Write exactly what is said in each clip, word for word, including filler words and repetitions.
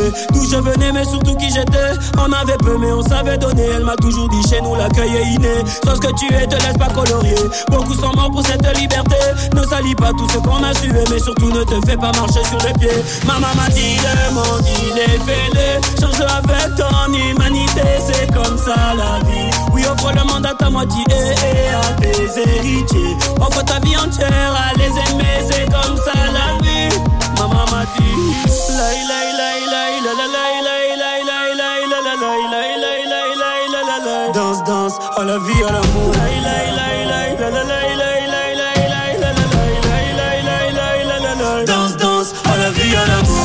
oublié d'où je venais mais surtout qui j'étais. On avait peu mais on savait donner. Elle m'a toujours dit chez nous l'accueil est inné. Sois ce que tu es, te laisse pas colorier. Beaucoup sont morts pour cette liberté. Ne salis pas tout ce qu'on a sué, mais surtout ne te fais pas marcher sur les pieds. Maman m'a dit le monde il est fêlé. Change avec ton humanité, c'est comme ça la vie. Oui, offre le monde à ta moitié et à tes héritiers. Offre ta vie entière à les aimer, c'est comme ça la vie. Maman m'a dit la la la la la la la la la la la la la la la la. Danse, danse, à la vie, à l'amour. La la la la la la la. Danse, danse, à la vie, à l'amour.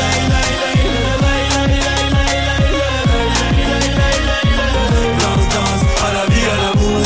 Danse, danse, à la vie, à l'amour.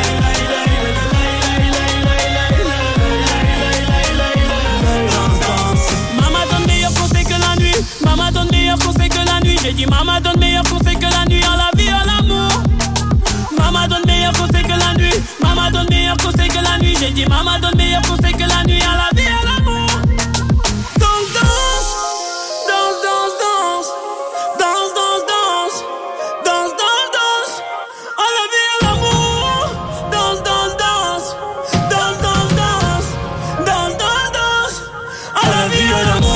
Danse, danse. Maman donne meilleur conseil que la nuit. Maman donne meilleur conseil que la nuit. J'ai dit maman donne meilleur conseil que la nuit. À la vie, à l'amour. Maman donne meilleur conseil que la nuit. Maman donne meilleur conseil que la nuit. J'ai dit maman donne meilleur conseil que la nuit. À la vie, à l'amour. Donc danse, danse, danse, danse, danse, danse, danse, danse, danse, danse. À la vie, à l'amour. Danse, danse, danse, danse, danse, danse, danse, danse, danse. À la vie, à l'amour.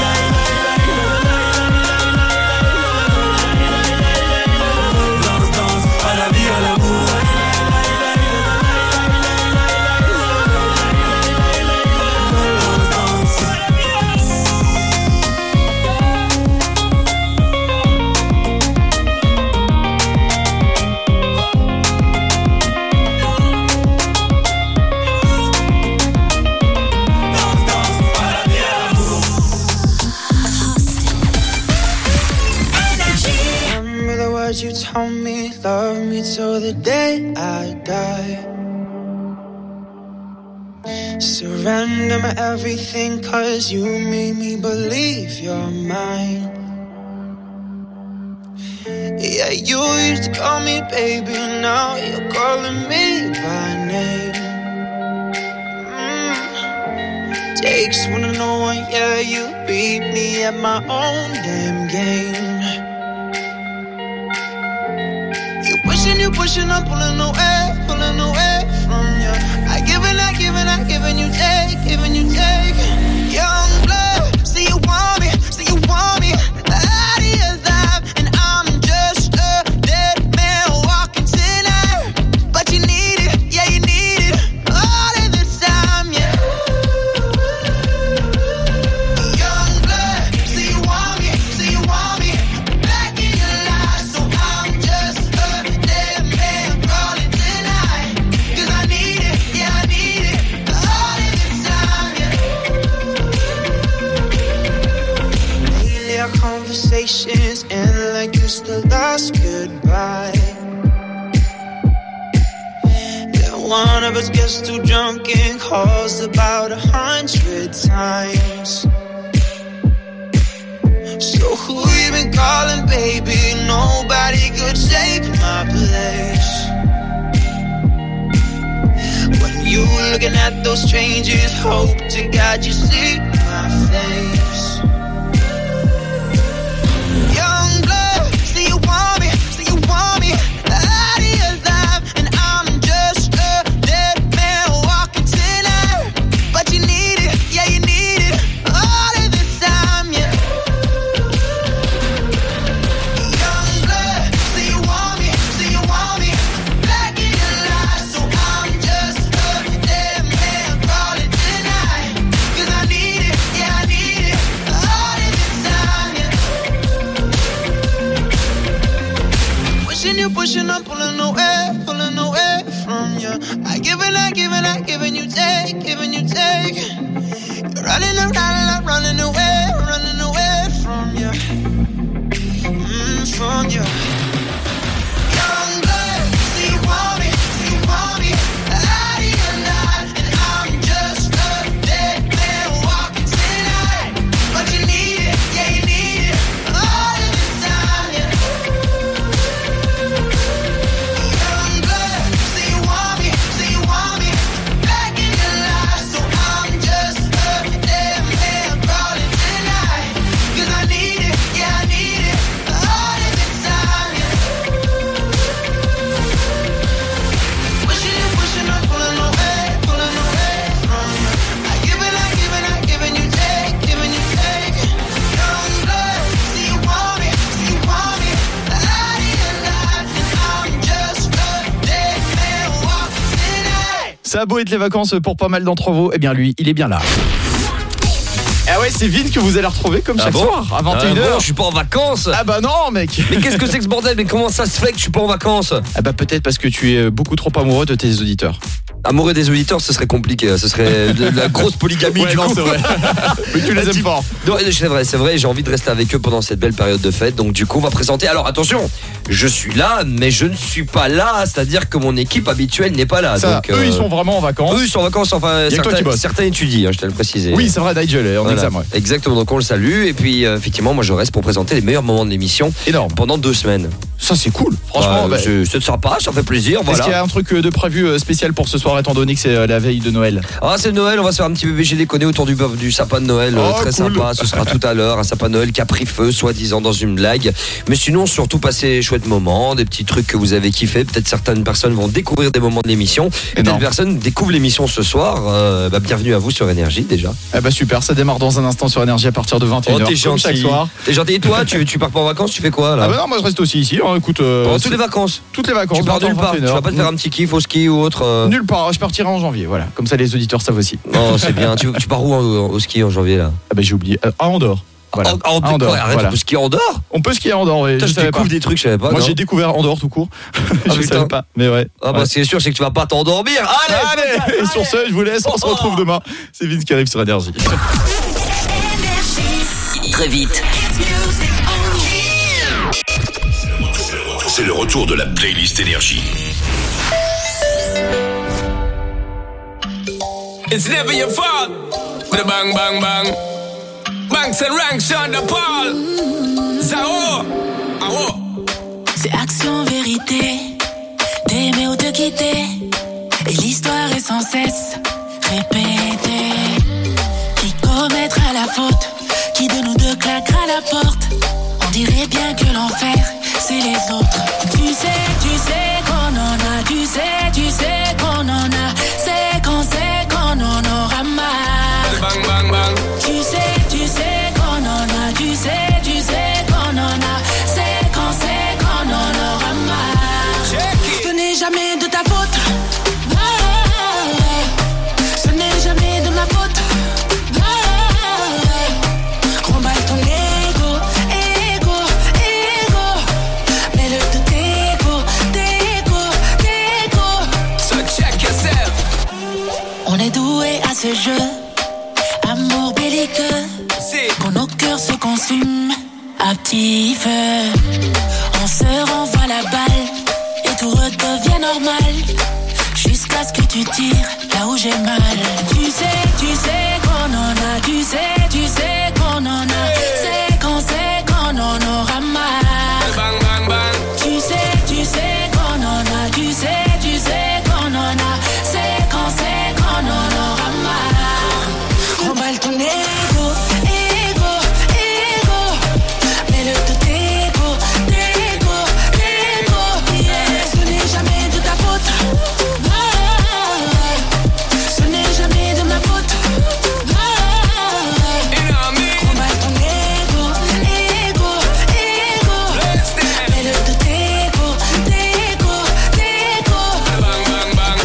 You told me, love me till the day I die. Surrender my everything, cause you made me believe you're mine. Yeah, you used to call me baby, now you're calling me by name. Mm. Takes one to know one, yeah, you beat me at my own damn game. You pushing, I'm pulling away, pulling away from you. I give and I give and I give and you take, giving you take. Young blood, see you want me, see you want me out of your life, and I'm just a dead man walking tonight. But you need it, yeah you need it, all of this time, yeah. Young blood, see you want me, see you want me back in your life, so I'm just a dead man calling tonight. Cause I need it, yeah I need it, all of this time, yeah. Lately our conversations end like it's the last goodbye. Then one of us gets too drunk and calls about a hundred times. So who you been calling, baby? Nobody could take my place. When you looking at those strangers, hope to God you see my face. Young blood, see you want me, see you want me out of your life, and I'm just a dead man walking tonight. But you need it, yeah you need it, all of this time, yeah. Young blood, see you want me, see you want me back in your life, so I'm just a dead man calling tonight. Cause I need it, yeah I need it, all of this time, yeah. Pushing you, pushing, I'm pulling away, pulling away from you. I give and I give and I give and you take, giving you take. You're running around and I'm running away, running away from you, mm, from you. Young blood, see you want me, see you want me out of your life, and I'm just a dead man walking tonight. But you need it, yeah you need it, all of this time, yeah. Young blood, see you want me, see you want me back in your life, so I'm just a dead man Ça a beau être les vacances pour pas mal d'entre vous, eh bien lui, il est bien là. Ah ouais, c'est Vin que vous allez retrouver comme chaque ah bon soir à vingt et une heures. Ah bon, je suis pas en vacances. Ah bah non, mec. Mais qu'est-ce que c'est que ce bordel? Mais comment ça se fait que je suis pas en vacances? Ah bah peut-être parce que tu es beaucoup trop amoureux de tes auditeurs. Amoureux des auditeurs, ce serait compliqué. Ce serait de la grosse polygamie ouais, du non, coup. C'est vrai. Mais tu les aimes fort. Non, c'est vrai, c'est vrai. J'ai envie de rester avec eux pendant cette belle période de fête. Donc du coup, on va présenter. Alors attention, je suis là, mais je ne suis pas là. C'est-à-dire que mon équipe habituelle n'est pas là. Ça, donc, eux, euh... ils sont vraiment en vacances. Eux, ils sont en vacances. Enfin, certains, certains étudient. Hein, je te le préciser. Oui, c'est vrai, Nigel est en voilà. examen. Ouais. Exactement. Donc on le salue. Et puis euh, effectivement, moi, je reste pour présenter les meilleurs moments de l'émission. Énorme. Pendant deux semaines. Ça, c'est cool. Franchement, euh, bah, c'est, c'est sympa. Ça fait plaisir. Voilà. Est-ce qu'il y a un truc de prévu spécial pour ce soir, étant donné que c'est la veille de Noël? Ah, c'est Noël, on va se faire un petit bébé G déconné autour du, du sapin de Noël. Oh, très cool. Sympa, ce sera tout à l'heure. Un sapin de Noël qui a pris feu, soi-disant dans une blague. Mais sinon, surtout passer chouette moments, des petits trucs que vous avez kiffé. Peut-être certaines personnes vont découvrir des moments de l'émission. Et d'autres personnes découvrent l'émission ce soir. Euh, bah, bienvenue à vous sur Énergie déjà. Ah bah super, ça démarre dans un instant sur Énergie à partir de vingt et une heures. Oh, t'es gentil. Chaque soir. T'es gentil. Et toi, tu, tu pars pas en vacances, tu fais quoi là? Ah bah non, moi je reste aussi ici. Hein, écoute, euh, pendant toutes les vacances. Toutes les vacances. Tu pars nulle part. Tu vas pas te faire un petit kiff au ski ou autre euh... Nulle part. Je partirai en janvier. Voilà. Comme ça, les auditeurs savent aussi. Oh, c'est bien. tu, tu pars où au, au ski en janvier là? Ah bah j'ai oublié. Euh, à Andorre. Voilà. En, en, Andorre, arrête, voilà. On peut skier en Andorre? On peut skier en Andorre, oui. Je, je découvre des trucs, je savais pas. Moi non. j'ai découvert Andorre tout court. Ah, je savais pas, mais ouais. Ah bah ouais. c'est sûr, c'est que tu vas pas t'endormir. Allez, allez, allez. Et sur ce, je vous laisse, on se retrouve demain. C'est Vince qui arrive sur Énergie. Très vite. C'est le retour de la playlist Énergie. It's never your fault. With a bang bang bang. Banks and ranks on the Paul. Zao. Awo. C'est action vérité. T'aimer ou te quitter. Et l'histoire est sans cesse répétée. Qui commettra la faute? Qui de nous deux claquera la porte? On dirait bien que l'enfer c'est les autres. Tu sais, tu sais qu'on en a. Tu sais, tu sais qu'on en a. C'est qu'on sait qu'on en aura marre. Bang bang bang. Tu sais, tu sais qu'on en a. Tu sais, tu sais qu'on en a. C'est qu'on sait qu'on en aura marre. Ce n'est jamais de ta faute. Ce n'est jamais de ma faute. Remballe ton ego, ego, ego. Mets-le de dégo, dégo, dégo. So check yourself. On est doué à ce jeu. Amour belliqueux. Quand nos cœurs se consument à petit feu. On se renvoie la balle et tout redevient normal. Jusqu'à ce que tu tires là où j'ai mal. Tu sais, tu sais qu'on en a. Tu sais, tu sais qu'on en a. C'est qu'on sait qu'on en aura marre. Bang bang bang. Tu sais, tu sais qu'on en a. Tu sais, tu sais qu'on en a. C'est qu'on sait qu'on en aura marre. Remballe ton ego, ego, ego. Mets-le de dégo, dégo, dégo. Yeah. Ce n'est jamais de ta faute. Ce n'est jamais de ma faute. Remballe ton ego, ego, ego. Mets-le de dégo, dégo, dégo. Bang bang bang.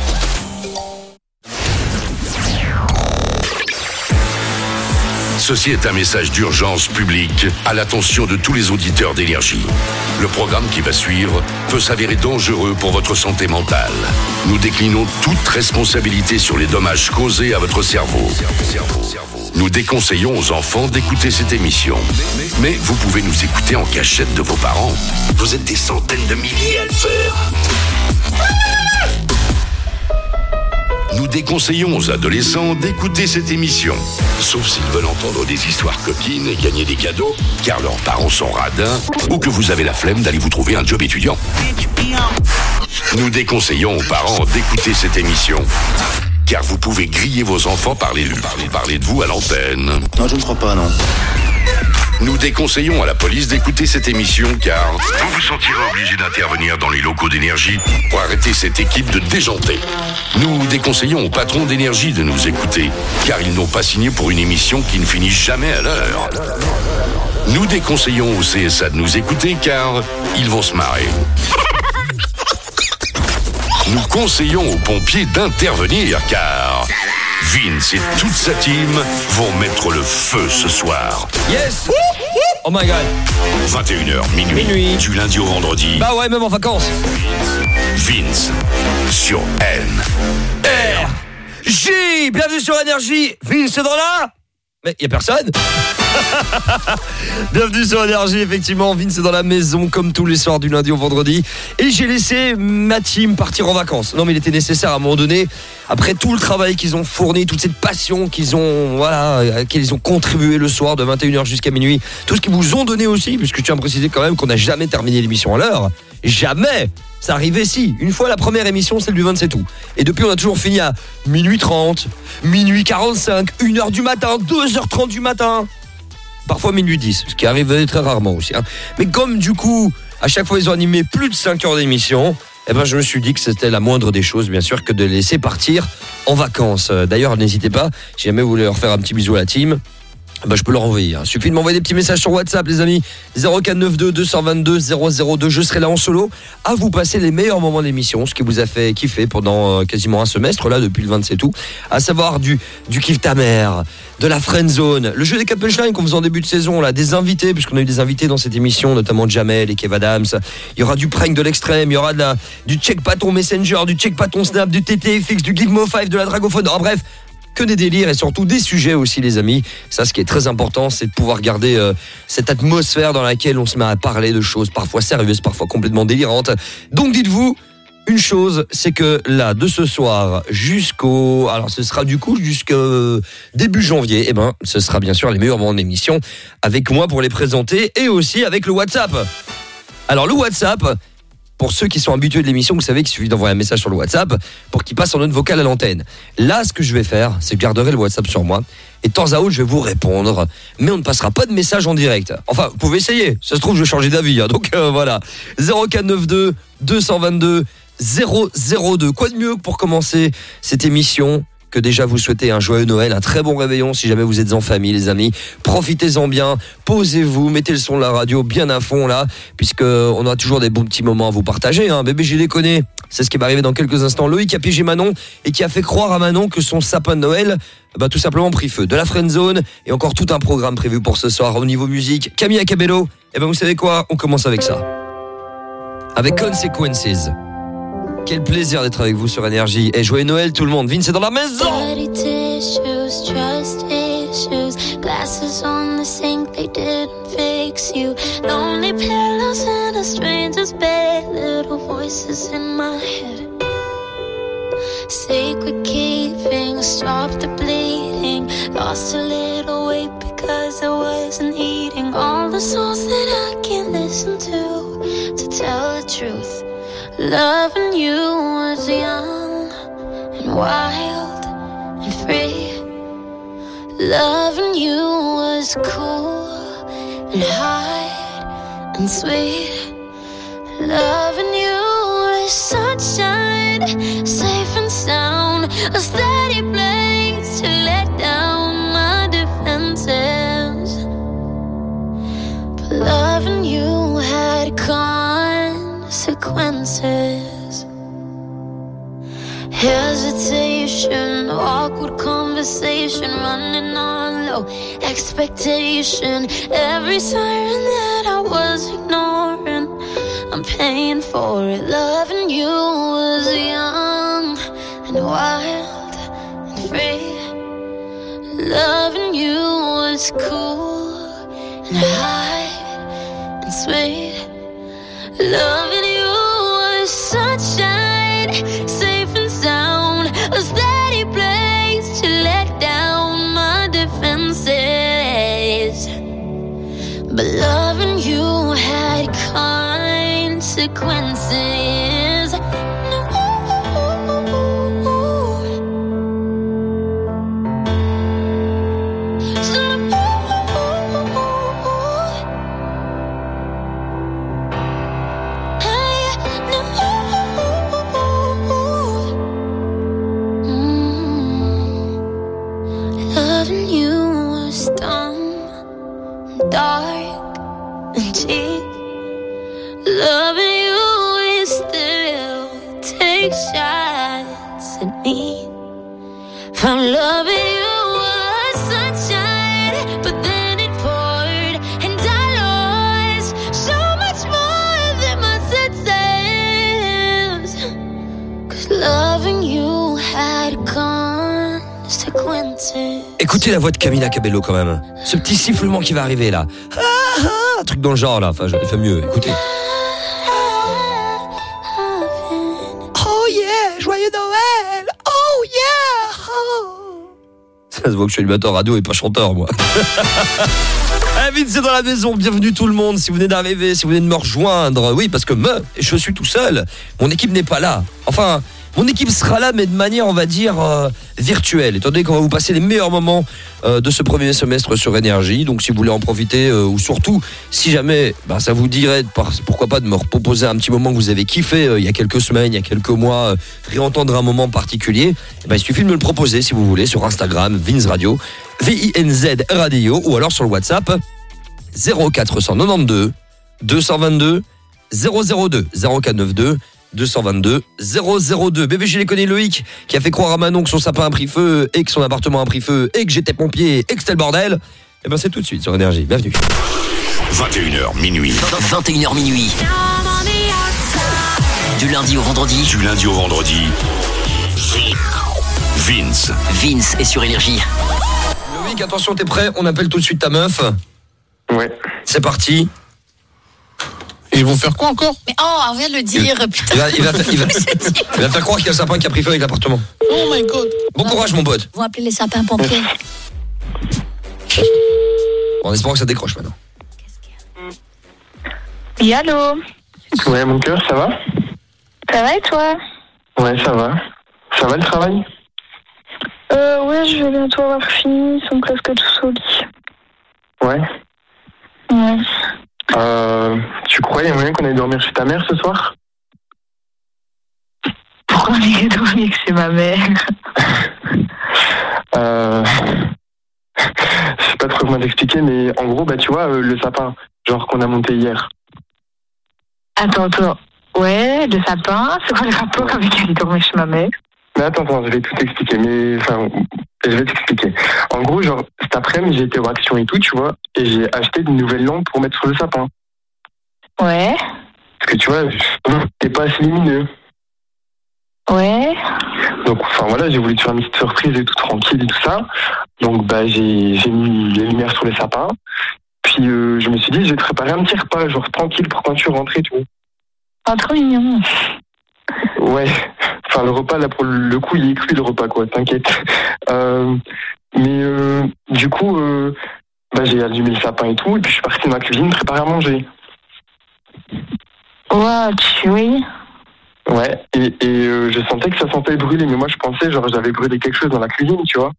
Ceci est un message d'urgence publique à l'attention de tous les auditeurs d'Énergie. Le programme qui va suivre peut s'avérer dangereux pour votre santé mentale. Nous déclinons toute responsabilité sur les dommages causés à votre cerveau. Nous déconseillons aux enfants d'écouter cette émission. Mais vous pouvez nous écouter en cachette de vos parents. Vous êtes des centaines de milliers à le faire. Nous déconseillons aux adolescents d'écouter cette émission, sauf s'ils veulent entendre des histoires coquines et gagner des cadeaux, car leurs parents sont radins, ou que vous avez la flemme d'aller vous trouver un job étudiant. Nous déconseillons aux parents d'écouter cette émission, car vous pouvez griller vos enfants par les parler, parler de vous à l'antenne. Non, je ne crois pas, non. Nous déconseillons à la police d'écouter cette émission car vous vous sentirez obligé d'intervenir dans les locaux d'Énergie pour arrêter cette équipe de déjantés. Nous déconseillons aux patrons d'Énergie de nous écouter car ils n'ont pas signé pour une émission qui ne finit jamais à l'heure. Nous déconseillons au C S A de nous écouter car ils vont se marrer. nous conseillons aux pompiers d'intervenir car Vince et toute sa team vont mettre le feu ce soir. Yes. Oh my god. vingt et une heures, minuit, Minuit. du lundi au vendredi. Bah ouais, même en vacances. Vince sur N R J. Bienvenue sur Énergie. Vince est dans là. Mais y a personne. Bienvenue sur Énergie, effectivement. Vince est dans la maison comme tous les soirs du lundi au vendredi. Et j'ai laissé ma team partir en vacances. Non mais il était nécessaire à un moment donné. Après tout le travail qu'ils ont fourni, toute cette passion qu'ils ont, voilà, à laquelle ils ont contribué le soir de vingt et une heures jusqu'à minuit. Tout ce qu'ils vous ont donné aussi, puisque je tiens à préciser quand même qu'on n'a jamais terminé l'émission à l'heure. Jamais. Ça arrivait si, une fois la première émission, celle du vingt-sept août. Et depuis on a toujours fini à minuit trente, minuit quarante-cinq, une heure du matin, deux heures trente du matin. Parfois minuit dix, ce qui arrive très rarement aussi. Hein. Mais comme du coup, à chaque fois ils ont animé plus de cinq heures d'émission, eh ben je me suis dit que c'était la moindre des choses, bien sûr, que de les laisser partir en vacances. D'ailleurs, n'hésitez pas, si jamais vous voulez leur faire un petit bisou à la team, bah, je peux leur envoyer. Hein. Suffit de m'envoyer des petits messages sur WhatsApp, les amis. zéro quatre neuf deux deux deux deux zéro zéro deux. Je serai là en solo à vous passer les meilleurs moments de l'émission, ce qui vous a fait kiffer pendant euh, quasiment un semestre, là, depuis le vingt-sept août. À savoir du, du kiff ta mère, de la friend zone, le jeu des Capelstein qu'on faisait en début de saison, là, des invités, puisqu'on a eu des invités dans cette émission, notamment Jamel et Kev Adams. Il y aura du prank de l'extrême, il y aura de la, du check pas ton Messenger, du check pas ton Snap, du T T F X, du Gigmo cinq, de la Dragophone. En bref, que des délires et surtout des sujets aussi, les amis. Ça, ce qui est très important, c'est de pouvoir garder euh, cette atmosphère dans laquelle on se met à parler de choses parfois sérieuses, parfois complètement délirantes. Donc dites-vous une chose, c'est que là, de ce soir jusqu'au... Alors ce sera du coup jusqu'au début janvier, eh ben, ce sera bien sûr les meilleurs moments d'émission avec moi pour les présenter et aussi avec le WhatsApp. Alors le WhatsApp... Pour ceux qui sont habitués de l'émission, vous savez qu'il suffit d'envoyer un message sur le WhatsApp pour qu'il passe en note vocale à l'antenne. Là, ce que je vais faire, c'est que je garderai le WhatsApp sur moi et de temps à autre, je vais vous répondre. Mais on ne passera pas de message en direct. Enfin, vous pouvez essayer. Ça se trouve, je vais changer d'avis. Hein. Donc euh, voilà. zéro quatre neuf deux deux deux deux zéro zéro deux. Quoi de mieux pour commencer cette émission que déjà vous souhaitez un joyeux Noël, un très bon réveillon si jamais vous êtes en famille, les amis. Profitez-en bien, posez-vous, mettez le son de la radio bien à fond là, puisque on a toujours des bons petits moments à vous partager. Hein. Bébé, j'ai déconné. C'est ce qui va arriver dans quelques instants. Loïc a piégé Manon et qui a fait croire à Manon que son sapin de Noël, bah, tout simplement pris feu. De la friendzone et encore tout un programme prévu pour ce soir au niveau musique. Camilla Cabello, et ben vous savez quoi, on commence avec ça. Avec Consequences. Quel plaisir d'être avec vous sur Énergie. Et joyeux Noël tout le monde. Vince est dans la maison. Dirty tissues, trust issues, glasses on the sink, they didn't fix you. Lonely pillows in a stranger's bed, little voices in my head. Sacred keeping, stop the bleeding. Lost a little weight because I wasn't eating. All the songs that I can't listen to, to tell the truth. Loving you was young and wild and free. Loving you was cool and hard and sweet. Loving you was sunshine, safe and sound, a steady place to let down my defenses. But loving you had consequences. Hesitation, awkward conversation, running on low expectation. Every siren that I was ignoring, I'm paying for it. Loving you was young and wild and free. Loving you was cool and high and sweet. Loving you was sunshine, safe and sound, a steady place to let down my defenses. But loving you had consequences. Dark and cheap. Loving you is still takes shadow. Found love in you was sunshine, but then it poured and I lost so much more than my senses. Cause loving you had consequences. Écoutez la voix de Camila Cabello quand même. Ce petit sifflement qui va arriver là. Ah, ah, un truc dans le genre là. Enfin, j'aurais fait mieux. Écoutez. Oh yeah, joyeux Noël. Oh yeah. Oh. Ça se voit que je suis animateur radio et pas chanteur moi. Allez, vite, c'est dans la maison. Bienvenue tout le monde. Si vous venez d'arriver, si vous venez de me rejoindre, oui, parce que me, je suis tout seul. Mon équipe n'est pas là. Enfin. Mon équipe sera là, mais de manière, on va dire, euh, virtuelle, étant donné qu'on va vous passer les meilleurs moments euh, de ce premier semestre sur Énergie. Donc, si vous voulez en profiter, euh, ou surtout, si jamais, bah, ça vous dirait, pourquoi pas, de me proposer un petit moment que vous avez kiffé euh, il y a quelques semaines, il y a quelques mois, euh, réentendre un moment particulier, eh ben, il suffit de me le proposer, si vous voulez, sur Instagram, Vinz Radio, V I N Z Radio, ou alors sur le WhatsApp, zéro quatre cent quatre-vingt-douze deux cent vingt-deux zéro zéro deux, zéro quatre neuf deux deux cent vingt-deux zéro zéro deux. Bébé, je les connais, Loïc, qui a fait croire à Manon que son sapin a pris feu et que son appartement a pris feu et que j'étais pompier et que c'était le bordel. Et ben c'est tout de suite sur Énergie. Bienvenue. vingt et une heures minuit. vingt et une heures minuit. Du lundi au vendredi. Du lundi au vendredi. Vince. Vince est sur Énergie. Loïc, attention, t'es prêt? On appelle tout de suite ta meuf. Ouais. C'est parti. Et ils vont faire quoi encore? Mais oh, on vient de le dire, putain. Il va, il va, il va, il va faire croire qu'il y a un sapin qui a pris feu avec l'appartement. Oh my god. Bon courage, mon pote. Ils vont appeler les sapins pompiers. En espérant que ça décroche maintenant. Oui, allô? Ouais, mon cœur, ça va? Ça va et toi? Ouais, ça va. Ça va le travail? Euh, ouais, je vais bientôt avoir fini. Ils sont presque tous au lit. Ouais. Ouais. Euh, tu crois qu'il y a moyen qu'on aille dormir chez ta mère ce soir? Pourquoi on irait dormir chez ma mère? euh... Je sais pas trop comment t'expliquer, mais en gros, bah tu vois, euh, le sapin, genre qu'on a monté hier. Attends, attends. Ouais, le sapin, c'est quoi le rapport avec aller dormir chez ma mère? Mais attends, attends, je vais tout t'expliquer, mais enfin, je vais t'expliquer. En gros, genre, cet après-midi, j'ai été au Action et tout, tu vois, et j'ai acheté de nouvelles lampes pour mettre sur le sapin. Ouais. Parce que tu vois, t'es pas assez lumineux. Ouais. Donc, enfin voilà, j'ai voulu te faire une petite surprise et tout tranquille et tout ça. Donc, bah, j'ai, j'ai mis les lumières sur les sapins. Puis, euh, je me suis dit, je vais te préparer un petit repas, genre tranquille pour quand tu rentres et tout. Oh, trop mignon. Ouais. Enfin, le repas, là, pour le coup, il est cuit, le repas, quoi, t'inquiète. Euh, mais, euh, du coup, euh, bah, j'ai allumé le sapin et tout, et puis je suis parti dans ma cuisine préparer à manger. Ouais, tu oui. Ouais, et, et euh, je sentais que ça sentait brûler, mais moi, je pensais, genre, j'avais brûlé quelque chose dans la cuisine, tu vois.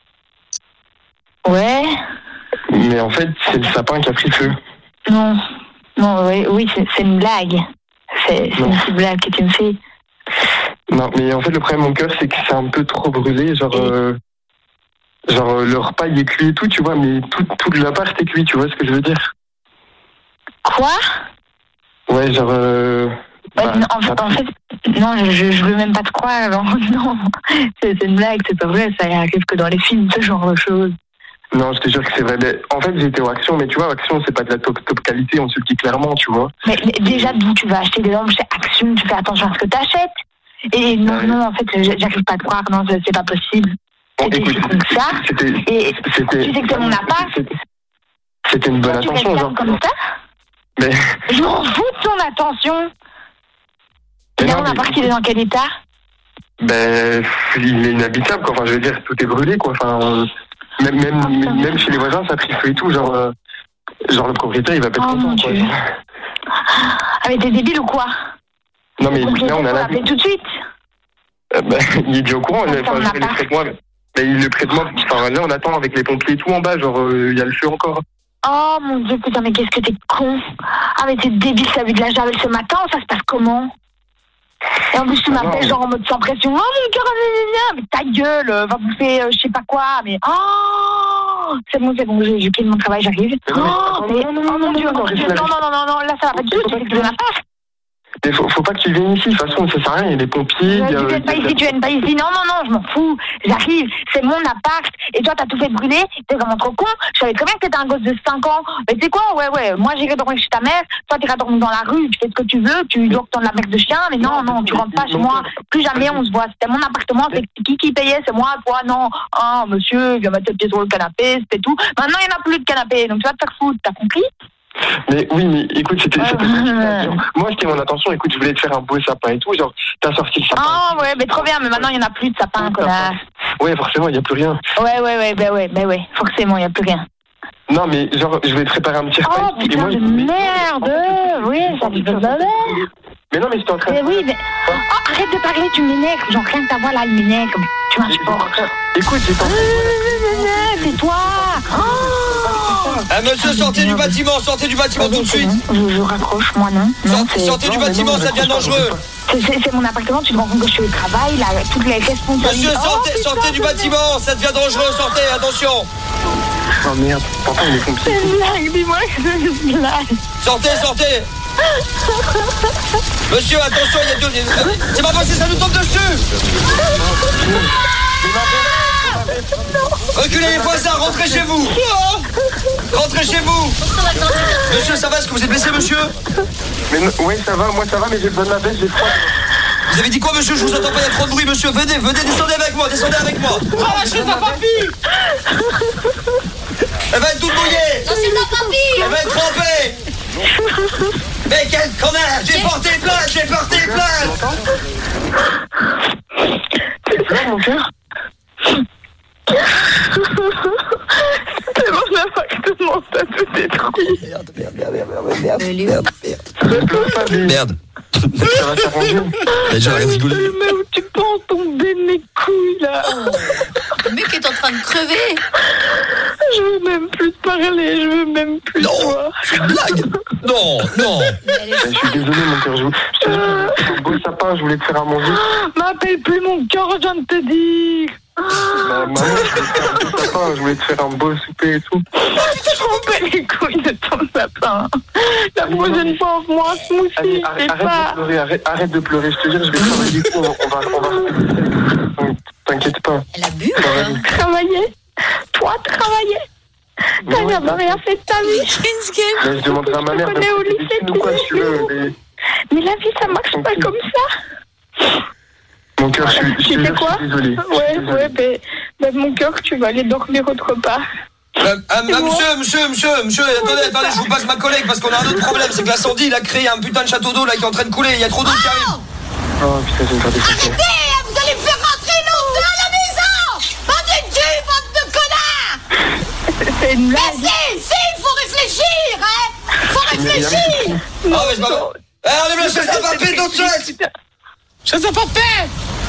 Ouais. Mais en fait, c'est le sapin qui a pris feu. Non. Non, oui, oui c'est, c'est une blague. C'est, c'est une petite blague que tu me fais. Non, mais en fait, le problème, mon cœur, c'est que c'est un peu trop brûlé. Genre, euh, genre euh, le repas, il est cuit et tout, tu vois, mais tout, tout l'appart est cuit, tu vois ce que je veux dire? Quoi? Ouais, genre... Euh, ouais, bah, non, en, fait, en fait, non, je, je veux même pas te croire. Non, non. C'est, c'est une blague, c'est pas vrai, ça arrive que dans les films, ce genre de choses. Non, je te jure que c'est vrai. Mais en fait, j'étais au Action, mais tu vois, Action, c'est pas de la top, top qualité, on se le dit clairement, tu vois. Mais, mais déjà, d'où tu vas acheter des lampes chez Action, tu fais attention à ce que t'achètes. Et non, ouais. non, en fait, j'arrive pas à te croire, non, c'est pas possible. Bon, écoute, c'est ça. C'était, et c'était, tu sais que c'est mon appart. C'était, c'était une bonne Toi, attention, tu genre. Comme ça mais... Je m'en fous de ton attention. Et là, mon appart, il est dans quel état? Ben, il est inhabitable, quoi. Enfin, je veux dire, tout est brûlé, quoi. Enfin, même, même, oh, même chez les voisins, ça a pris feu et tout. Genre, euh, genre le propriétaire, il va pas être oh, content, quoi. Dieu. Ah, mais t'es débile ou quoi? Non, mais là, on a la... tout de suite. Euh, ben, il est bien au courant. Enfin, je le traitement. Mais il le traitement. Enfin, là, on attend avec les pompiers et tout en bas. Genre, il euh, y a le feu encore. Oh mon Dieu, putain, mais qu'est-ce que t'es con. Ah, mais t'es débile, ça a vu de la javel ce matin, ça se passe comment? Et en plus, tu m'appelles ah genre en mode sans pression. Oh mon cœur, mais ta gueule, va bouffer, euh, je sais pas quoi, mais oh, c'est bon, c'est bon, j'ai, j'ai pris mon travail, j'arrive. Oh, mais, oh mon Dieu, non, non, non, non, là, ça va pas du tout, tu sais que je vais la faire. Mais faut, faut pas que tu viennes ici, de toute façon, ça sert à rien, il y a des pompiers. Tu il y a- viennes pas il y a- ici, tu viennes pas ici. Non, non, non, je m'en fous. J'arrive, c'est mon appart. Et toi, t'as tout fait brûler. T'es vraiment trop con. Je savais très bien que t'étais un gosse de cinq ans. Mais tu sais quoi, ouais, ouais. Moi, j'irai dormir chez ta mère. Toi, t'iras dormir dans la rue. Tu fais ce que tu veux. Tu dors dans la merde de chien. Mais non, non, tu rentres pas chez moi. Plus jamais on se voit. C'était mon appartement. C'est qui qui payait? C'est moi, toi, non. Ah, monsieur, viens mettre tes pieds sur le canapé. C'était tout. Maintenant, il n'y en a plus de canapé. Donc, tu vas te faire foutre. T'as compris? Mais oui, mais écoute, c'était. c'était genre, moi, c'était mon intention. Écoute, je voulais te faire un beau sapin et tout. Genre, t'as sorti le sapin. Ah, ouais, mais trop bien. Mais maintenant, il n'y en a plus de sapin, connard. Ouais, forcément, il n'y a plus rien. Ouais, ouais, ouais, bah ouais, bah ouais. Forcément, il n'y a plus rien. Non, mais genre, je vais te préparer un petit repas. Oh, et tout, et putain moi, de merde. Oui, ça dit de la merde. Mais non, mais j'étais en train de. Mais oui, mais. Oh, arrête de parler, tu m'énerves. Genre, rien que ta voix là, elle m'énerve. Tu m'insupportes. Écoute, j'étais en train de. C'est toi. Ah, monsieur, sortez du bâtiment, sortez du bâtiment tout de suite. Je, je raccroche, moi non. non sortez c'est... sortez du non, bâtiment, non, ça devient dangereux. C'est, c'est, c'est mon appartement, tu te rends compte que je suis au travail, là, toutes les responsabilités. Monsieur, sortez, oh, sortez du bâtiment, ça devient dangereux, sortez, attention. Oh merde, pourtant il est compliqué. C'est une blague, dis-moi que c'est une blague. Sortez, sortez. Monsieur, attention, il y a deux. C'est pas possible, ça nous tombe dessus. Reculez les voisins, rentrez chez vous. Rentrez chez vous. Monsieur, ça va, est-ce que vous êtes blessé, monsieur? Mais non, ouais, ça va, moi ça va, mais j'ai besoin de la baisse, j'ai froid. Vous avez dit quoi, monsieur? Je vous entends pas, il y a trop de bruit, monsieur. Venez, venez, descendez avec moi, descendez avec moi. Prends la chaise à papy. Elle va être toute mouillée. Non, c'est ta papy. Elle va être trempée. Mais quel connard! J'ai porté plainte, j'ai porté plainte. C'est là, mon cœur? C'est mon appartement, ça tout détruit. Merde, merde, merde, merde, merde, merde, merde. Merde. Ça va s'arranger. Mais j'ai rien rigolé. Mais où tu penses tomber mes couilles, là? Le mec est en train de crever. Je veux même plus te parler, je veux même plus non, te voir. C'est une blague. Non, non. Je suis désolé, mon cœur. Je, je te jure, c'est un beau sapin, je voulais te faire à manger. M'appelle plus mon cœur, je viens de te dire. Bah, maman, je voulais te faire un beau sapin, je voulais te faire un beau souper et tout. Je m'en bats les couilles de ton sapin. La prochaine fois, offre-moi un smoothie. Allez, arrête, arrête pas... de pleurer, arrête, arrête de pleurer. Je te jure, je vais travailler tout. On va, on va, on va. T'inquiète pas. Elle a bu, quoi. Travailler? Toi, travailler? T'as jamais rien fait de ta vie. Mais je demanderai à ma mère. Je te connais au lycée, ou quoi, si tu veux. Mais... mais la vie, ça marche pas comme ça. Mon cœur, je suis, je Tu te sais jure, quoi? je suis désolé. Ouais, ouais, mais, mais mon cœur, tu vas aller dormir autre part. Euh, euh, monsieur, monsieur, monsieur, monsieur, attendez, attendez, je vous passe ma collègue parce qu'on a un autre problème, c'est que l'incendie, il a créé un putain de château d'eau là qui est en train de couler, il y a trop d'eau qui arrive. Oh putain, je vais me faire défoncer. Arrêtez, vous allez me faire rentrer nous dans la maison. Bande de cul, bande de connards. C'est une blague. Mais si, si, il faut réfléchir, hein. Faut réfléchir. Ah mais c'est pas... Eh, on est le chaise à papier tout de suite. Chaise à papier.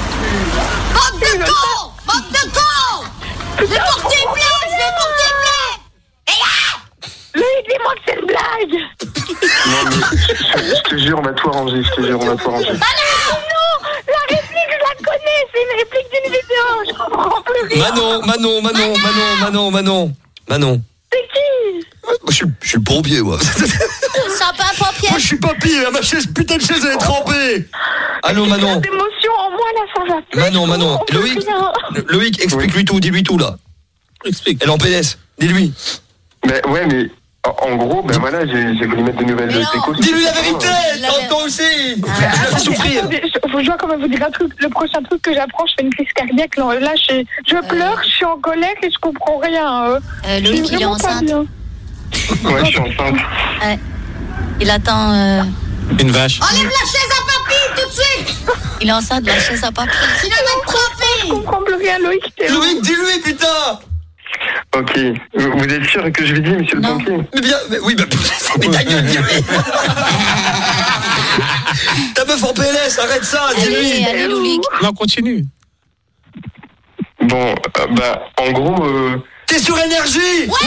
Bande de cons, bande de cons. Je vais porter plainte, je vais porter plainte. Et là Lui, dis-moi que c'est une blague. Non mais, je, je te jure, on va tout arranger, je te jure, on va tout arranger. Ah non, non, la réplique, je la connais, c'est une réplique d'une vidéo, je comprends plus rien. Manon, Manon, Manon, Manon, Manon, Manon, Manon. C'est qui? Moi, je suis, je suis le pompier, moi. Sapin pompier. Moi, je suis papy, ma chaise, putain de chaise, elle est trempée. Allô, Manon. D'émotion en moi, là, ça va plus. Manon, Manon. Loïc, Loïc, explique-lui tout, dis-lui tout, là. Explique. Elle est en P S, dis-lui. Ben ouais, mais en, en gros, ben voilà, j'ai, j'ai voulu mettre de nouvelles décos. Dis-lui la vérité, t'entends aussi. Tu l'as fait souffrir. Je dois quand même vous dire un truc. Le prochain truc que j'apprends, je fais une crise cardiaque. Là, je, je pleure, je suis en colère et je comprends rien. Euh. Euh, Loïc, il est enceinte. Ouais, je suis enceinte. Ouais. Il attend... Euh... Une vache. Enlève la chaise à papy, tout de suite. Il est enceinte, la chaise à papy. Sinon, il va être trompé. Je comprends plus rien, Loïc. Loïc, dis-lui, putain. Ok, vous êtes sûr que je lui dis, monsieur le pompier? Mais bien, mais oui, bah, mais ta gueule, dis-lui. Ta meuf en P L S, arrête ça, dis-lui. Allez, allez, Loïc. Non, continue. Bon, euh, bah, en gros... Euh... T'es sur énergie. Ouais.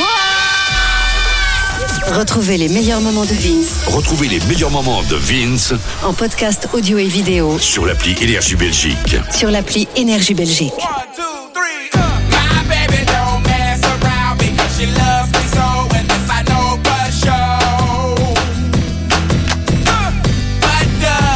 Retrouvez les meilleurs moments de Vince. Retrouvez les meilleurs moments de Vince en podcast audio et vidéo sur l'appli Énergie Belgique. Sur l'appli Énergie Belgique. But uh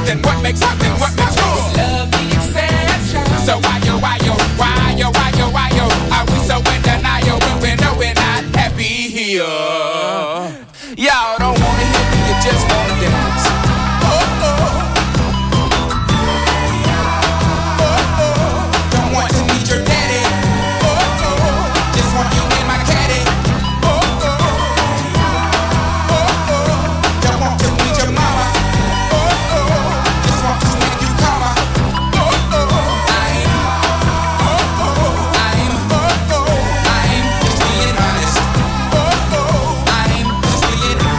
then what makes up, then what makes good? Love the exception. So why yo, why yo, why yo, why yo, why yo? Are we so in denial when we know we're not happy here? Y'all don't wanna hear me, you just wanna dance. Oh, oh. Oh, oh. Don't want to meet your daddy. Oh, oh. Just want you in my caddy. Oh, oh. Oh, oh. Don't want to meet your mama. Oh, oh. Just want to make you come. Oh, oh. I ain't. Oh, oh. I ain't. Oh, oh. I ain't just being honest. Oh, oh. I ain't just being honest.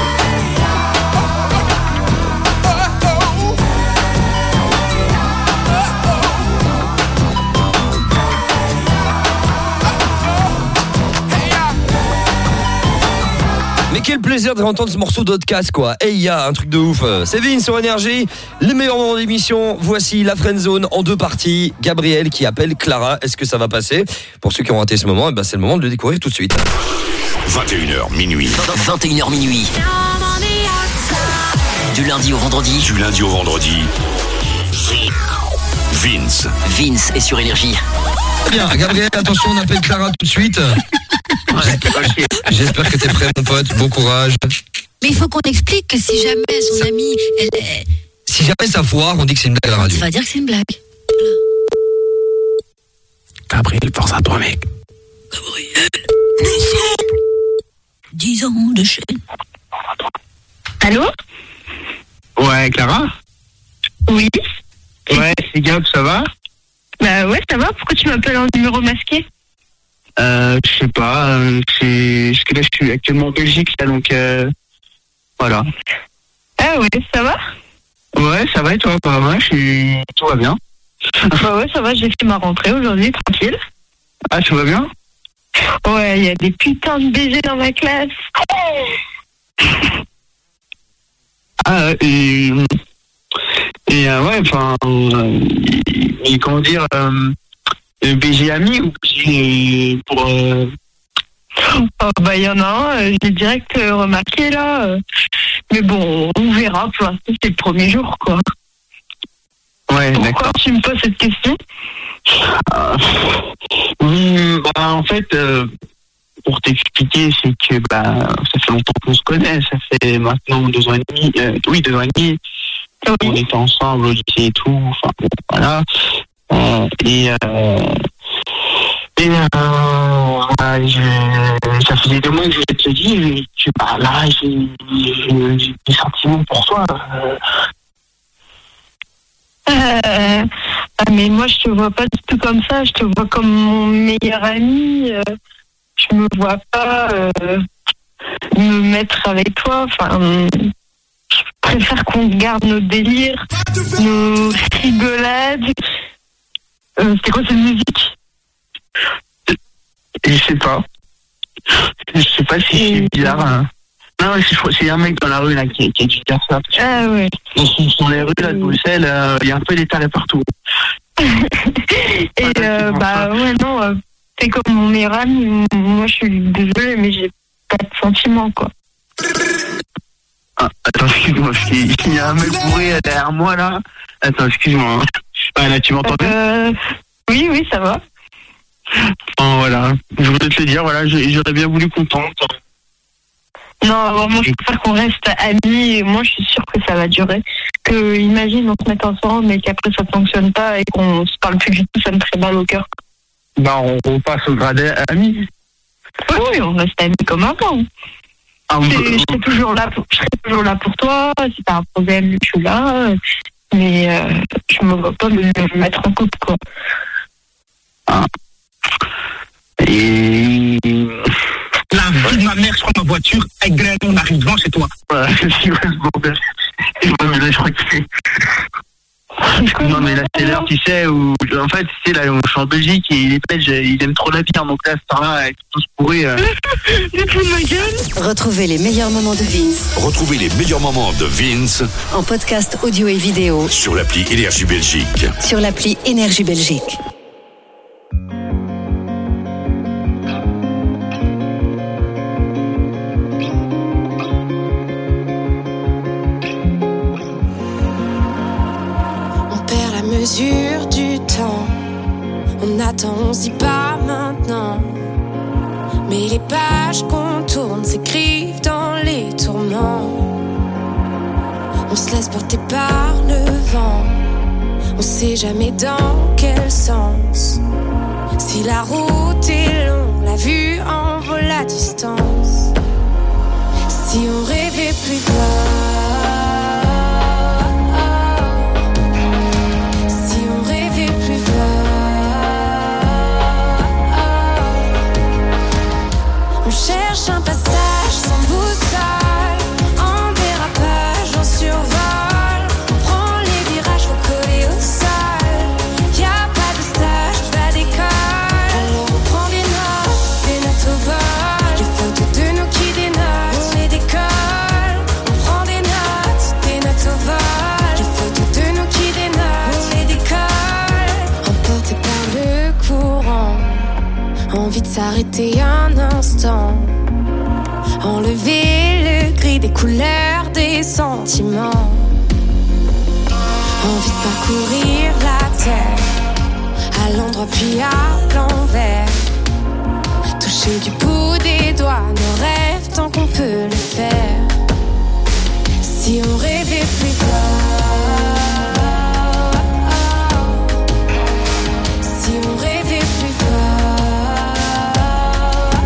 Mais quel plaisir de réentendre ce morceau d'Outcast, quoi. Et il y a un truc de ouf. C'est Vince sur Énergie. Les meilleurs moments d'émission. Voici la Friendzone en deux parties. Gabriel qui appelle Clara. Est-ce que ça va passer? Pour ceux qui ont raté ce moment, eh ben c'est le moment de le découvrir tout de suite. vingt et une heures minuit. vingt et une heures minuit. Du lundi au vendredi. Du lundi au vendredi. Vince. Vince est sur Énergie. Bien, Gabriel, attention, on appelle Clara tout de suite. J'espère, j'espère que t'es prêt, mon pote. Bon courage. Mais il faut qu'on explique que si jamais son amie, elle est... Si jamais ça foire, on dit que c'est une blague à la radio. Ça va dire que c'est une blague. Gabriel, force à toi, mec. Gabriel, dix ans de chaîne. Allô? Ouais, Clara? Oui. Ouais, c'est Gab, ça va? Bah ouais, ça va. Pourquoi tu m'appelles en numéro masqué? Euh, je sais pas. Euh, c'est... Parce que là, je suis actuellement en Belgique, là, donc... Euh... Voilà. Ah ouais, ça va? Ouais, ça va et toi? Bah ouais, je suis... Tout va bien. Bah ouais, ça va. J'ai fait ma rentrée aujourd'hui, tranquille. Ah, tout va bien? Ouais, il y a des putains de B G dans ma classe. Ah, et... Et euh, ouais, enfin... Euh, et comment dire... Euh, B G ami ou B G pour... Euh... Oh, bah, il y en a un, euh, j'ai direct euh, remarqué, là. Euh, mais bon, on verra. Pour l'instant, c'est le premier jour, quoi. Ouais, Pourquoi d'accord. tu me poses cette question? Euh, hum, bah, en fait... Euh... Pour t'expliquer, c'est que bah ça fait longtemps qu'on se connaît, ça fait maintenant deux ans et demi, euh, oui deux ans et demi, oui. On était ensemble au lycée et tout, enfin bon, voilà. Euh, et euh, et euh, voilà, je, ça faisait deux mois que je te dis, et que bah là j'ai, j'ai, j'ai des sentiments pour toi. Euh. Euh, ah, mais moi je te vois pas du tout comme ça, je te vois comme mon meilleur ami. Euh. Je me vois pas euh, me mettre avec toi. Enfin, euh, je préfère qu'on garde nos délires, nos rigolades. Euh, c'est quoi cette musique? Je sais pas. Je sais pas si c'est bizarre. Hein. Non, c'est, c'est un mec dans la rue là qui, qui a dû dire ça. Ah ouais. Dans, dans les rues là de Bruxelles, il euh, y a un peu des tarés partout. Et euh, bah ouais non. Euh, C'est comme mon meilleur ami, moi je suis désolée, mais j'ai pas de sentiments, quoi. Ah, attends, excuse-moi, il y a un mec bourré derrière moi, là. Attends, excuse-moi. Ah, là, tu m'entends bien? euh, Oui, oui, ça va. Bon, voilà, je voulais te le dire, voilà, j'aurais bien voulu qu'on tente. Non, moi je préfère qu'on reste amis, et moi je suis sûre que ça va durer. Que, imagine, on se met ensemble, mais qu'après ça fonctionne pas, et qu'on se parle plus du tout, ça me ferait mal au cœur. Bah, on repasse au grade ami. Oui, oui, on reste amis comme avant. Ah, je, je, serai toujours là pour, je serai toujours là pour toi. Si t'as un problème, je suis là. Mais euh, je me vois pas me, me mettre en couple, quoi. Ah. Et... La vie de ma mère sur ma voiture, avec Greg, on arrive devant chez toi. Voilà, c'est si, ouais, ce bordel. Mais là, je crois que c'est... Non mais là c'est l'heure tu sais où en fait tu sais là je suis en Belgique et les Belges ils aiment trop la bière donc là c'est là avec tout ce pourri euh... Retrouvez les meilleurs moments de Vince. Retrouvez les meilleurs moments de Vince en podcast audio et vidéo sur l'appli Énergie Belgique. Sur l'appli Énergie Belgique. mesure du temps. On attend, on se dit pas maintenant. Mais les pages qu'on tourne s'écrivent dans les tourments. On se laisse porter par le vent. On sait jamais dans quel sens. Si la route est longue, la vue en vaut la distance. Si on rêvait plus fort. Si on rêvait plus fort. On cherche un passage sans boussole. En dérapage, on survole. On prend les virages, faut coller au sol. Y'a pas de stage, pas d'école. Alors on prend des notes, des notes au vol. Les photos de nous qui dénotent, on les décolle. On prend des notes, des notes au vol. Les photos de nous qui dénotent, on les décolle. Emporté par le courant, envie de s'arrêter un instant. Enlever le gris des couleurs, des sentiments. Envie de parcourir la terre, à l'endroit puis à l'envers. Toucher du bout des doigts nos rêves tant qu'on peut le faire. Si on rêvait plus fort. Si on rêvait plus fort.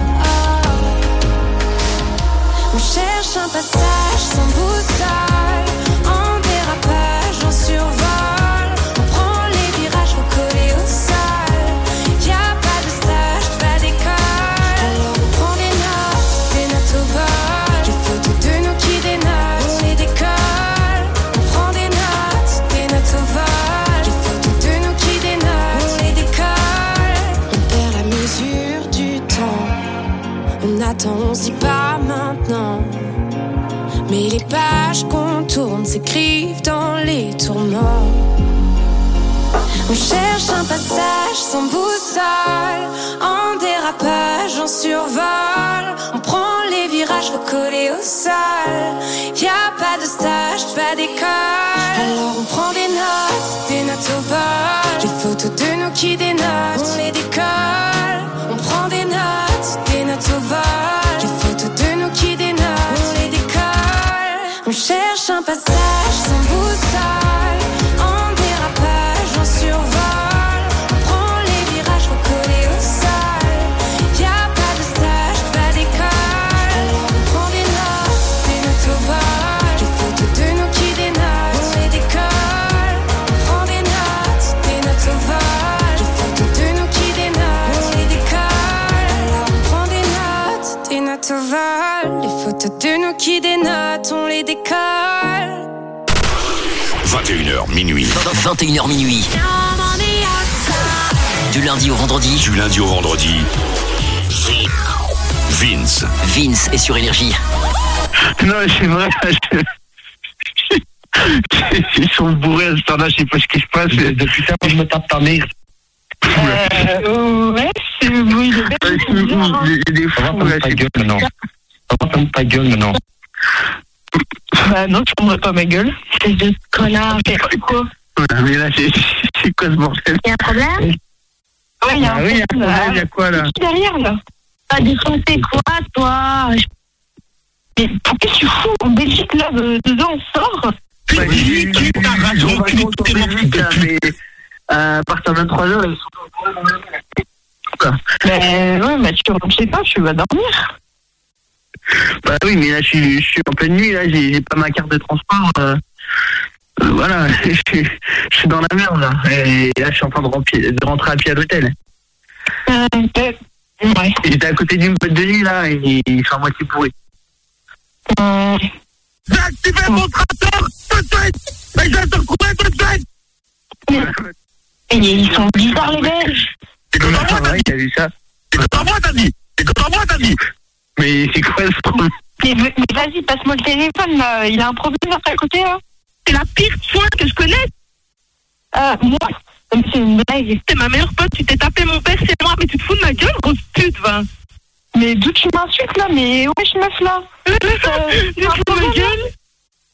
On cherche un passage sans boussole. En dérapage, on survole. On prend les virages, faut coller au sol. Y'a pas de stage, pas d'école. Alors on prend des notes, des notes au vol. Les photos de nous qui dénotent, on les décolle. On prend des notes, des notes au vol. Les photos de nous qui dénotent, on les décolle. On perd la mesure du temps. On attend, on se dit pas maintenant. Mais les pages qu'on tourne s'écrivent dans les tourments. On cherche un passage sans boussole. En dérapage, on survole. On prend les virages, faut coller au sol. Y'a pas de stage, pas d'école. Alors on prend des notes, des notes au vol. Les photos de nous qui dénotent, on les décolle. On prend des notes, des notes au vol. Les photos de nous qui dénotent, on les décolle. On cherche un passage sans boussole. En dérapage, on survole. On prend les virages, faut coller au sol. Y'a pas de stage, pas d'école. Alors on prend des notes, des notes au vol. Les photos de nous qui dénotent, on les décolle. On prend des notes, des notes au vol. Les photos de nous qui dénotent, on les décolle. Alors on prend des notes, des notes au vol. Les photos de nous qui dénotent, on les décolle. vingt et une heures minuit. vingt et une heures minuit. Du lundi au vendredi. Du lundi au vendredi. Vince. Vince est sur Énergie. Non, c'est vrai. Ils sont bourrés à ce temps-là, je sais pas ce qui se passe. Depuis ça, moi, je me tape ta mère. Euh, ouais, c'est le bruit de bête. Il y a des fous, là, ta gueule maintenant. On va fermer ta gueule maintenant. Bah non, tu prendrais pas ma gueule. Espèce de connard, c'est quoi? Mais là, c'est, c'est quoi ce bordel? Y'a un problème? Ouais, y'a ah, un oui, y a problème. un problème, y'a quoi là? Qui derrière là? Pas défoncer quoi, toi? Mais pourquoi tu fous en Belgique là, de, dedans on sort? Bah, tu t'as raison, tu t'es mais à partir de vingt-trois heures, ils sont encore dans le quoi? Mais ouais, mais tu rentres chez toi, tu vas dormir. Bah oui, mais là, je suis, je suis en pleine nuit, là, j'ai, j'ai pas ma carte de transport. Euh, euh, voilà, je suis, je suis dans la merde, là. Et là, je suis en train de, remplir, de rentrer à pied à l'hôtel. Euh, ouais. J'étais à côté d'une boîte de nuit, là, et ils sont à moitié bourrés. Euh... J'ai activé mon tracteur tout de suite. Et je vais te retrouver tout de suite. Et ils sont bizarres, les Belges. C'est comme ça, t'as vu ça? C'est comme moi, t'as dit. C'est comme moi, t'as dit. Mais c'est quoi ce problème? Mais, mais vas-y, passe-moi le téléphone, là. Il a un problème à côté, là. C'est la pire fois que je connais. Euh, moi, c'est une blague. C'est ma meilleure pote, tu t'es tapé mon père chez moi, mais tu te fous de ma gueule, grosse pute, va. Mais d'où tu m'insultes, là? Mais wesh, meuf, là. Tu te fous de ma gueule?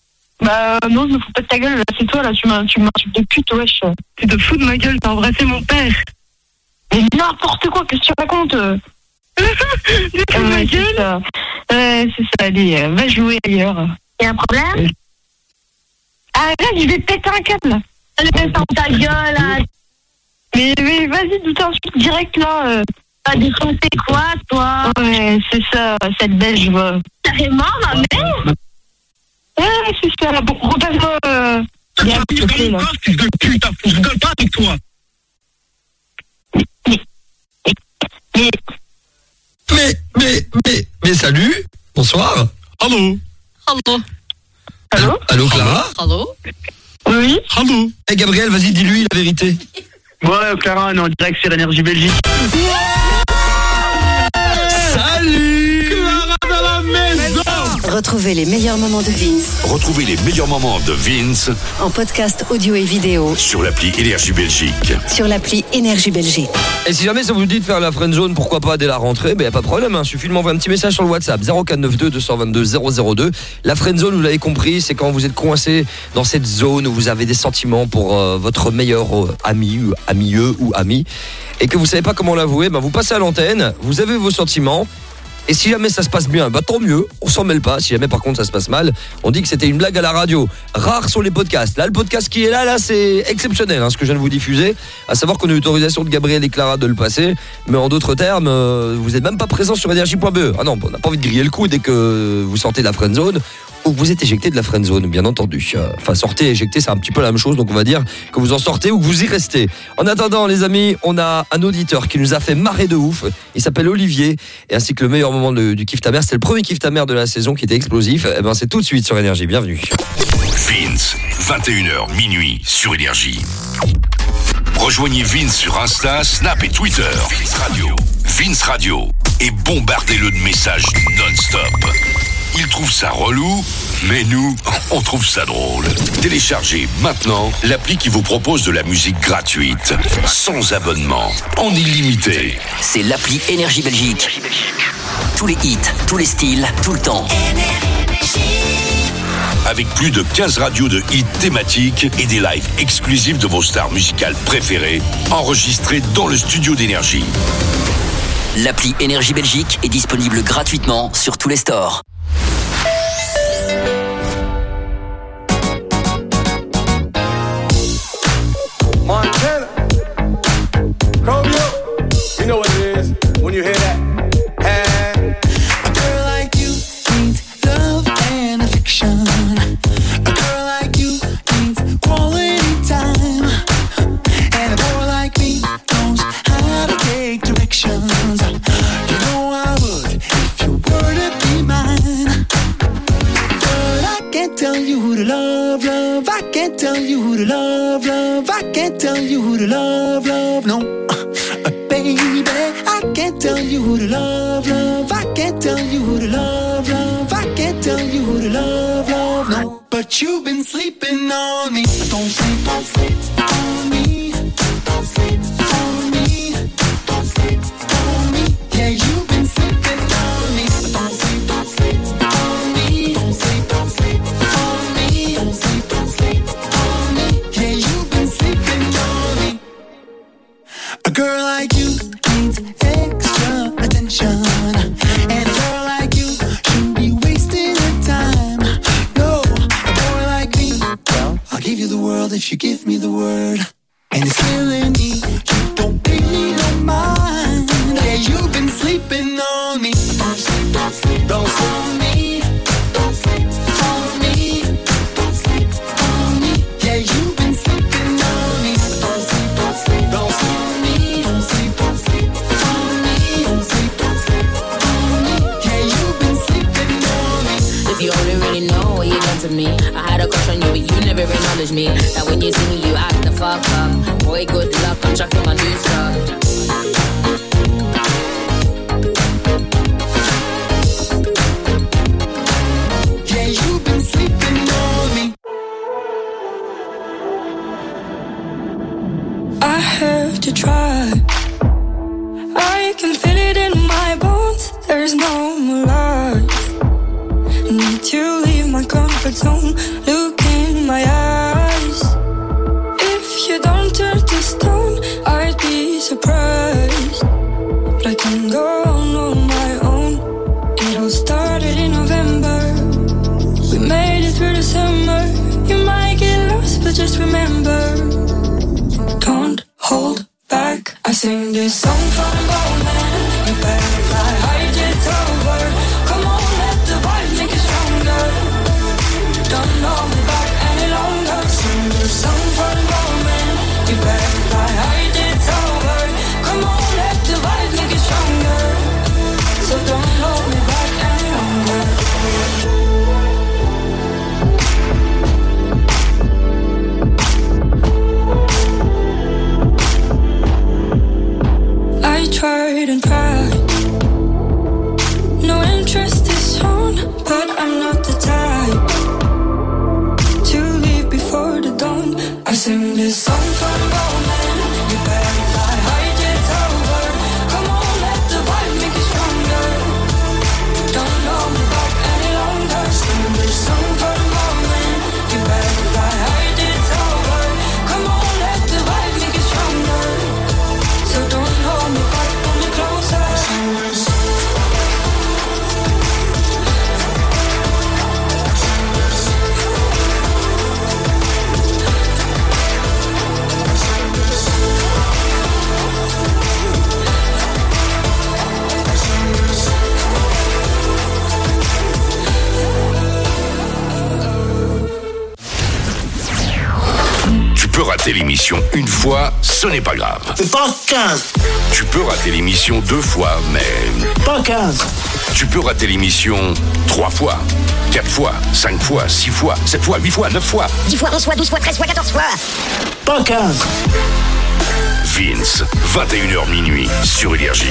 Bah euh, non, je me fous pas de ta gueule, là, c'est toi, là, tu m'as- tu m'insultes de pute, wesh. Tu te fous de ma gueule, t'as embrassé mon père. Mais n'importe quoi, qu'est-ce que tu racontes euh Tu te fous de ma Ouais, gueule. c'est ça. Ouais, c'est ça, allez, euh, va jouer ailleurs. Y'a un problème? Ah là, je vais péter un câble. Allez, ferme ta gueule, là. Mais, mais vas-y, d'où t'insultes direct, là. Euh. T'as défoncé quoi, toi? Ouais, c'est ça, cette belge, va. Carrément, ma mère? Ouais, c'est ça, là, bon, repasse-moi, euh... bien, s'il te plaît, là. Fils de pute, je rigole pas avec toi. Mais, Mais, mais, mais, mais salut. Bonsoir. Allô. Allô. allô? Allô, Clara. Allô. Oui? Allô. Eh Gabriel, vas-y, dis-lui la vérité. Ouais, Clara, on est en direct sur Énergie Belgique. Salut. Clara dans la maison. Retrouvez les meilleurs moments de Vince Retrouvez les meilleurs moments de Vince en podcast audio et vidéo sur l'appli Énergie Belgique. sur l'appli Énergie Belgique. Et si jamais ça vous dit de faire la friendzone, pourquoi pas dès la rentrée, ben y a pas de problème, hein. Suffit de m'envoyer un petit message sur le WhatsApp zéro quatre neuf deux deux deux deux zéro zéro deux. La friendzone, vous l'avez compris, c'est quand vous êtes coincé dans cette zone où vous avez des sentiments pour euh, votre meilleur euh, ami ou amieux ou ami et que vous savez pas comment l'avouer, ben vous passez à l'antenne, vous avez vos sentiments. Et si jamais ça se passe bien, bah tant mieux, on s'en mêle pas. Si jamais par contre ça se passe mal, on dit que c'était une blague à la radio. Rares sont les podcasts. Là, le podcast qui est là, là, c'est exceptionnel, hein, ce que je viens de vous diffuser. À savoir qu'on a eu l'autorisation de Gabriel et Clara de le passer. Mais en d'autres termes, euh, vous n'êtes même pas présent sur énergie point b e. Ah non, on n'a pas envie de griller le coup dès que vous sortez de la friendzone ou que vous êtes éjecté de la friendzone, bien entendu. Euh, Enfin, sortez, éjecté, c'est un petit peu la même chose. Donc on va dire que vous en sortez ou que vous y restez. En attendant, les amis, on a un auditeur qui nous a fait marrer de ouf. Il s'appelle Olivier. Et ainsi que le meilleur moment de- du Kiff ta mère, c'est le premier Kiff ta mère de la saison qui était explosif. Eh ben, c'est tout de suite sur Énergie. Bienvenue. Vince, vingt et une heures minuit sur Énergie. Rejoignez Vince sur Insta, Snap et Twitter. Vince Radio. Vince Radio. Et bombardez-le de messages non-stop. Il trouve ça relou, mais nous, on trouve ça drôle. Téléchargez maintenant l'appli qui vous propose de la musique gratuite, sans abonnement, en illimité. C'est l'appli Énergie Belgique. Tous les hits, tous les styles, tout le temps. Avec plus de quinze radios de hits thématiques et des lives exclusifs de vos stars musicales préférées, enregistrés dans le studio d'Énergie. L'appli Énergie Belgique est disponible gratuitement sur tous les stores. Montana, Romeo, you know what it is when you hear that. Hey. A girl like you needs love and affection. A girl like you needs quality time. And a boy like me knows how to take directions. You know I would if you were to be mine. But I can't tell you who to love, love. I can't tell you who to love, love. I can't tell you who to love, love. No, uh, baby, I can't tell you who to love, love. I can't tell you who to love, love. I can't tell you who to love, love. No, but you've been sleeping on me. Don't sleep, don't sleep on me. Don't sleep on me. Don't sleep on me. Yeah, you've been sleeping on me. Don't sleep, don't sleep on me. Don't sleep, don't sleep on me. Don't sleep, don't sleep on me. Yeah, you've been sleeping on me. A girl like you needs extra attention. And a girl like you shouldn't be wasting her time. No, a boy like me, well, I'll give you the world if you give me the word. And it's killing me, you don't pay me no mind. Yeah, you've been sleeping on me. Don't sleep, don't sleep, don't sleep on me. Don't sleep on me. Don't sleep on me. Yeah, you've been sleeping on me. Don't sleep, don't sleep, don't sleep on me. Don't sleep, don't sleep on me. Don't sleep, don't sleep on me. Yeah, you've been sleeping on me. If you only really know what you done to me. I had a crush on you, but you never acknowledged me. That when you see me, you act the fuck up. Boy, good luck, I'm chucking my new stuff. Yeah, you've been sleeping on me. I have to try. I can feel it in my bones. There's no more life. Need to leave my comfort but don't look in my eyes. If you don't turn to stone, I'd be surprised. But I can go on on my own. It all started in November. We made it through the summer. You might get lost, but just remember, don't hold back. I sing this song from Bowman. You better fly high, it's over. Come on, let the vibe make it stronger. Don't hold me back any longer. Sing this song from Bowman. You better fly high, it's over. Come on, let the vibe make it stronger. So don't hold me back any longer. I tried and tried. No interest is shown, but I'm not the type to leave before the dawn. I sing this song from Bowman. You better fly high, it's over. Come on, let the vibe make it stronger. Don't hold me back any longer. Sing this song from Bowman. You better fly high, it's over. Come on, let the vibe make it stronger. So don't hold me back, pull me closer. Tu peux rater l'émission une fois, ce n'est pas grave. Pas quinze. Tu peux rater l'émission deux fois, mais... Pas quinze. Tu peux rater l'émission trois fois, quatre fois, cinq fois, six fois, sept fois, huit fois, neuf fois. dix fois, onze fois, douze fois, treize fois, quatorze fois. Pas quinze. Vince, vingt et une heures minuit, sur Énergie.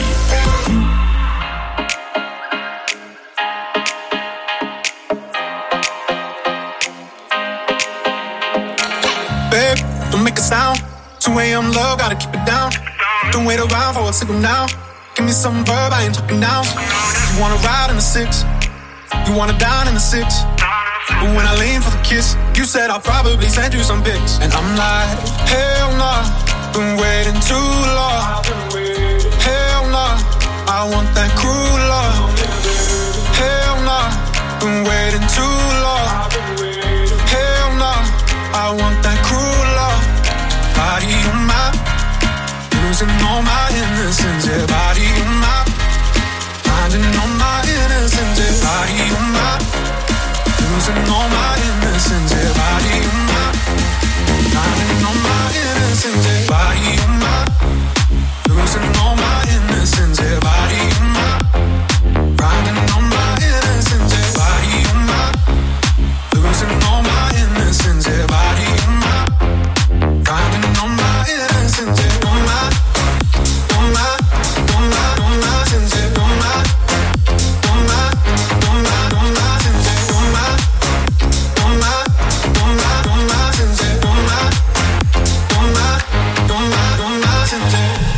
Babe, don't make a sound. two a.m. low, gotta keep it down. Don't wait around for a signal now. Give me some verb, I ain't talking down. You wanna ride in the six, you wanna dine in the six. But when I lean for the kiss, you said I'll probably send you some pics. And I'm like, hell nah, been waiting too long. Hell nah, I want that cruel love. Hell nah, been waiting too long. Hell nah, I want that cruel love. Body of mine, losing all my innocence. Yeah, body of mine, finding all my innocence. Yeah, body of mine, losing all my innocence. Yeah, body of mine, finding all my innocence. Yeah, body of mine, losing all my innocence. Yeah, body of mine, finding all my innocence. Yeah, body of mine, losing all my innocence. Yeah, body of mine, finding all my innocence. Yeah, all my, all my, all my, all my sins. Yeah, all my, all my, all my, all my sins. Yeah, all my, all my, all my, all my sins. Yeah, all my, all my, all my, all my sins.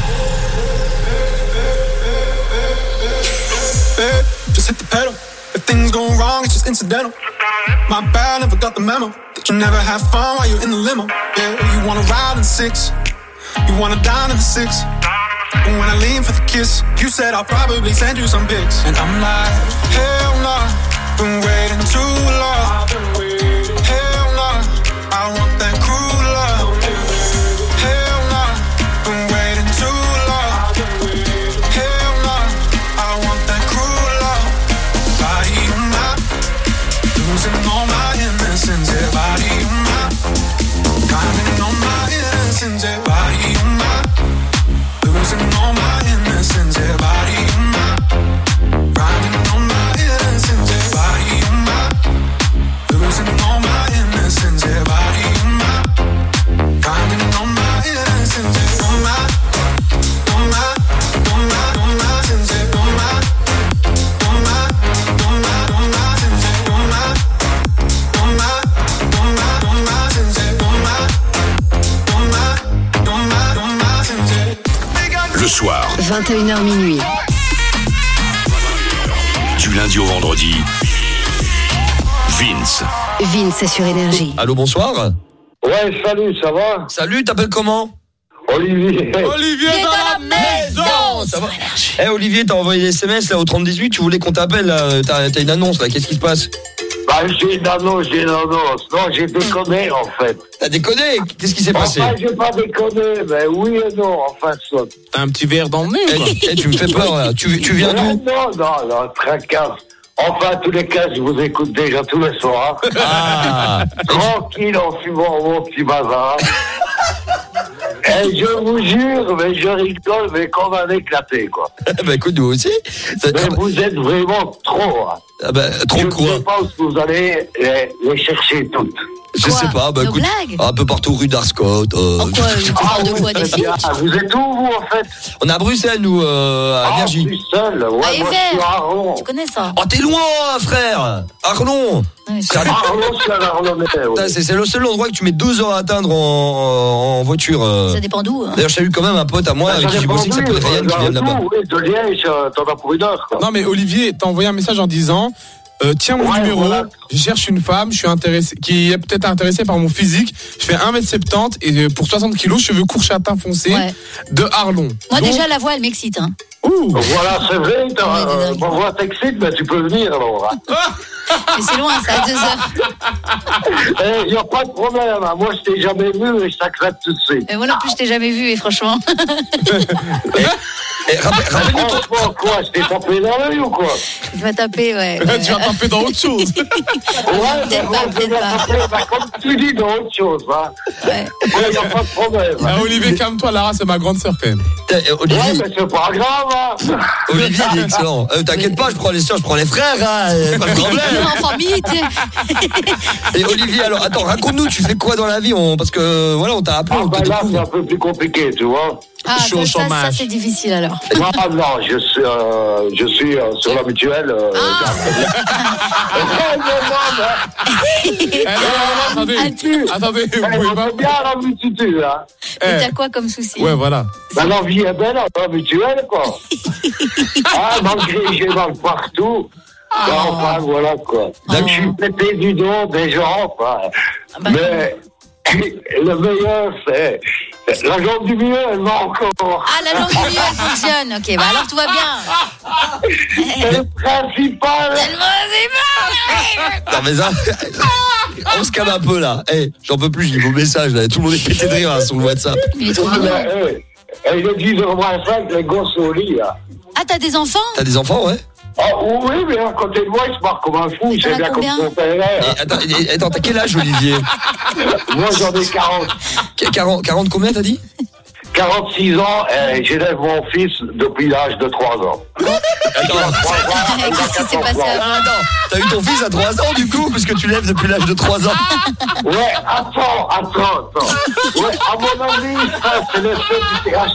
Babe, just hit the pedal. If things go wrong, it's just incidental. My bad, never got the memo that you never have fun while you're in the limo. Yeah, you wanna ride in six, you wanna dine in the six. But when I lean for the kiss, you said I'll probably send you some pics. And I'm like, hell nah, been waiting too long. Hell nah, I want that cruel love. Hell nah, been waiting too long. Hell nah, I want that cruel love. Body of mine, losing all my innocence. Yeah, body of mine, finding all my innocence. Yeah, body of mine, losing all my innocence. Yeah, body of mine, finding all my innocence. Yeah, body of mine, losing all my innocence. Yeah, body of mine, finding all my innocence. Yeah, all my, all my, all my, all my sins. Yeah, all my, all my, all my, all my sins. Yeah, all my, all my, all my, all my sins. Yeah, all my, all my, all my, all my sins. Yeah. Le soir, vingt et une heures minuit. du lundi au vendredi, Vince. Vince est sur Énergie. Allô, bonsoir. Ouais, salut, ça va? Salut, t'appelles comment? Olivier. Olivier dans la maison. Ça va? Eh hey, Olivier, t'as envoyé des S M S là au trente dix-huit, tu voulais qu'on t'appelle là, t'as, t'as une annonce là, qu'est-ce qui se passe? Bah j'ai une annonce, j'ai une annonce. Non, j'ai déconné en fait. T'as déconné? Qu'est-ce qui s'est passé? Enfin, j'ai pas déconné, mais oui et non, enfin ça. T'as un petit verre dans le nez, quoi. Eh, hey, tu me fais peur là, tu, tu viens d'où? Non, non, non, tracasse. Enfin, en tous les cas, je vous écoute déjà tous les soirs. Ah. Tranquille en fumant mon petit bazar. Et je vous jure, mais je rigole, mais comme un éclaté, quoi. Bah écoute, nous aussi. Ça... Mais vous êtes vraiment trop, hein. Ah bah, trop je quoi? Je pense que vous allez les, les chercher toutes. Je quoi? sais pas, bah Nos écoute, blagues? un peu partout rue d'Arscott. Euh... En quoi? Tu parles de quoi? Des filles? Vous êtes où, vous, en fait? On est à Bruxelles, nous, euh, à ah, Énergie. Bruxelles, ouais, Ah, moi, je suis à Arlon. Tu connais ça? Oh, t'es loin, frère! Arlon! Ouais, c'est, Arlon, je suis à Arlon, ouais. c'est, c'est le seul endroit que tu mets deux heures à atteindre en, en voiture. Euh. Ça dépend d'où. Hein. D'ailleurs, j'ai eu quand même un pote à moi ça avec qui j'ai bossé qui s'appelle Ryan qui vient de là-bas. Oui, de Liège, t'en as pour une heure, quoi. Non, mais Olivier, t'as envoyé un message en disant. Euh, tiens mon ouais, numéro, voilà. Je cherche une femme, je suis intéressé, qui est peut-être intéressée par mon physique. Je fais un mètre soixante-dix et pour soixante kilos, cheveux courts châtain foncé, ouais. De Arlon. Moi donc... déjà la voix elle m'excite. Hein. Ouh. Voilà, c'est vrai, t'as, ouais, euh, ma voix t'excite, mais tu peux venir alors. Mais c'est loin, c'est à deux heures. Il eh, n'y a pas de problème, hein. Moi je t'ai jamais vu et je t'accepte tout de suite. Et moi non plus je t'ai jamais vu et franchement. et, et, rappel, rappel franchement, quoi, je t'ai tapé dans l'œil ou quoi? Tu vas taper, ouais. ouais. Tu vas taper dans autre chose. Ouais, peut-être pas, peut-être pas. Taper, bah, comme tu dis, dans autre chose, hein. Ouais. Il n'y a pas de problème. Ah, Olivier, calme-toi, Lara, c'est ma grande sœur quand même. Olivier... Ouais, mais c'est pas grave, hein. Olivier, il est excellent. Euh, t'inquiète oui. pas, je prends les sœurs, je prends les frères, hein. Pas de problème. En famille, t'es... Et Olivier, alors, attends, raconte-nous, tu fais quoi dans la vie? on... Parce que, voilà, on t'a appelé. Ah, bah là, c'est un peu plus compliqué, tu vois. Ah, ça, ça, ça, c'est difficile alors. Non, non, je suis, euh, je suis euh, sur la mutuelle. Euh, ah. Attendez, attendez. On va bien la multitude, hein. Et t'as quoi comme souci? Ouais, voilà. Bah, la vie est belle, la mutuelle, quoi. Ah, malgré j'ai mal partout. Oh. Ben, enfin, voilà, quoi. Oh. Donc, je suis pété du dos des gens, quoi. Ah, bah, mais... Le meilleur, c'est la jambe du milieu, elle va encore. Ah, la jambe du milieu, elle fonctionne. Ok, bah alors tout va bien. C'est le principal. C'est le principal. Non, mais ça, on se calme un peu là. Hey, j'en peux plus, j'ai vos messages là. Tout le monde est pété de rire hein, sur le WhatsApp. Il est trop mignon. Il est dix heures moins cinq, les gosses sont au lit là. Ah, t'as des enfants? T'as des enfants, ouais? Ah oui, mais à côté de moi, il se marre comme un fou, c'est bien comme son père. Attends, attends, t'as quel âge, Olivier? Moi, j'en ai quarante. quarante, quarante combien, t'as dit? quarante-six ans, et j'élève mon fils depuis l'âge de trois ans. Attends, qu'est-ce qui s'est passé avant? Attends, t'as eu ton fils à trois ans, du coup, puisque tu lèves depuis l'âge de trois ans? Ouais, attends, attends, attends. Ouais, à mon avis, ça, c'est le fait du T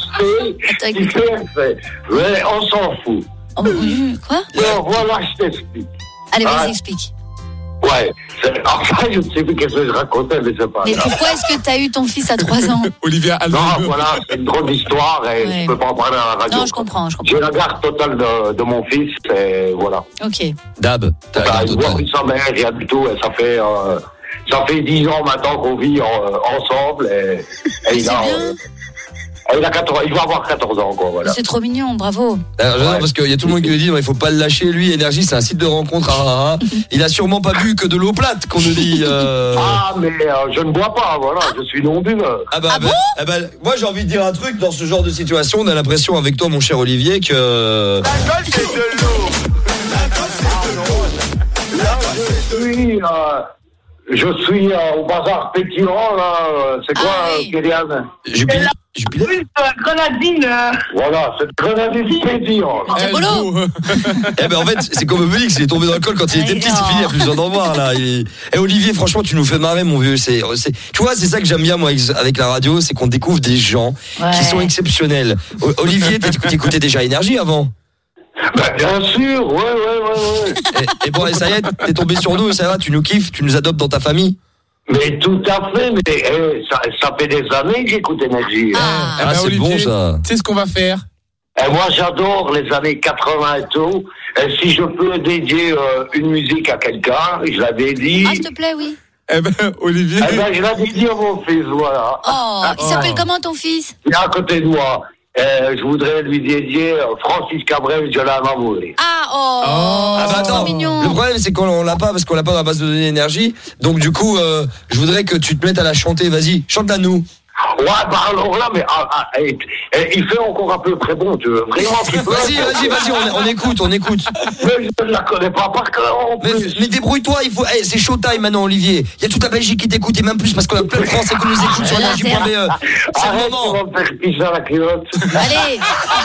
H C qui fait effet. Mais on s'en fout. Oh, quoi? Non, voilà, je t'explique. Allez, vas-y, ah, explique. Ouais, c'est... enfin, je ne sais plus qu'est-ce que je racontais, mais c'est pas Mais grave. pourquoi est-ce que tu as eu ton fils à trois ans? Olivier, non, voilà, c'est une drôle d'histoire et ouais. Je ne peux pas en parler à la radio. Non, je comprends, je comprends. J'ai la garde totale de, de mon fils et voilà. Ok. Dab, t'as la garde totale. Il voit plus sa mère, rien du tout, et ça fait... Euh, ça fait dix ans maintenant qu'on vit en, euh, ensemble et, et il a... Euh, Il, a quatorze, il va avoir quatorze ans, quoi, voilà. C'est trop mignon, bravo. Alors, ouais. Non, parce qu'il y a tout le monde qui me dit, non, il faut pas le lâcher, lui, Énergie, c'est un site de rencontre. Ah, ah, ah. Il a sûrement pas bu que de l'eau plate, qu'on nous dit. Euh... Ah, mais euh, je ne bois pas, voilà, ah. Je suis non-buveur. Ah, bah, ah bah, bon ah bah, moi, j'ai envie de dire un truc, dans ce genre de situation, on a l'impression, avec toi, mon cher Olivier, que... L'alcool, c'est de l'eau. L'alcool, c'est de l'eau. Là, je suis... Euh... Je suis euh, au bazar pétillant, là. C'est quoi, ah, oui. Kéliane? Jubilé. Jubilé. Oui, c'est grenadine. Euh... Voilà, c'est grenadine pétillant. C'est rigolo. Eh ben, en fait, c'est comme Obélix, il est tombé dans l'alcool quand il était petit, c'est fini, il n'y a plus besoin d'en boire, là. Et eh, Olivier, franchement, tu nous fais marrer, mon vieux. C'est, c'est... Tu vois, c'est ça que j'aime bien, moi, avec la radio, c'est qu'on découvre des gens ouais. qui sont exceptionnels. O- Olivier, t'écoutais déjà Énergie avant? Bah, bien sûr, ouais, ouais, ouais, ouais. Et, et bon, et ça y est, t'es tombé sur nous, ça va, tu nous kiffes, tu nous adoptes dans ta famille? Mais tout à fait, mais eh, ça, ça fait des années que j'écoute Énergie. Ah, ah, ah bah, c'est Olivier, bon, ça. Tu sais ce qu'on va faire? Et moi, j'adore les années quatre-vingts et tout. Et si je peux dédier euh, une musique à quelqu'un, je la dédie. Ah, s'il te plaît, oui. Eh ben, Olivier. Eh ben, je la dédie à mon fils, voilà. Oh, il s'appelle comment ton fils? Il est à côté de moi. Euh, je voudrais lui dédier euh, Francis Cabrel, je l'aime à mourir. Ah, oh, Ah bah attends, le problème c'est qu'on on l'a pas parce qu'on l'a pas dans la base de données énergie. Donc du coup, euh, je voudrais que tu te mettes à la chanter. Vas-y, chante-la nous. Ouais, bah alors là, mais ah, ah, et, et, il fait encore un peu très bon, tu veux vraiment qu'il peut. Vas-y, vas-y, vas-y, on, on écoute, on écoute. Mais je ne la connais pas par cœur en mais, plus. mais débrouille-toi, il faut. Hey, c'est showtime maintenant, Olivier. Il y a toute la Belgique qui t'écoute et même plus parce qu'on a plein de Français qui nous écoutent sur énergie point b e. C'est Arrête, le moment. tu vas me faire pisser à la culotte. Allez.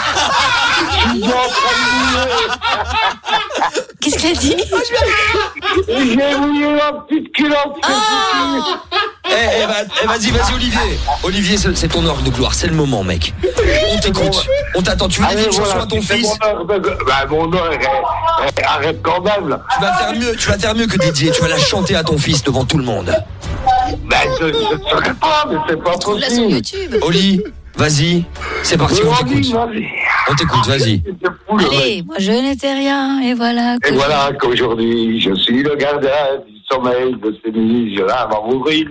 Qu'est-ce qu'elle dit? J'ai mouillé ma petite culotte. Eh, eh, bah, eh, vas-y, vas-y, Olivier. Olivier, c'est c'est ton heure de gloire, c'est le moment, mec. On t'écoute, on t'attend. Tu veux Allez, dédier une chanson voilà, à ton c'est fils? mon heure de... Bah, mon heure, eh, eh, arrête quand même, là. Tu vas faire mieux, tu vas faire mieux que dédier. Tu vas la chanter à ton fils devant tout le monde. Ben, je ne saurais pas, mais c'est pas Trouve-la sur possible. YouTube. Oli, vas-y, c'est parti, on t'écoute. On t'écoute, vas-y. Allez, moi je n'étais rien et voilà. Et voilà qu'aujourd'hui, je suis le gardien du sommeil de ces nuits, je l'aime à mourir.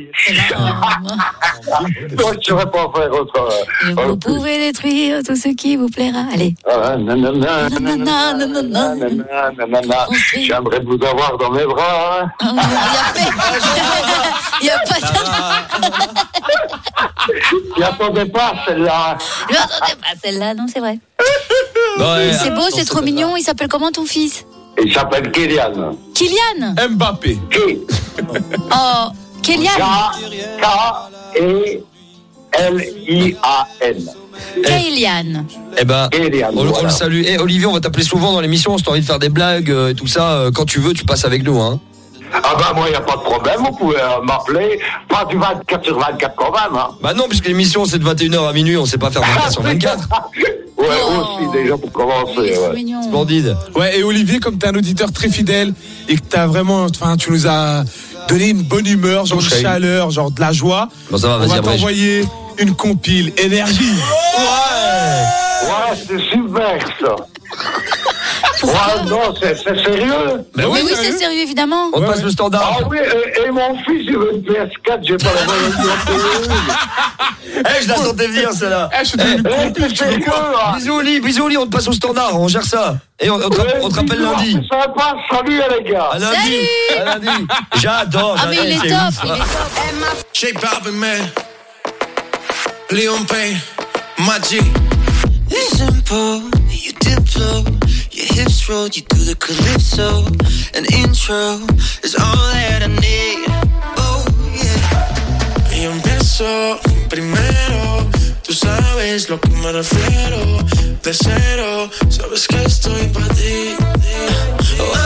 Moi, je ne saurais pas faire autre. Et vous pouvez détruire tout ce qui vous plaira. Allez. Ah, nanana, nanana, nanana, nanana. J'aimerais vous avoir dans mes bras. Il n'y a pas ça. Je n'attendais pas celle-là. Je n'attendais pas celle-là, non, c'est vrai. Ouais, c'est beau, c'est trop mignon. Il s'appelle comment ton fils? Il s'appelle Kylian. Kylian. Mbappé. Oh, Kylian. K E L I A N. Kylian. Eh ben, Kylian, on, on voilà. le salue. Eh, Olivier, on va t'appeler souvent dans l'émission. Si t'as envie de faire des blagues euh, et tout ça, euh, quand tu veux, tu passes avec nous, hein. Ah bah moi, il n'y a pas de problème, vous pouvez euh, m'appeler. Pas du vingt-quatre sur vingt-quatre quand même, hein. Bah non, puisque l'émission c'est de vingt et une heures à minuit, on sait pas faire vingt-quatre sur vingt-quatre. Ouais, aussi, déjà pour commencer. Ouais. Splendide. Ouais, et Olivier, comme t'es un auditeur très fidèle et que t'as vraiment, enfin, tu nous as donné une bonne humeur, genre une Touché. chaleur, genre de la joie. Bon, ça va, on vas-y, va abrège. t'envoyer une compile énergie. Ouais. Ouais, c'est super ça. Ouais, non, c'est c'est sérieux. Ben Mais oui, c'est sérieux, évidemment. On te passe le standard. Ah oui, et, et mon fils, il veut une P S quatre, j'ai pas la moyenne. Eh, je la sentais venir, celle-là. Eh, je suis devenu Eh, compile, c'est tu veux sérieux, quoi? là. Bisous, Oli, bisous, Oli, on te passe au standard, on gère ça. Et on, on te, Ouais, on te rappelle bisous, lundi. C'est sympa, salut les gars. À lundi. Salut. À lundi. J'adore. Ah, mais il est c'est top, ouf. il est top. J Balvin, man. Leon Payne, my G. It's simple, you diplo, your hips roll, you do the calypso. An intro is all that I need. Oh yeah. Y empiezo primero. Tú sabes lo que me refiero. De cero, sabes que estoy pa' ti. Oh,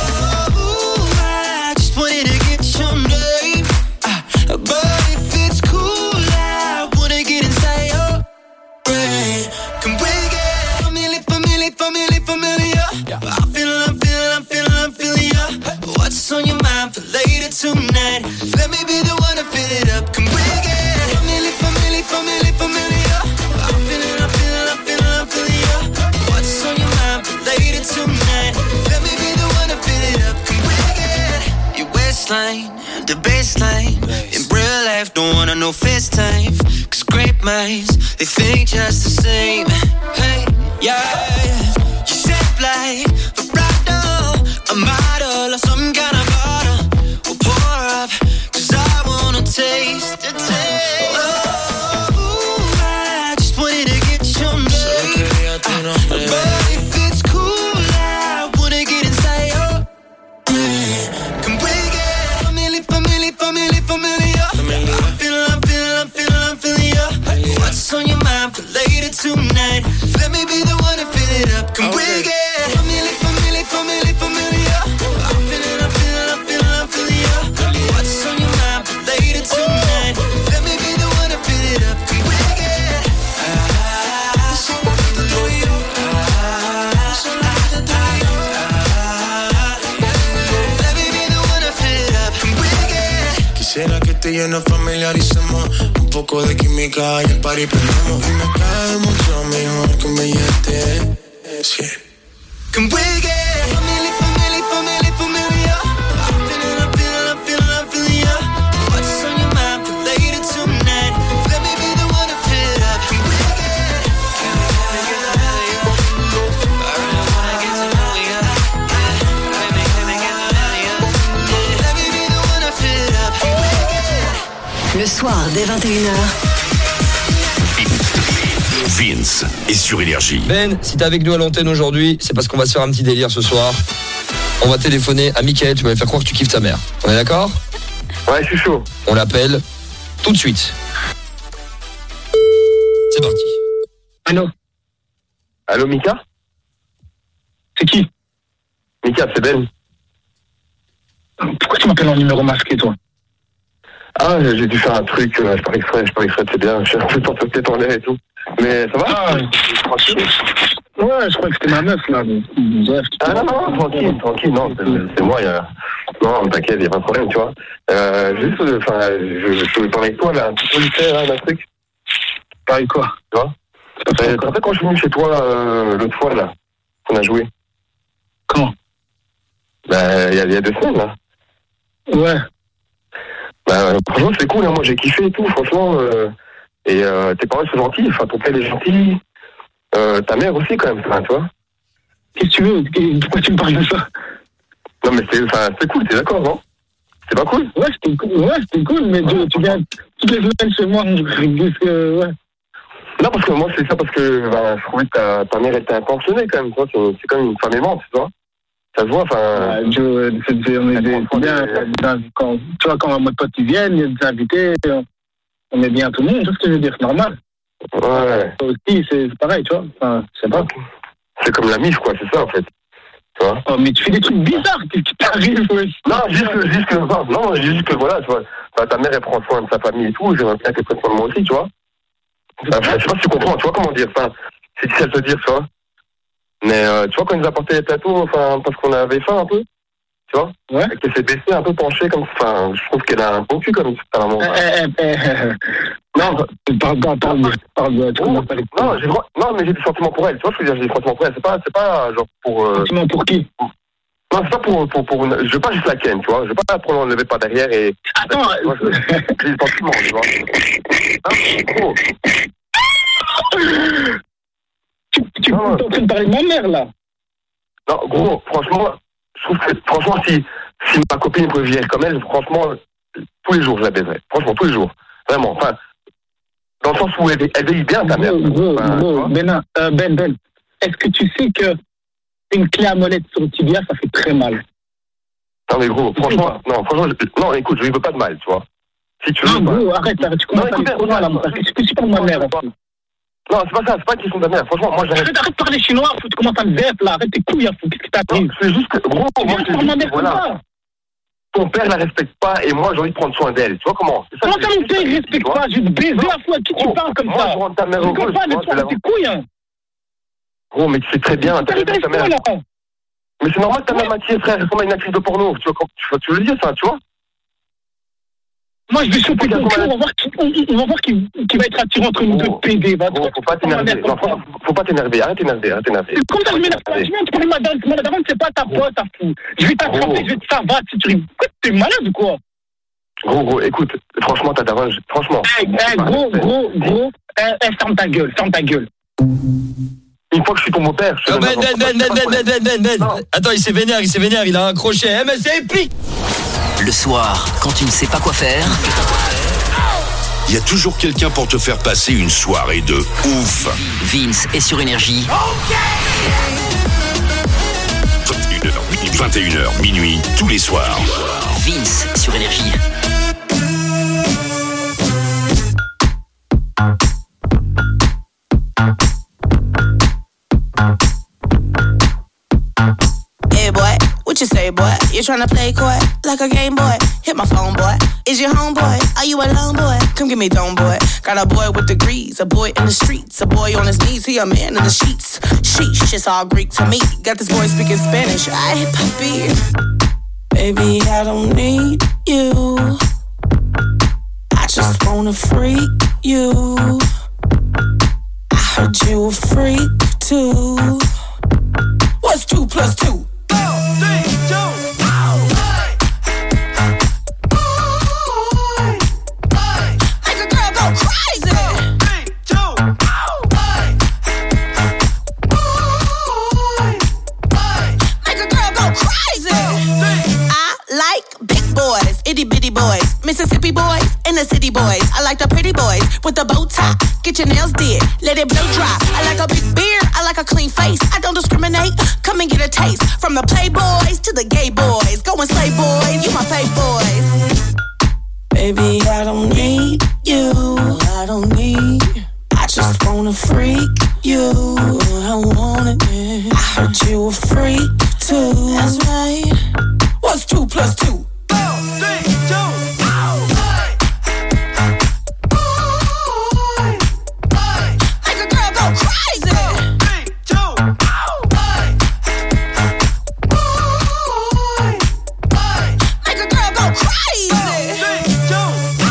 I just wanted to get your name. Uh, but if it's cool, I wanna get inside your brain. Can we get familiar, familiar, familiar, familiar? I feel, I'm feeling, I'm feeling, I'm feeling ya. What's on your mind for later tonight? Let me be the one to fill it up. Can we get familiar, familiar, familiar, familiar? I'm feeling, I'm feeling, I'm feeling, I'm feeling ya. What's on your mind for later tonight? Let me be the one to fill it up. Can we get your waistline, the baseline? In real life, don't wanna know FaceTime. Cause great minds, they think just the same. Hey, yeah. You shape like vibrato, a model or some kind of bottle. We'll pour up, cause I wanna taste the taste. Oh, I just wanted to get your name. But if it's cool, I wanna get inside your brain. Can we get familiar, familiar, familiar, familiar? I'm feeling, I'm feeling, I'm feeling, I'm feeling ya. What's on your mind for later tonight? Let me be the one to fill it up. Can we get familiar, familiar, familiar, familiar? I'm feeling, I'm feeling, I'm feeling, I'm feeling ya. What's on your mind for later tonight? Let me be the one to fill it up. Can we get ah, something to do you? Ah, something to do you? Ah, let me be the one to fill it up. Can we get Quisiera que tú y yo nos familiaricemos. Un poco de química y el party prendemos. Y me cae mucho mejor que un billete. soir, dès vingt et une heures. Vince est sur Énergie. Ben, si t'es avec nous à l'antenne aujourd'hui, c'est parce qu'on va se faire un petit délire ce soir. On va téléphoner à Mickaël, tu vas lui faire croire que tu kiffes ta mère. On est d'accord ? Ouais, je suis chaud. On l'appelle tout de suite. C'est parti. Allô ? Allô, Mika ? C'est qui ? Mika, c'est Ben. Pourquoi tu m'appelles en numéro masqué, toi ? Ah, j'ai dû faire un truc, euh, je parie que je parie que c'est bien, je suis un peu tenté de en l'air et tout. Mais ça va ? Ah, tranquille. Ouais, je crois que c'était ma meuf, là. Ah non, non, tranquille, tranquille, non, c'est, c'est moi, il y a... Non, t'inquiète, il n'y a pas de problème, tu vois. Euh, juste, enfin, je, je voulais parler avec toi, là, un petit peu vite fait, là, d'un truc. Parler quoi ? Tu vois ? Tu te rappelles quand je suis venu chez toi, euh, l'autre fois, là, qu'on a joué ? Quand ? Bah, il y, y a deux semaines, là. Ouais. Bah, franchement, c'est cool, hein, moi j'ai kiffé et tout, franchement. Euh, et euh, tes parents sont gentils, enfin, ton père est gentil. Euh, ta mère aussi, quand même, enfin, tu vois. Qu'est-ce que tu veux ? Pourquoi tu me parles de ça ? Non, mais c'est, enfin, c'est cool, t'es d'accord, non ? C'est pas cool ? Ouais, c'était cool, ouais, c'était cool, mais tu, tu viens toutes les semaines chez moi, je que, ouais. Non, parce que moi, c'est ça, parce que bah, je trouvais que ta, ta mère était intentionnée, quand même, tu vois. C'est, c'est quand même une femme aimante, tu vois. Ça se voit, enfin... Ouais, je, c'est, c'est, on est des, c'est bien, quand, tu vois, quand mes potes ils viennent, il y a des invités, on, on est bien tout le monde, c'est ce que je veux dire, c'est normal. Ouais. Ça aussi, c'est, c'est pareil, tu vois, enfin, je sais pas. C'est comme la mif, quoi, c'est ça, en fait. Tu vois. Oh, mais tu fais des trucs bizarres, qu'est-ce qui t'arrive, ouais. Non, juste que, juste que, non, non, juste que, voilà, tu vois, enfin, ta mère, elle prend soin de sa famille et tout, j'aimerais bien qu'elle prenne soin de moi aussi, tu vois. Enfin, je sais pas si tu comprends, tu vois comment dire, enfin, c'est difficile de te dire, tu vois. Mais euh, tu vois, quand il nous a apporté les plateaux, enfin, parce qu'on avait faim un peu, tu vois, ouais. Et qu'elle s'est baissée un peu penchée comme, enfin, je trouve qu'elle a un bon cul comme ça, maman. Eh, eh, eh, non, parle, parle, parle, parle de oh, non, j'ai, non, mais j'ai des sentiments pour elle, tu vois, je veux dire, j'ai des sentiments pour elle, c'est pas, c'est pas, genre, pour... Euh, sentiments pour qui ? Non, c'est pas pour, pour, pour une, je veux pas juste la ken, tu vois, je veux pas prendre l'enlever par derrière et... Attends, tu vois, je, j'ai des sentiments, tu vois. Hein, gros. Tu, tu es en train de parler de ma mère, là. Non, gros, franchement, je trouve que, franchement, si, si ma copine pouvait vieillir comme elle, franchement, tous les jours, je la baiserais. Franchement, tous les jours. Vraiment, enfin, dans le sens où elle, elle vieillit bien, ta mère. Gros, enfin, gros, Ben, euh, Ben, Ben, est-ce que tu sais que une clé à molette sur le tibia, ça fait très mal? Non, mais gros, franchement, non, franchement, je, non, écoute, je lui veux pas de mal, tu vois. Si tu veux. Non, gros, bah, arrête, arrête, tu commences à aller trop loin, là, parce que tu suis pas de ma mère, en fait. Non, c'est pas ça, c'est pas une question de merde. Franchement, moi, j'arrête. Arrête, arrête de parler chinois, faut, tu commences à me zèbre, là. Arrête tes couilles, faut, qu'est-ce qui t'arrive? C'est juste que, gros, moi, je te dis, voilà. Ton père la respecte pas et moi, j'ai envie de prendre soin d'elle. Tu vois comment? C'est ça. Comment ça, mon père, il respecte pas? Je vais te baiser la fois à qui tu parles comme ça. Moi, je rends ta mère heureuse. heureuse. Tu pas, mais toi, tes couilles, hein. Gros, mais tu sais très bien, t'as ta mère. Mais c'est normal que ta mère m'attire, frère. C'est comme une actrice de porno. Tu vois, tu veux le dire, ça, tu vois? Moi, je vais choper ton cul, on va voir qui, on va voir qui, qui va être attirant entre nous deux P D. Va, oh, faut pas t'énerver. Non, faut, faut pas t'énerver. Arrête t'énerver, arrête t'énerver. Comme ça, je m'énerve pas. Tu viens de prendre ma dame. Ma dame, c'est pas ta pote, ta fou. Je vais t'attraper, je vais te faire battre si tu rigoles. T'es malade ou quoi? Gros, gros, écoute, franchement, ta daronne, franchement. Eh, eh, gros, gros, gros, eh, eh, ferme ta gueule, ferme ta gueule. Une fois que je suis ton beau-père, je Ben, Ben, Ben, Ben, Ben, Ben, Ben, Ben. Attends, il s'est vénère, il s'est vénère, il a un crochet. Eh, mais c'est épique! Le soir, quand tu ne sais pas quoi faire, il y a toujours quelqu'un pour te faire passer une soirée de ouf. Vince est sur Énergie. vingt et une heures, minuit, tous les soirs. Vince sur Énergie. Hey boy, what you say, boy? You tryna play coy like a game boy? Hit my phone, boy. Is your homeboy? Are you alone, boy? Come get me dome, boy. Got a boy with degrees, a boy in the streets, a boy on his knees, he a man in the sheets. Sheesh, it's all Greek to me. Got this boy speaking Spanish. Ay, papi. Baby, I don't need you. I just wanna freak you. I heard you a freak too. What's two plus two? Itty bitty boys, Mississippi boys, and and the city boys. I like the pretty boys with the bow tie. Get your nails did, let it blow dry. I like a big beard, I like a clean face. I don't discriminate, come and get a taste. From the playboys to the gay boys. Go and slay boys, you my fave boys. Baby, I don't need you, I don't need. I just wanna freak you, I want it. I heard you a freak too. That's right. What's two plus two? Four, three, two. Make a girl go crazy. Four, three, two. Make a girl go crazy. Four, three, two.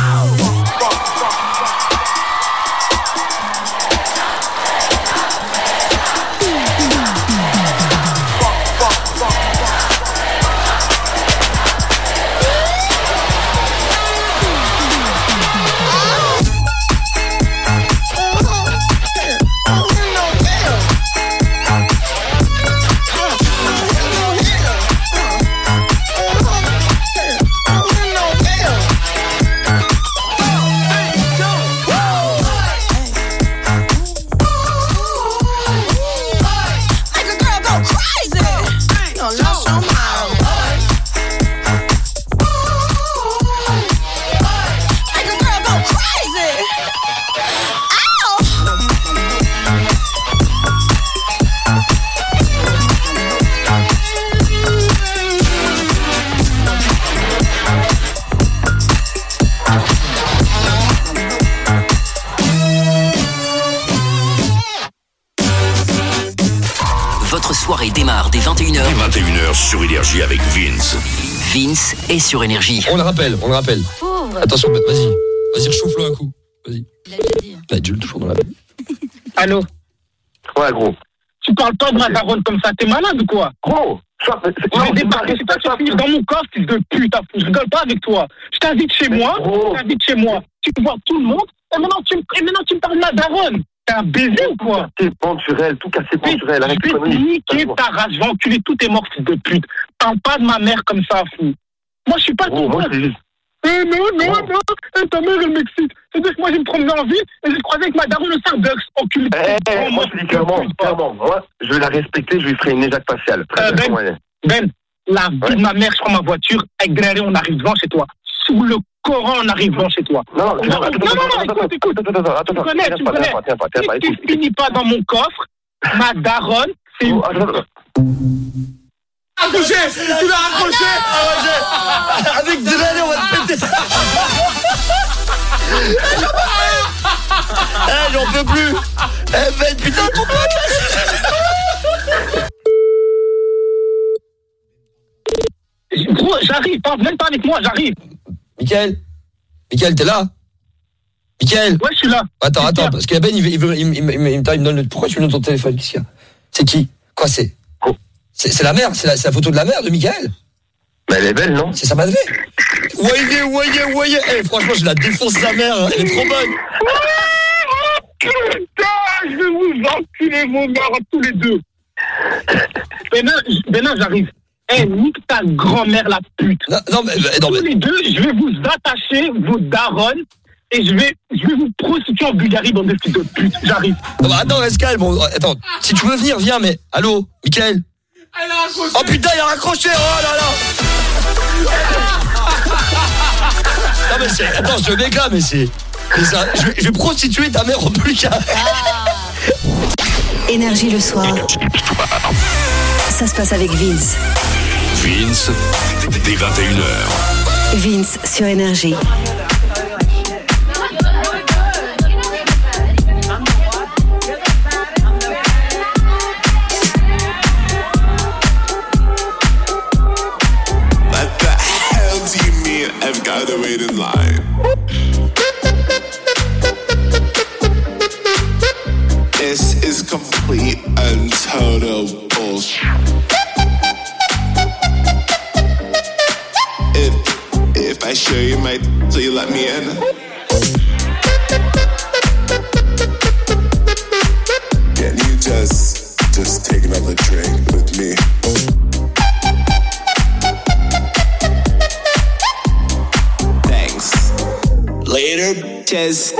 Soirée démarre dès vingt et une heures. Dès vingt et une heures sur Énergie avec Vince. Vince est sur Énergie. On le rappelle, on le rappelle. Pauvre. Attention, vas-y. Vas-y, rechauffe-le un coup. Vas-y. Il a déjà dit. Bah, Jules, toujours dans la vie. Allô? Ouais, gros. Tu parles pas de ma daronne comme ça, t'es malade ou quoi? Gros, ça, c'est, c'est, je vais débarquer, c'est pas que tu vas finir dans mon coffre, fils de pute, je rigole pas avec toi. Je t'invite chez moi, je t'invite chez moi, tu peux voir tout le monde, et maintenant tu, et maintenant tu me parles de ma daronne. T'es un baiser ou quoi? Tout cassé, penturel, tout cassé, penturel, arrête de conneries. Je vais niquer ta race, je vais enculer tous tes morts, fils de pute. Parle pas de ma mère comme ça, fou. Moi, je suis pas ton pote. Eh non, non, non, eh, ta mère, elle m'excite. C'est-à-dire que moi, je me promenais en ville et j'ai croisé avec ma daronne au Starbucks, enculé. Eh, eh, moi, je dis clairement, clairement, moi, je vais la respecter, je lui ferai une éjac faciale. Euh, ben, ben, la vie ouais. de ma mère, je prends ma voiture, avec Gréry, on arrive devant chez toi. Sous le Coran en arrivant chez toi. Non, non, non, non, écoute, écoute. Attends, attends, attends, tu me connais, tu me connais. Si tu finis pas dans mon coffre, ma daronne, c'est une... Accroché! Tu l'as accroché! Avec Delané, on va te péter! Eh, j'en peux plus! Eh, ben, putain, ton pote! Gros, j'arrive, parle même pas avec moi, j'arrive. Mickaël? Mickaël, t'es là? Mickaël? Ouais, je suis là. Attends, attends, parce que Ben, il, il, il, il, il, il, il me donne le... Pourquoi tu me donnes ton téléphone? Qu'est-ce qu'il y a? C'est qui? Quoi, c'est? C'est, c'est la mère, c'est la, c'est la photo de la mère de Mickaël. Bah, elle est belle, non? C'est sa madré. Voyez, voyez, voyez. Eh, franchement, je la défonce sa mère, hein. Elle est trop bonne. Putain, je vais vous enculer vos mères tous les deux. Benin, Benin, j'arrive. Eh, hey, nique ta grand-mère, la pute. Non, non, mais, non, mais... Tous les deux, je vais vous attacher vos darons et je vais, je vais vous prostituer en Bulgarie dans des fils de pute. J'arrive. Non, bah, attends, reste calme. Bon, attends, si tu veux venir, viens, mais... Allô, Mickaël? Elle a raccroché. Oh putain, il a raccroché. Oh là là. Non mais c'est... Attends, je te méga, mais c'est... c'est ça. Je, vais, je vais prostituer ta mère en Bulgarie. Ah. Énergie le soir. Ça se passe avec Vince. Vince, dès vingt et une heures. Vince sur Énergie. I've got to wait in line. This is complete and total bullshit. If, if I show you my, so you let me in? Can you just, just take another drink with me? Tez.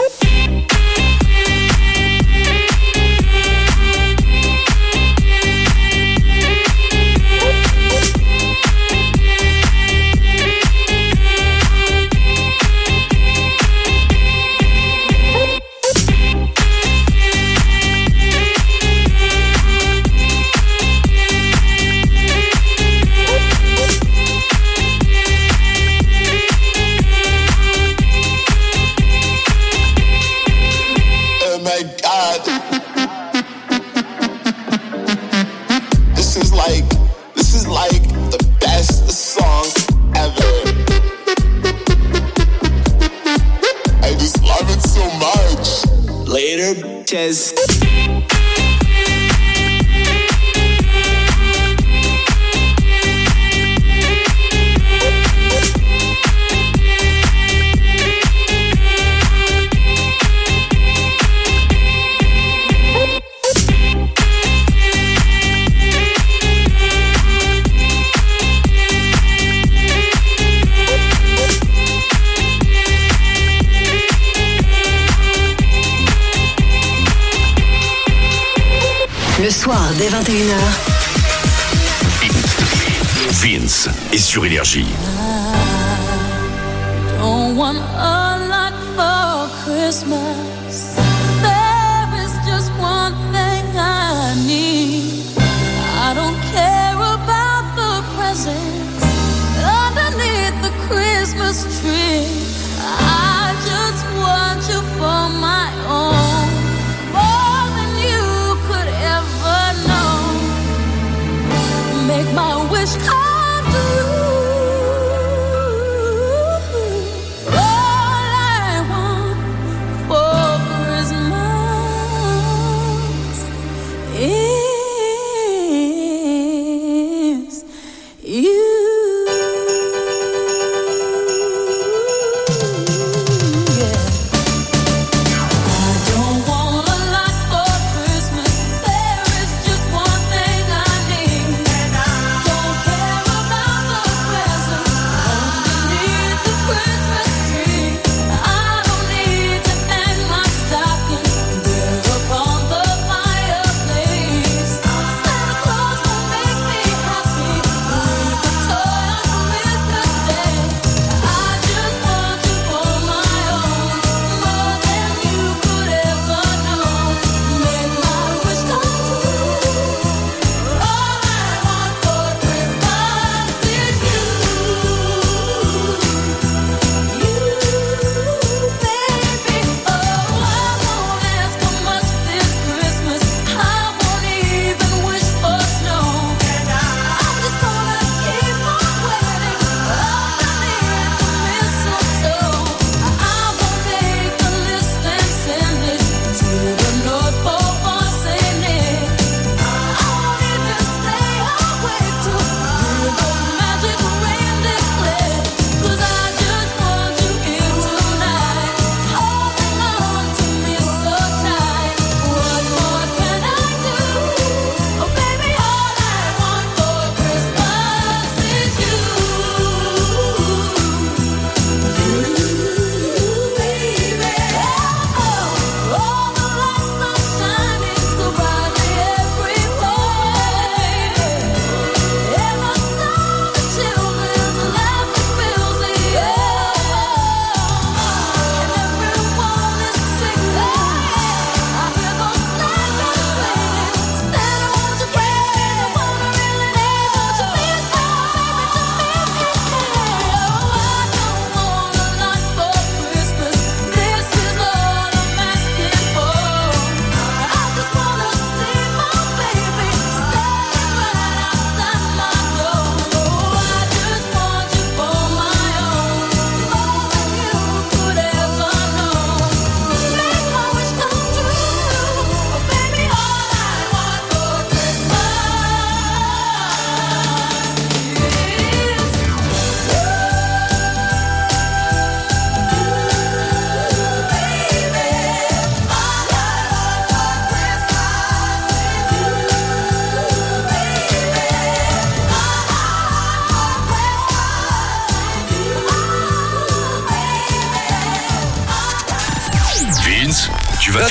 Tez. Le soir, dès vingt et une heures. Vince est sur Énergie. Don't want a lot for Christmas. There is just one thing I need. I don't care about the presents underneath the Christmas tree. I just want you for my own. Make my wish come true. All I want for Christmas is you.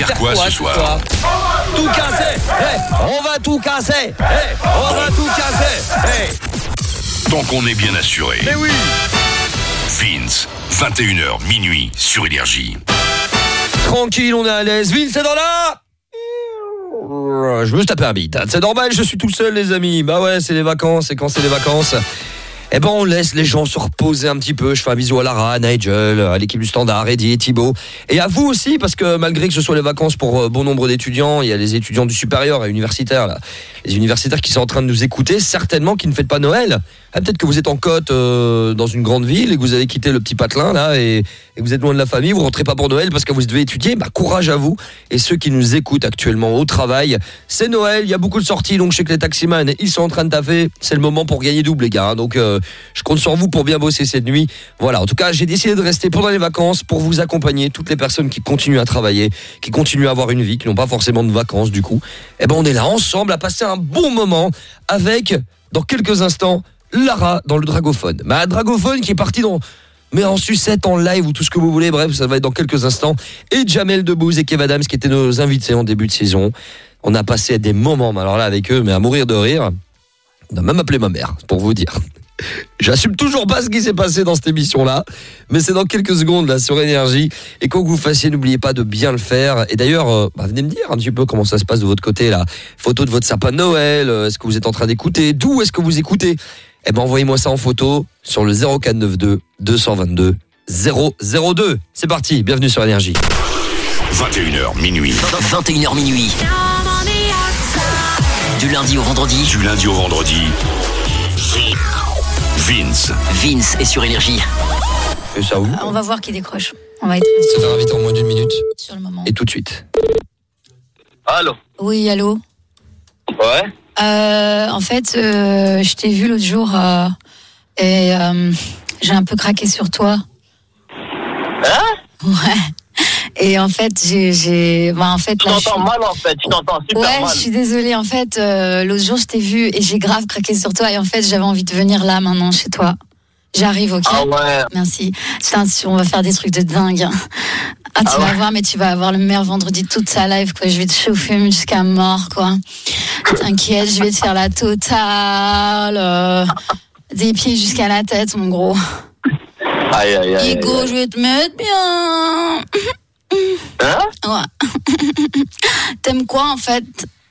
faire quoi ce soir? Tout casser. Hey, on va tout casser. Hey, on va tout casser. Hey. Tant qu'on est bien assuré. Mais oui. Vince, vingt et une heures minuit sur Énergie. Tranquille, on est à l'aise. Vince, c'est dans là. Je me taper un beat. C'est normal, je suis tout seul, les amis. Bah ouais, c'est les vacances. Et quand c'est les vacances, eh ben on laisse les gens se reposer un petit peu. Je fais un bisou à Lara, à Nigel, à l'équipe du Standard, Eddie et Thibaut. Et à vous aussi, parce que malgré que ce soit les vacances pour bon nombre d'étudiants, il y a les étudiants du supérieur et universitaires, là. Les universitaires qui sont en train de nous écouter, certainement qui ne fêtent pas Noël. Ah, peut-être que vous êtes en côte euh, dans une grande ville et que vous avez quitté le petit patelin là et, et que vous êtes loin de la famille, vous rentrez pas pour Noël parce que vous devez étudier. Bah courage à vous. Et ceux qui nous écoutent actuellement au travail, c'est Noël, il y a beaucoup de sorties, donc je sais que les taximans ils sont en train de taffer. C'est le moment pour gagner double les gars. Hein. Donc euh, je compte sur vous pour bien bosser cette nuit. Voilà. En tout cas, j'ai décidé de rester pendant les vacances pour vous accompagner, toutes les personnes qui continuent à travailler, qui continuent à avoir une vie, qui n'ont pas forcément de vacances du coup. Eh ben on est là ensemble à passer un bon moment avec dans quelques instants. Lara dans le Dragophone. Ma Dragophone qui est partie dans mais en sucette, en live ou tout ce que vous voulez, bref, ça va être dans quelques instants. Et Jamel Debbouze et Kev Adams qui étaient nos invités en début de saison. On a passé des moments, alors là avec eux, mais à mourir de rire. On a même appelé ma mère, pour vous dire. J'assume toujours pas ce qui s'est passé dans cette émission-là, mais c'est dans quelques secondes là sur Énergie. Et quoi que vous fassiez, n'oubliez pas de bien le faire. Et d'ailleurs, euh, bah, venez me dire un petit peu comment ça se passe de votre côté là. Photo de votre sapin de Noël. Euh, est-ce que vous êtes en train d'écouter? D'où est-ce que vous écoutez? Eh ben envoyez-moi ça en photo sur le zéro quatre neuf deux deux cent vingt-deux zéro zéro deux. C'est parti, bienvenue sur Énergie. vingt et une heures minuit. vingt et une heures minuit. Du lundi au vendredi. Du lundi au vendredi. Vince. Vince est sur Énergie. Et ça où? On va voir qui décroche. On va être se faire inviter en moins d'une minute. Sur le moment. Et tout de suite. Allô? Oui, allô? Ouais? Euh, en fait, euh, je t'ai vu l'autre jour euh, et euh, j'ai un peu craqué sur toi. Hein? Ouais. Et en fait, j'ai, j'ai, bah en fait, je t'entends mal en fait. Je t'entends super ouais, mal. Ouais, je suis désolée. En fait, euh, l'autre jour, je t'ai vu et j'ai grave craqué sur toi. Et en fait, j'avais envie de venir là maintenant chez toi. J'arrive, ok? Ah ouais. Merci. Putain, on va faire des trucs de dingue. Ah, tu ah vas ouais. voir, mais tu vas avoir le meilleur vendredi de toute ta life, quoi. Je vais te chauffer jusqu'à mort, quoi. T'inquiète, je vais te faire la totale. Euh, des pieds jusqu'à la tête, mon gros. Aïe, aïe, aïe. Ego, aïe, aïe. Je vais te mettre bien. Hein? Ouais. T'aimes quoi, en fait?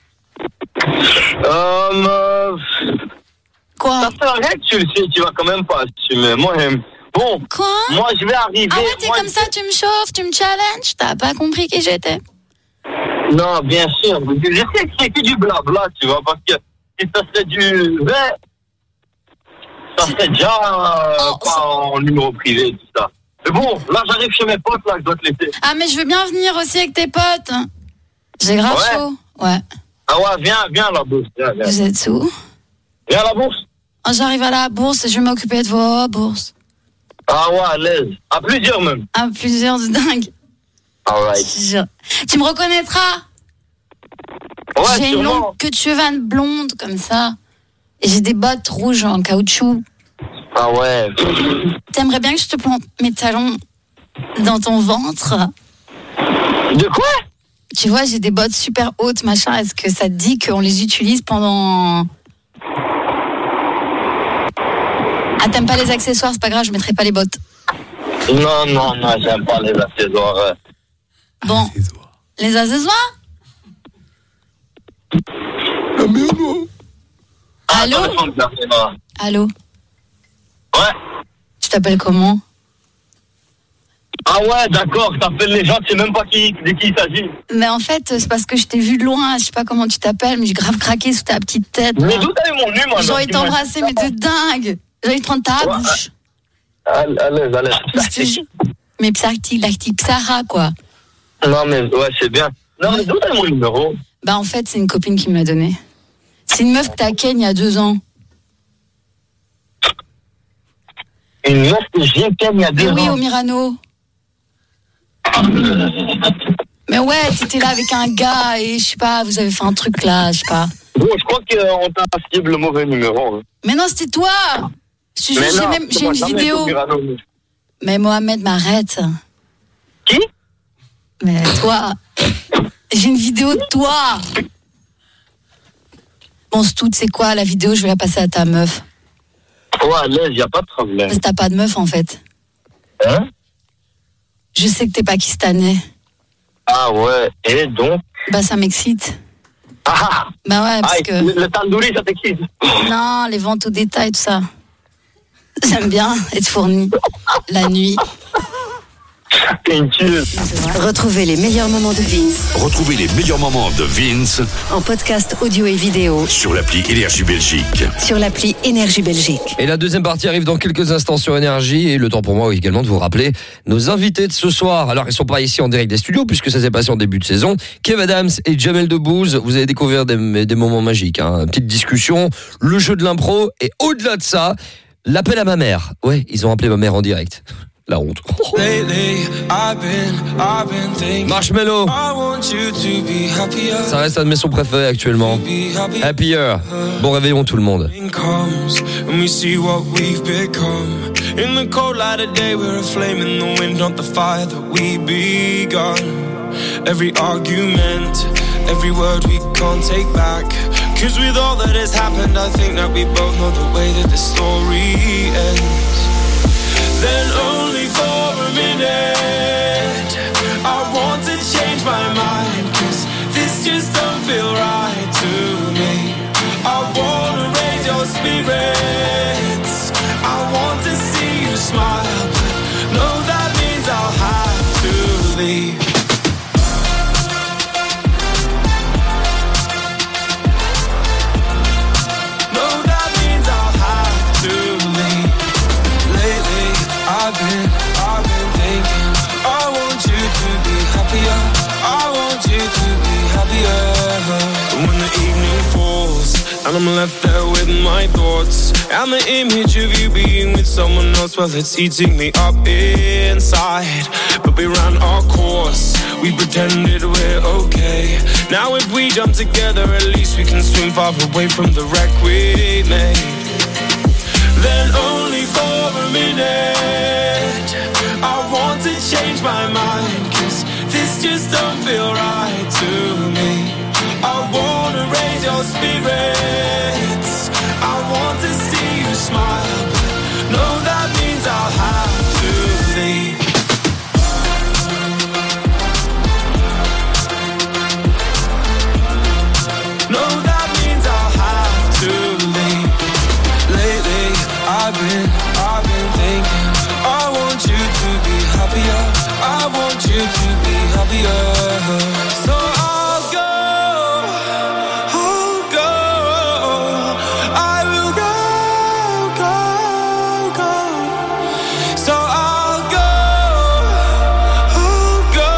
Euh... Quoi? Ça fait rien que tu le sais, tu vas quand même pas assumer. Moi, bon, quoi? Moi, je vais arriver. Ah ouais, t'es moi, comme je... ça, tu me chauffes, tu me challenges. T'as pas compris qui j'étais? Non, bien sûr. Je sais que c'est que du blabla, tu vois, parce que si ça serait du vrai, ça serait déjà euh, oh, pas ça... en numéro privé, tout ça. Mais bon, là, j'arrive chez mes potes, là, je dois te laisser. Ah, mais je veux bien venir aussi avec tes potes. J'ai grave ouais. chaud. Ouais. Ah ouais, viens, viens à la bourse. Viens, viens. Vous êtes où? Viens à la bourse. Oh, j'arrive à la bourse et je vais m'occuper de vos bourses. Ah ouais, à l'aise. À plusieurs même. À plusieurs de dingue. Alright. Tu me reconnaîtras? Ouais, j'ai une longue queue de cheval blonde comme ça. Et j'ai des bottes rouges en caoutchouc. Ah ouais. T'aimerais bien que je te plante mes talons dans ton ventre? De quoi? Tu vois, j'ai des bottes super hautes, machin. Est-ce que ça te dit qu'on les utilise pendant... Ah, t'aimes pas les accessoires, c'est pas grave, je mettrai pas les bottes. Non, non, non, j'aime pas les accessoires. Bon, les accessoires? Allô? Allô? Ouais. Tu t'appelles comment? Ah ouais, d'accord, t'appelles les gens, tu sais même pas qui, de qui il s'agit. Mais en fait, c'est parce que je t'ai vu de loin, je sais pas comment tu t'appelles, mais j'ai grave craqué sous ta petite tête. Mais d'où t'as eu mon numéro? J'ai envie de t'embrasser, mais de dingue. J'ai envie de prendre ta ouais, bouche. À l'aise, à l'aise. Mais Psarti, la petite Sarah, quoi. Non, mais ouais, c'est bien. Non, mais d'où t'as eu mon numéro? Bah, en fait, c'est une copine qui me l'a donné. C'est une meuf que t'as ken il y a deux ans. Une meuf que j'ai ken il y a deux mais ans? Oui, au Mirano. Mais ouais, t'étais là avec un gars et je sais pas, vous avez fait un truc là, je sais pas. Bon, je crois qu'on t'a ciblé le mauvais numéro. Hein. Mais non, c'était toi. Je te jure, j'ai même j'ai une vidéo. Mais Mohamed, m'arrête. Qui? Mais toi, j'ai une vidéo de toi. Bon, c'est tout, c'est quoi la vidéo? Je vais la passer à ta meuf. Ouais, l'aise, y a pas de problème. Parce que t'as pas de meuf en fait. Hein? Je sais que t'es pakistanais. Ah ouais, et donc? Bah ça m'excite. Ah Bah ouais, parce ah, que... Le, le tandoori, ça t'excite? Non, les ventes au détail, tout ça. J'aime bien être fourni la nuit. Retrouvez les meilleurs moments de Vince Retrouvez les meilleurs moments de Vince en podcast audio et vidéo sur l'appli Énergie Belgique. sur l'appli Énergie Belgique. Et la deuxième partie arrive dans quelques instants sur Énergie. Et le temps pour moi également de vous rappeler nos invités de ce soir. Alors, ils sont pas ici en direct des studios puisque ça s'est passé en début de saison. Kev Adams et Jamel Debbouze, vous allez découvrir des, des moments magiques. Hein. Petite discussion, le jeu de l'impro et au-delà de ça, l'appel à ma mère. Ouais, ils ont appelé ma mère en direct. La honte. Lately, I've been, I've been thinking, Marshmello. I want you to be happier. Ça reste un de mes sons préférés actuellement. Happier. Bon réveillon tout le monde. Comes and we see what we've become. In the cold light of day, we're a flame in the wind, not the fire that we begun. Every argument, every word we can't take back. Cause with all that has happened, I think that we both know the way that the story ends. Then only for a minute I want to change my mind, cause this just don't feel right to me. I wanna raise your spirits, I want to see you smile, but no, that means I'll have to leave. I've been, I've been thinking, I want you to be happier, I want you to be happier. When the evening falls, and I'm left there with my thoughts, and the image of you being with someone else, well, it's eating me up inside. But we ran our course, we pretended we're okay. Now if we jump together, at least we can swim far away from the wreck we made. Then only for a minute I want to change my mind, cause this just don't feel right to me. I wanna raise your spirits, I want to see you smile, but no, that means I'll have to leave. No, that means I'll have to leave. Lately I've been, I've been thinking, I want you to be happier, I want you to be happier. So I'll go, I'll go, I will go, go, go. So I'll go, I'll go,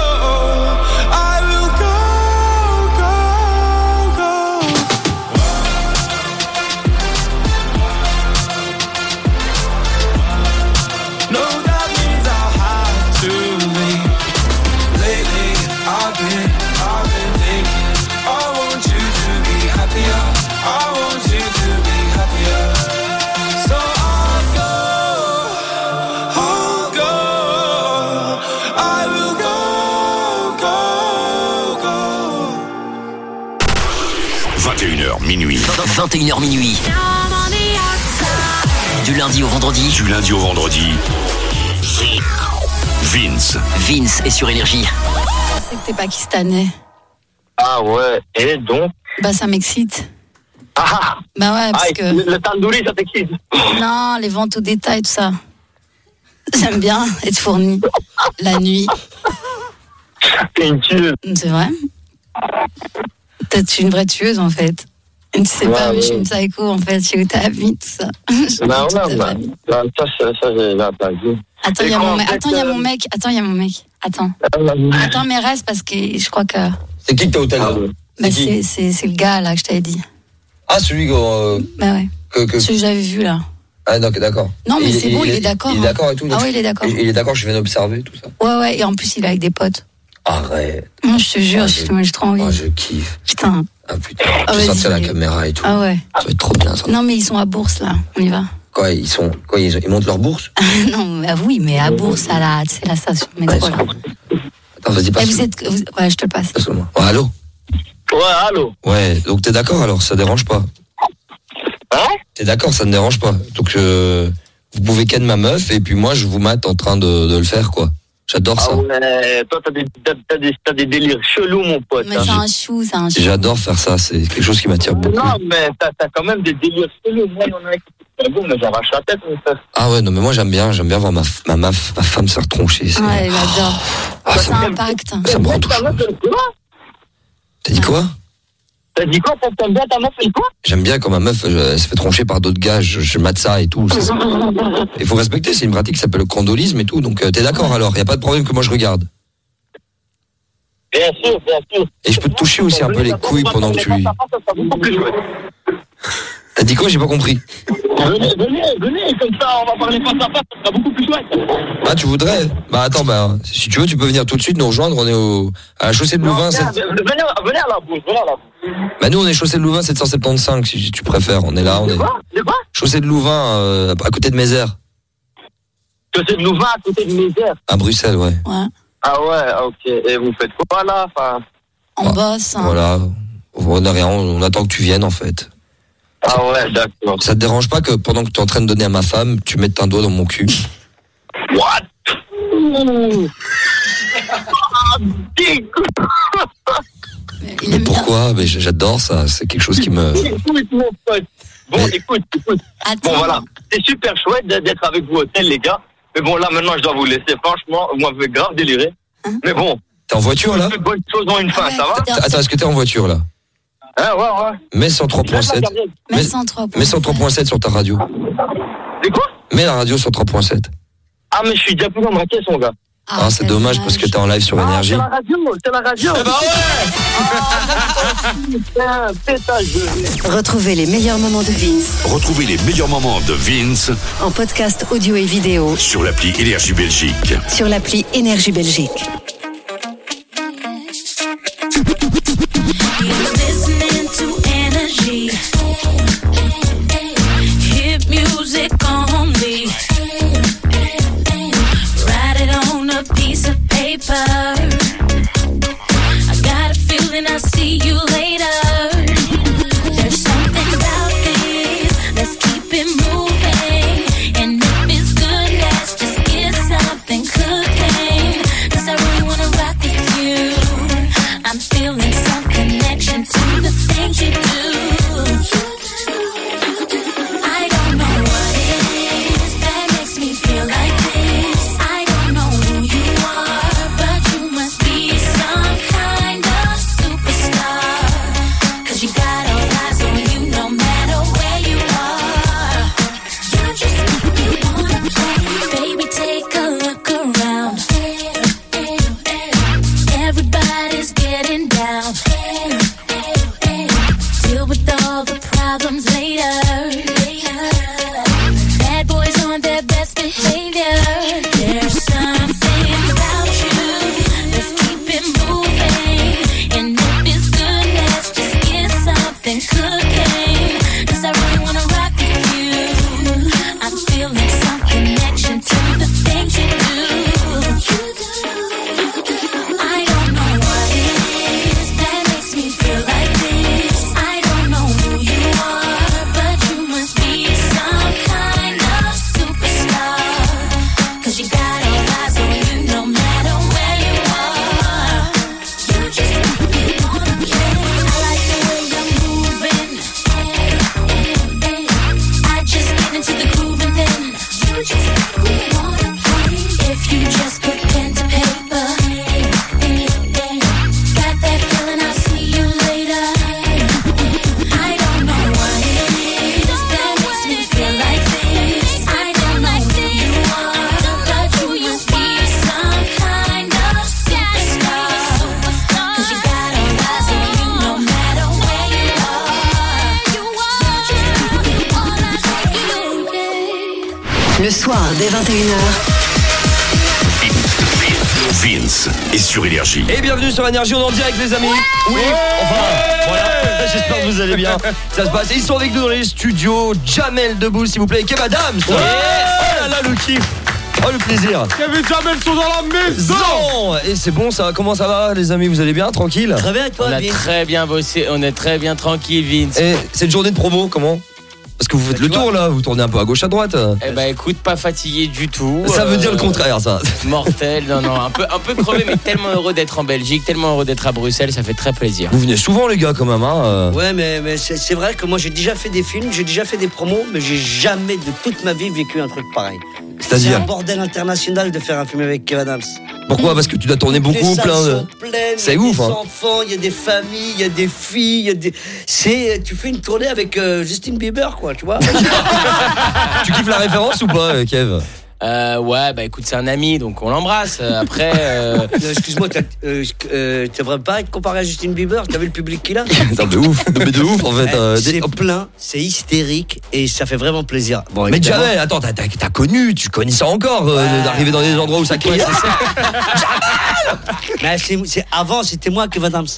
I will go, go, go. No, that means I'll have to leave. Lately, I've been, I've been thinking, I want you to be happier, I want you to be happier. So I'll go, I'll go, I will go, go, go. vingt et une heures minuit. vingt et une heures minuit. Du lundi au vendredi. Du lundi au vendredi. Vince. Vince est sur Énergie. Je sais que t'es pakistanais. Ah ouais, et donc? Bah ça m'excite. Ah Bah ouais, parce ah, que... Le, le tandoori, ça t'excite? Non, les ventes au détail, tout ça. J'aime bien être fourni la nuit. T'es une tueuse. C'est vrai? Peut-être je suis une vraie tueuse en fait. Tu sais Ouais, pas, mais ouais. je suis une psycho en fait. Je sais où t'as vie, tout ça. Non, non, non. Non, ça, ça, ça, j'ai entendu. Attends, il y a mon mec. Attends, il y a mon mec. Attends, il y a mon mec. Attends. Attends, mais reste parce que je crois que. C'est qui que t'as au téléphone? Bah, c'est, c'est, c'est le gars là que je t'avais dit. Ah, celui que, euh, Bah ouais. que, que... Celui que j'avais vu là. Ah, d'accord, d'accord. Non, mais Il- c'est bon, il est d'accord, Il est hein. d'accord et tout. Ah oui, il est d'accord. Il, il est d'accord, je viens d'observer tout ça. Ouais, ouais. Et en plus, il est avec des potes. Arrête. Moi, je te jure, Ah, je- je- moi, j'ai trop envie. Ah, je kiffe. Putain. Ah putain, Ah, je vais vas-y. sortir la caméra et tout. Ah ouais. Ça va être trop bien ça. Non, mais ils sont à Bourse là. On y va. Quoi, ils sont, quoi, ils, ils montent leur bourse? Non, mais, ah oui, mais à Bourse, à la, c'est la station métro là. Ah, vas-y, passe. Et vous êtes, vous- ouais, je te le passe. Passe-le-moi. Ouais, allô. Ouais, allô. Ouais, donc t'es d'accord alors, ça dérange pas. Hein? T'es d'accord, ça ne dérange pas. Donc euh, vous pouvez ken ma meuf et puis moi je vous mate en train de, de le faire quoi. J'adore ça. Ah ouais, toi t'as des, t'as, t'as des, t'as des délires chelous mon pote. Mais hein. c'est un chou, c'est un chou. J'adore faire ça, c'est quelque chose qui m'attire beaucoup. Non mais t'as, t'as quand même des délires chelous. Moi il y en a un qui est bon mais j'arrache la tête mon pote. Ah ouais, non mais moi j'aime bien, j'aime bien voir ma, ma, ma, ma femme se faire troncher. C'est... Ouais, j'adore. Ah, Ça impacte. Ça me rend tout chaud. T'as dit quoi? T'as dit quoi? T'aimes bien ta meuf et quoi? J'aime bien quand ma meuf euh, elle se fait troncher par d'autres gars, je, je mate ça et tout. Ça, il faut respecter, c'est une pratique qui s'appelle le candolisme et tout. Donc euh, t'es d'accord alors, y a pas de problème que moi je regarde. Bien sûr, bien sûr. Et je peux te toucher aussi un peu les couilles pendant que tu... T'as dit quoi? J'ai pas compris. Venez, venez, venez, comme ça on va parler face à face, ça sera beaucoup plus chouette. Ah tu voudrais? Bah attends, bah si tu veux tu peux venir tout de suite nous rejoindre, on est au à la chaussée de Louvain. Venez, venez à la bouche, venez à la bouche. Bah nous on est chaussée de Louvain sept cent soixante-quinze si tu préfères, on est là, on est. C'est quoi? Chaussée de Louvain euh, à côté de Mézères. Chaussée de Louvain à côté de Mézères. À Bruxelles, ouais. Ouais. Ah ouais, ok. Et vous faites quoi là? Enfin... On bosse. Hein. Voilà. On a rien, on attend que tu viennes en fait. Ah ouais, d'accord. Ça te dérange pas que pendant que tu es en train de donner à ma femme, tu mettes un doigt dans mon cul? What? Ouh. Ah, dégoût. Mais pourquoi? Mais j'adore ça, c'est quelque chose qui me... Écoute, mon pote. Bon, Mais... écoute, écoute. Attends. Bon, voilà. C'est super chouette d'être avec vous au hôtel, les gars. Mais bon, là, maintenant, je dois vous laisser. Franchement, vous m'avez grave déliré. Hein? Mais bon. T'es en voiture, là? Bonne chose en une fin, ça va? Attends, est-ce que t'es en voiture, là? Hein, ouais, ouais. Mets cent trois virgule sept. Mets cent trois Mets cent trois virgule sept sur ta radio. C'est quoi? Mets la radio sur trois virgule sept. Ah, mais je suis déjà plus dans ma caisse, mon gars. Ah, ah c'est dommage parce que t'es en live sur Énergie. Ah, c'est la radio, c'est la radio. Eh bah ouais. Ah, putain, je... Retrouvez les meilleurs moments de Vince Retrouvez les meilleurs moments de Vince en podcast audio et vidéo sur l'appli Énergie Belgique. sur l'appli Énergie Belgique. Listening to energy. Hit music only. Write it on a piece of paper. I got a feeling I'll see you later. There's something about this. Let's keep it moving. And if it's good, let's just get something cooking. 'Cause I really wanna rock with you. I'm feeling some connection to the things you do. I don't know what it is that makes me feel like this. I don't know who you are, but you must be some kind of superstar. 'Cause you got all eyes on you no matter where you are. You just make me wanna play. Baby, take a look around. Everybody's getting down. Deal with all the problems later. Bad boys on their best behavior. There's something about you. Let's keep it moving. And if it's good, let's just get something cooking. 'Cause I really wanna rock with you. I'm feeling some connection to the things you do. I don't know what it is that makes me feel like this. I don't know who you are, but you must be some kind of superstar. 'Cause you got all eyes on you no matter where you are. You just make me wanna play. I like the way you're moving. I just get into the groove and then you just make me wanna play. If you just put pen to paper. Got that feeling I'll see you later. I don't know what it is that makes me feel like this. I don't know who you are, but you must be some kind of superstar. 'Cause you got all eyes on you no matter where you are. You are. Le soir dès vingt et une heures. Vince est sur Énergie. Et bienvenue sur Énergie, on est en direct les amis. Oui, enfin, voilà, j'espère que vous allez bien. Ça se passe, ils sont avec nous dans les studios. Jamel debout s'il vous plaît, et Kev Adams. Oh là là, le kiff. Oh le plaisir. Kevin Jamel sont dans la maison. Et c'est bon ça, comment ça va les amis, vous allez bien, tranquille? Très bien toi, On a Vince. très bien bossé, on est très bien tranquille, Vince. Et cette journée de promo, comment? Parce que vous faites le tour là, vous tournez un peu à gauche à droite. Eh ben écoute, pas fatigué du tout. Ça veut euh, dire le contraire ça. Mortel, non non, un peu un peu crevé mais tellement heureux d'être en Belgique, tellement heureux d'être à Bruxelles, ça fait très plaisir. Vous venez souvent les gars quand même hein. euh. Ouais, mais, mais c'est, c'est vrai que moi j'ai déjà fait des films, j'ai déjà fait des promos, mais j'ai jamais de toute ma vie vécu un truc pareil. C'est-à-dire C'est un bordel international de faire un film avec Kev Adams. Pourquoi? Parce que tu dois tourner beaucoup, Les salles plein de. sont pleines, C'est il y a ouf des hein. enfants, il y a des familles, il y a des filles, il y a des. C'est, tu fais une tournée avec euh, Justin Bieber, quoi, tu vois. Tu kiffes la référence ou pas, Kev? Euh, ouais, bah écoute, c'est un ami, donc on l'embrasse. Euh, Après, euh... Euh, excuse-moi, t'as, euh, euh, t'aimerais pas être comparé à Justin Bieber? T'as vu le public qu'il a? Non, de ouf, de, mais de ouf en fait. Eh, euh, c'est des- plein, c'est hystérique et ça fait vraiment plaisir. Bon, Mais évidemment- jamais, attends, t'as, t'as, t'as connu, tu connais ça encore, euh, Ouais. d'arriver dans des endroits où ça crie. Ouais, c'est ça. Mais c'est, c'est avant, c'était moi Kev Adams.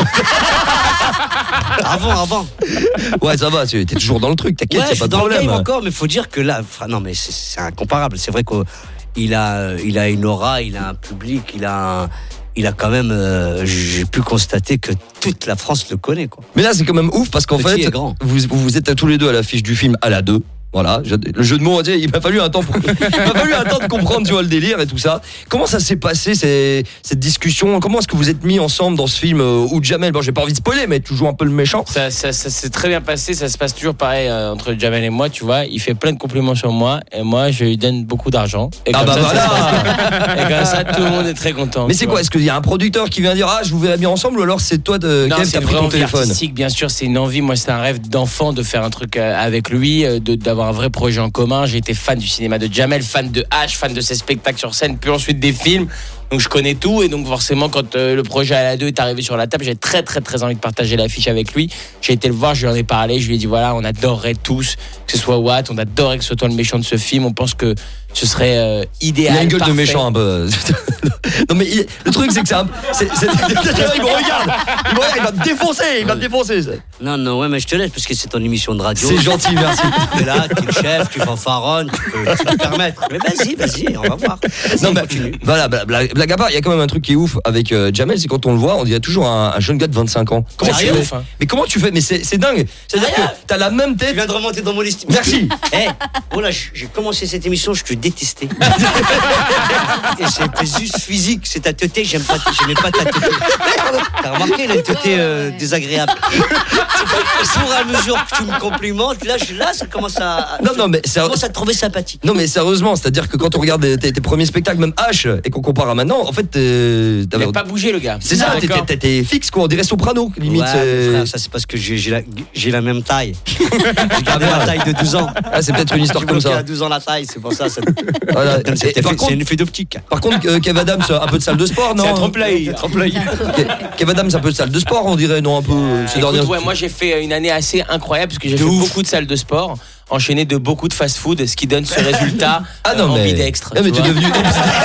avant, avant. Ouais, ça va, tu es toujours dans le truc, t'inquiète, Ouais, y'a je pas suis de dans le problème. game encore, mais faut dire que là, enfin, non, mais c'est, c'est incomparable. C'est vrai qu'il a, il a une aura, il a un public, il a, un- il a quand même. euh, j'ai pu constater que toute la France le connaît, quoi. Mais là, c'est quand même ouf parce qu'en Petit fait, et grand. vous, vous êtes tous les deux à l'affiche du film à la deux. Voilà, je- le jeu de mots, tu sais, il m'a fallu un temps pour, il m'a fallu un temps de comprendre, tu vois, le délire et tout ça. Comment ça s'est passé ces, cette discussion? Comment est-ce que vous êtes mis ensemble dans ce film euh, où Jamel, bon, j'ai pas envie de spoiler, mais tu joues un peu le méchant. ça, ça, ça s'est très bien passé, ça se passe toujours pareil euh, entre Jamel et moi, tu vois. Il fait plein de compliments sur moi et moi, je lui donne beaucoup d'argent. Et Ah comme bah ça, ça voilà. se passe bien. Et comme ça, tout le monde est très content. Mais tu c'est vois. quoi? Est-ce qu'il y a un producteur qui vient dire ah je vous verrai bien ensemble ou alors c'est toi de Non, Kev c'est qui a une pris vraie ton envie téléphone? artistique, bien sûr, c'est une envie. Moi, c'est un rêve d'enfant de faire un truc euh, avec lui, euh, de, d'avoir un vrai projet en commun. J'ai été fan du cinéma de Jamel, fan de H, fan de ses spectacles sur scène, puis ensuite des films. Donc je connais tout et donc forcément quand euh, le projet à la deux est arrivé sur la table, j'ai très très très envie de partager l'affiche avec lui. J'ai été le voir, je lui en ai parlé, je lui ai dit voilà, on adorerait tous que ce soit Watt, on adorerait que ce soit toi le méchant de ce film. On pense que ce serait euh, idéal. Il a une gueule parfait. de méchant un peu. Non mais il- le truc c'est que c'est un, c'est, c'est, il me regarde, il me regarde, il va me défoncer, il va me défoncer. Non, non, ouais, mais je te laisse parce que c'est ton émission de radio. C'est gentil, merci. T'es là, t'es le chef, tu fanfaronnes, tu peux, tu peux te permettre. Mais vas-y, vas-y, on va voir. Vas-y, Non mais continue. voilà, blague, blague, blague à part, il y a quand même un truc qui est ouf avec euh, Jamel, c'est quand on le voit, on dirait toujours un, un jeune gars de vingt-cinq ans. Comment tu Sérieux fais? Mais comment tu fais? Mais c'est, c'est dingue. C'est-à-dire que t'as la même Tu tête. viens de remonter dans mon estime. Merci. Eh, oh là, j'ai commencé cette émission, je te détestais. Et c'est juste physique, c'est ta teuté, j'aime pas, j'aimais pas ta teuté. T'as remarqué, elle a une teuté euh, désagréable. Au fur et à mesure que tu me complimentes, là, je, là ça commence à, Non non mais je c'est, commence à te trouver sympathique. non mais sérieusement, c'est-à-dire que quand on regarde tes, tes premiers spectacles, même H, et qu'on compare à maintenant, en fait, t'es- Il t'avais- n'a pas bougé le gars. c'est ça, t'es, D'accord. t'es, t'es fixe quoi, on dirait soprano, limite. Ouais, c'est- frère, ça c'est parce que j'ai, j'ai, la, j'ai la même taille. J'ai gardé la taille de douze ans. Ah, c'est peut-être une histoire J'ai comme bloqué ça. à douze ans la taille, c'est pour ça. ça... Voilà. C'est, Et- et par c'est contre- une effet d'optique. Par contre, euh, Kev Adams, un peu de salle de sport, non? C'est un trompe-l'œil. Ke- Kev Adams, un peu de salle de sport, on dirait, non, un peu. euh, ces Écoute, dernières- ouais, moi j'ai fait une année assez incroyable parce que j'ai De fait ouf. beaucoup de salles de sport, enchaîné de beaucoup de fast-food, ce qui donne ce résultat Ah non, euh, mais. ambidextre. Ah, mais tu t'es vois. devenu.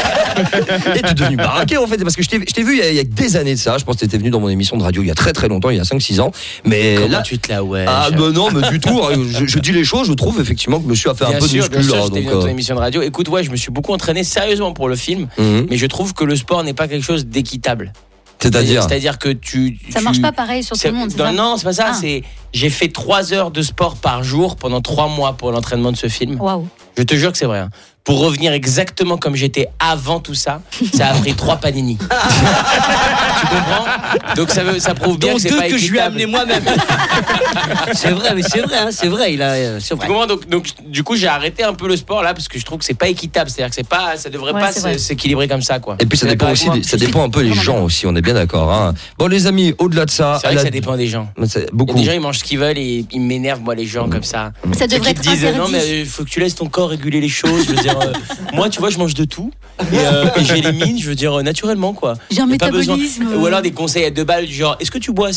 Et t'es devenu baraqué en fait, parce que je t'ai, je t'ai vu il y, a, il y a des années de ça. Je pense que t'étais venu dans mon émission de radio il y a très très longtemps, il y a cinq six ans. Mais Comment là. tu te la ouais Ah, bah non, mais du tout. Je, je dis les choses, je trouve effectivement que monsieur a fait un Bien peu sûr, de bien muscu sûr, là. j'étais Donc, venu dans ton euh, émission de radio. Écoute, ouais, je me suis beaucoup entraîné sérieusement pour le film, mhm. mais je trouve que le sport n'est pas quelque chose d'équitable. C'est-à-dire. C'est-à-dire que tu. Ça tu- marche pas pareil sur tout c'est- le monde, c'est non, ça non, c'est pas ça. Ah. C'est j'ai fait trois heures de sport par jour pendant trois mois pour l'entraînement de ce film. Waouh. Je te jure que c'est vrai. hein. Pour revenir exactement comme j'étais avant tout ça, ça a pris trois panini. Tu comprends? Donc ça, veut, ça prouve bien Dont que c'est deux pas que je lui ai équitable. amené moi-même. C'est vrai, mais c'est vrai, hein, c'est vrai, il a, euh, c'est vrai. Tu comprends? donc, donc, du coup, j'ai arrêté un peu le sport là parce que je trouve que c'est pas équitable. C'est-à-dire que c'est pas, ça devrait Ouais, pas c'est vrai. s- s'équilibrer comme ça, quoi. Et puis ça T'es dépend d'accord aussi, avec des- moi ça dépend un peu les gens aussi, on est bien d'accord. Hein. Bon les amis, au-delà de ça, C'est vrai à que la- ça dépend des gens. c'est Il y a beaucoup. des gens, ils mangent ce qu'ils veulent et ils m'énervent, moi, les gens comme ça. Ça Ceux devrait qui être te disent, interdit. non, mais il faut que tu laisses ton corps réguler les choses. Je veux dire, euh, moi, tu vois, je mange de tout et, euh, et j'élimine, je veux dire, euh, naturellement, quoi. J'ai un Y a pas besoin- métabolisme. Ou alors des conseils à deux balles, du genre, est-ce que tu bois assez d'eau?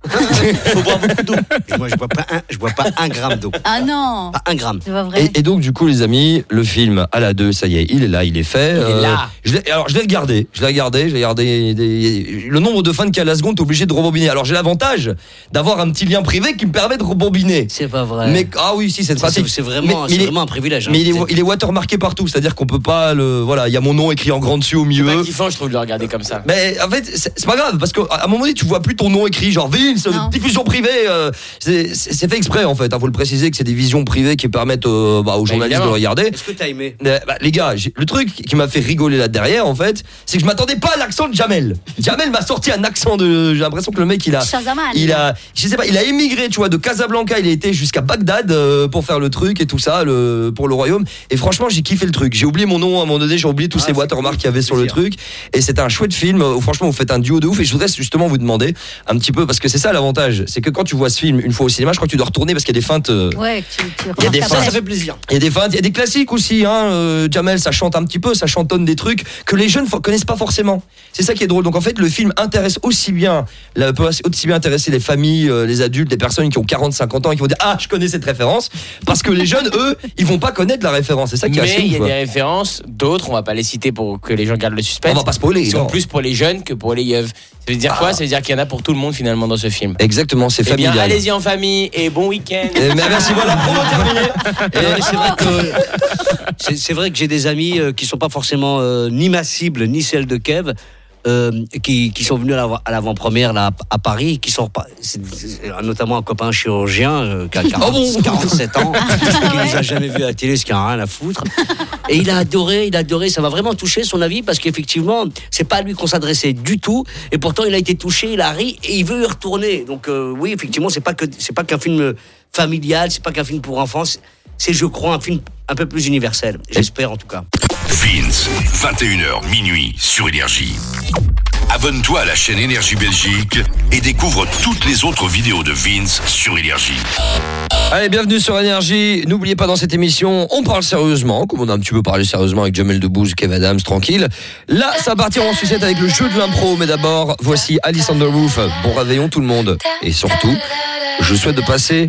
Faut boire beaucoup d'eau. Moi, je bois pas un, je bois pas un gramme d'eau. Ah non. Pas un gramme. C'est pas vrai. Et, et donc du coup les amis, le film à la deux, ça y est, il est là, il est fait. Il est là. Je l'ai- alors je l'ai regardé, je l'ai regardé, je l'ai regardé. Des- le nombre de fans qu'il y a à la seconde, t'es obligé de rebobiner. Alors j'ai l'avantage d'avoir un petit lien privé qui me permet de rebobiner. C'est pas vrai. Mais ah oui, si c'est Ça, pratique. c'est- c'est vraiment- Mais- c'est mais il est- vraiment un privilège, hein. Mais il est, C'est- il est watermarqué partout, c'est-à-dire qu'on peut pas le, voilà, il y a mon nom écrit en grand dessus au C'est milieu. pas kiffant, je trouve, de le regarder comme ça. Mais en fait, c'est c'est pas grave parce qu'à un moment donné, tu vois plus ton nom écrit, genre Vince, Non. diffusion privée. euh, c'est c'est- c'est fait exprès en fait. Il faut le préciser que c'est des visions privées qui permettent euh, bah, aux journalistes de évidemment. le regarder. Est-ce que t'as aimé? Euh, bah, les gars, j'ai- le truc qui m'a fait rigoler là derrière, en fait, c'est que je m'attendais pas à l'accent de Jamel. Jamel m'a sorti un accent de. J'ai l'impression que le mec, il a. Shazaman. Il a, je sais pas, il a émigré, tu vois, de Casablanca, il a été jusqu'à Bagdad euh, pour faire le truc et tout ça, le, pour le royaume. Et franchement, j'ai kiffé le truc. J'ai oublié mon nom à un moment donné, j'ai oublié tous Ah, ces c'est watermarks cool, qu'il y avait sur le plaisir. truc. Et c'était un chouette film. Où, franchement, vous faites un duo de ouf. Et je voudrais justement vous demander un petit peu, parce que c'est ça l'avantage, c'est que quand tu vois ce film une fois au cinéma, je crois que tu dois retourner parce qu'il y a des feintes. euh, Ouais, que tu, tu Il y a des remarques fins, après. Ça fait plaisir. il y a des feintes, il y a des classiques aussi, hein. euh, Jamel, ça chante un petit peu, ça chantonne des trucs que les jeunes fo- connaissent pas forcément. C'est ça qui est drôle. Donc en fait, le film intéresse aussi bien, la- peut aussi bien intéresser les familles, euh, les adultes, les personnes qui ont quarante, cinquante ans et qui vont dire ah je connais cette référence, parce que les jeunes eux, ils vont pas connaître la référence. C'est ça qui est assez Mais il y ouf, a quoi. des références, d'autres, on va pas les citer pour que les gens gardent le suspense. On va pas spoiler, Ils sont non. plus pour les jeunes que pour les yeux. Ça veut dire quoi? Ça veut dire qu'il y en a pour tout le monde finalement dans ce film. Exactement, c'est Eh bien, familial. allez-y en famille et bon week-end. Eh, mais merci, voilà, promo terminée. Non, mais c'est vrai que c'est, c'est vrai que j'ai des amis euh, qui sont pas forcément euh, ni ma cible ni celle de Kev. Euh, qui, qui sont venus à l'avant- à l'avant-première là à Paris, qui sont repa- c'est- c'est notamment un copain chirurgien euh, qui a quarante, Oh bon quarante-sept ans, qui nous a jamais vu à la télé, ce qui a rien à foutre. Et il a adoré, il a adoré, ça m'a vraiment touché son avis parce qu'effectivement, c'est pas à lui qu'on s'adressait du tout, et pourtant il a été touché, il a ri et il veut y retourner. Donc euh, oui, effectivement, c'est pas que c'est pas qu'un film familial, c'est pas qu'un film pour enfants, c'est, c'est je crois un film un peu plus universel. J'espère en tout cas. Vince, vingt et une heures minuit sur Énergie. Abonne-toi à la chaîne Énergie Belgique et découvre toutes les autres vidéos de Vince sur Énergie. Allez, bienvenue sur Énergie. N'oubliez pas, dans cette émission, on parle sérieusement, comme on a un petit peu parlé sérieusement avec Jamel Debbouze, Kev Adams, tranquille. Là, ça va partir en sucette avec le jeu de l'impro, mais d'abord, voici Alice on the Roof. Bon réveillon tout le monde. Et surtout, je souhaite de passer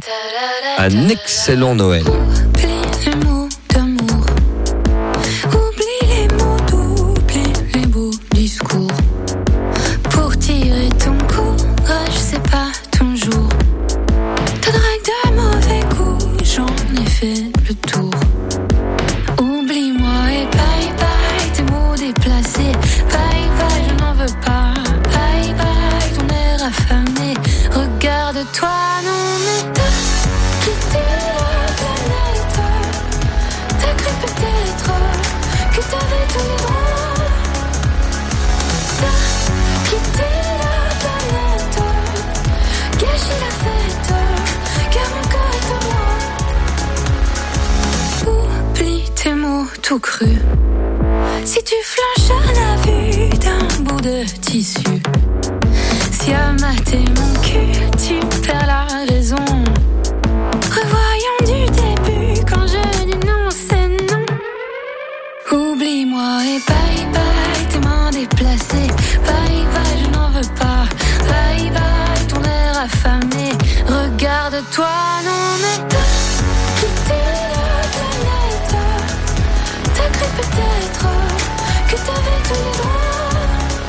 un excellent Noël. Les mots d'amour, oublie les mots doux, oublie les beaux discours. Pour tirer ton courage, c'est pas ton jour. Ta drague de mauvais goût, j'en ai fait le tour. Oublie-moi et bye bye, tes mots déplacés. Bye bye, je n'en veux pas. Bye bye, ton air affamé. Regarde-toi, non mais t'as quitté la planète. T'as cru peut-être que t'avais tous les droits. T'as quitté la planète, gâché la fête, car mon corps est à moi. Oublie tes mots tout crus. Si tu flanches à la vue d'un bout de tissu, si à mater mon cul, tu perds la raison. Revoyons du début, quand je dis non, c'est non. Oublie-moi et bye bye, tes mains déplacées. Bye bye, je n'en veux pas. Bye bye, ton air affamé. Regarde-toi, non mais t'as quitté la planète. T'as cru peut-être que t'avais tous les droits.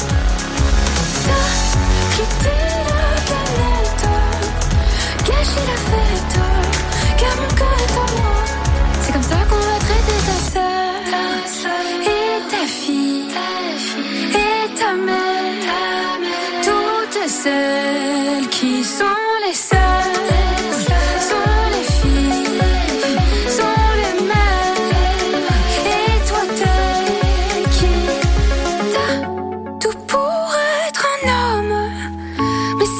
T'as quitté la planète, gâché la fête, car mon corps est à moi. C'est comme ça qu'on va traiter ta sœur et ta fille et ta mère, toutes celles qui sont les seules. Sont les filles, sont les mères, et toi t'es qui? T'as tout pour être un homme, mais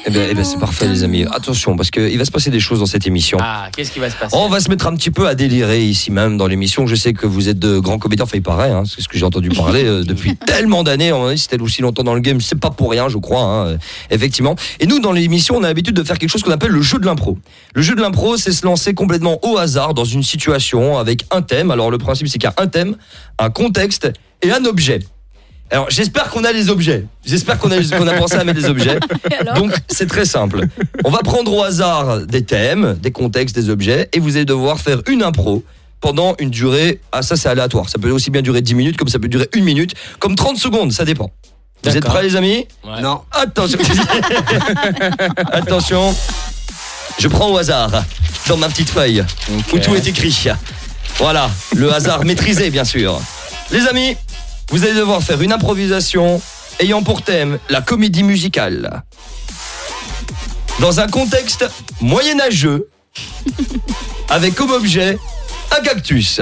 Eh ben, eh ben c'est parfait les amis. Attention parce qu'il va se passer des choses dans cette émission. Ah, qu'est-ce qui va se passer? On va se mettre un petit peu à délirer ici même dans l'émission. Je sais que vous êtes de grands comédiens, enfin il paraît, hein, c'est ce que j'ai entendu parler euh, depuis tellement d'années. On m'a dit c'était aussi longtemps dans le game, c'est pas pour rien je crois, hein, euh, effectivement. Et nous dans l'émission on a l'habitude de faire quelque chose qu'on appelle le jeu de l'impro. Le jeu de l'impro c'est se lancer complètement au hasard dans une situation avec un thème. Alors le principe c'est qu'il y a un thème, un contexte et un objet. Alors j'espère qu'on a les objets. J'espère qu'on a, qu'on a pensé à mettre les objets. Donc c'est très simple. On va prendre au hasard des thèmes, des contextes, des objets, et vous allez devoir faire une impro pendant une durée. Ah ça c'est aléatoire. Ça peut aussi bien durer dix minutes, comme ça peut durer une minute, comme trente secondes, ça dépend. Vous D'accord. êtes prêts les amis? Ouais. Non. Attention. Attention. Je prends au hasard dans ma petite feuille okay. où tout est écrit. Voilà, le hasard maîtrisé bien sûr. Les amis, vous allez devoir faire une improvisation ayant pour thème la comédie musicale. Dans un contexte moyenâgeux, avec comme objet un cactus.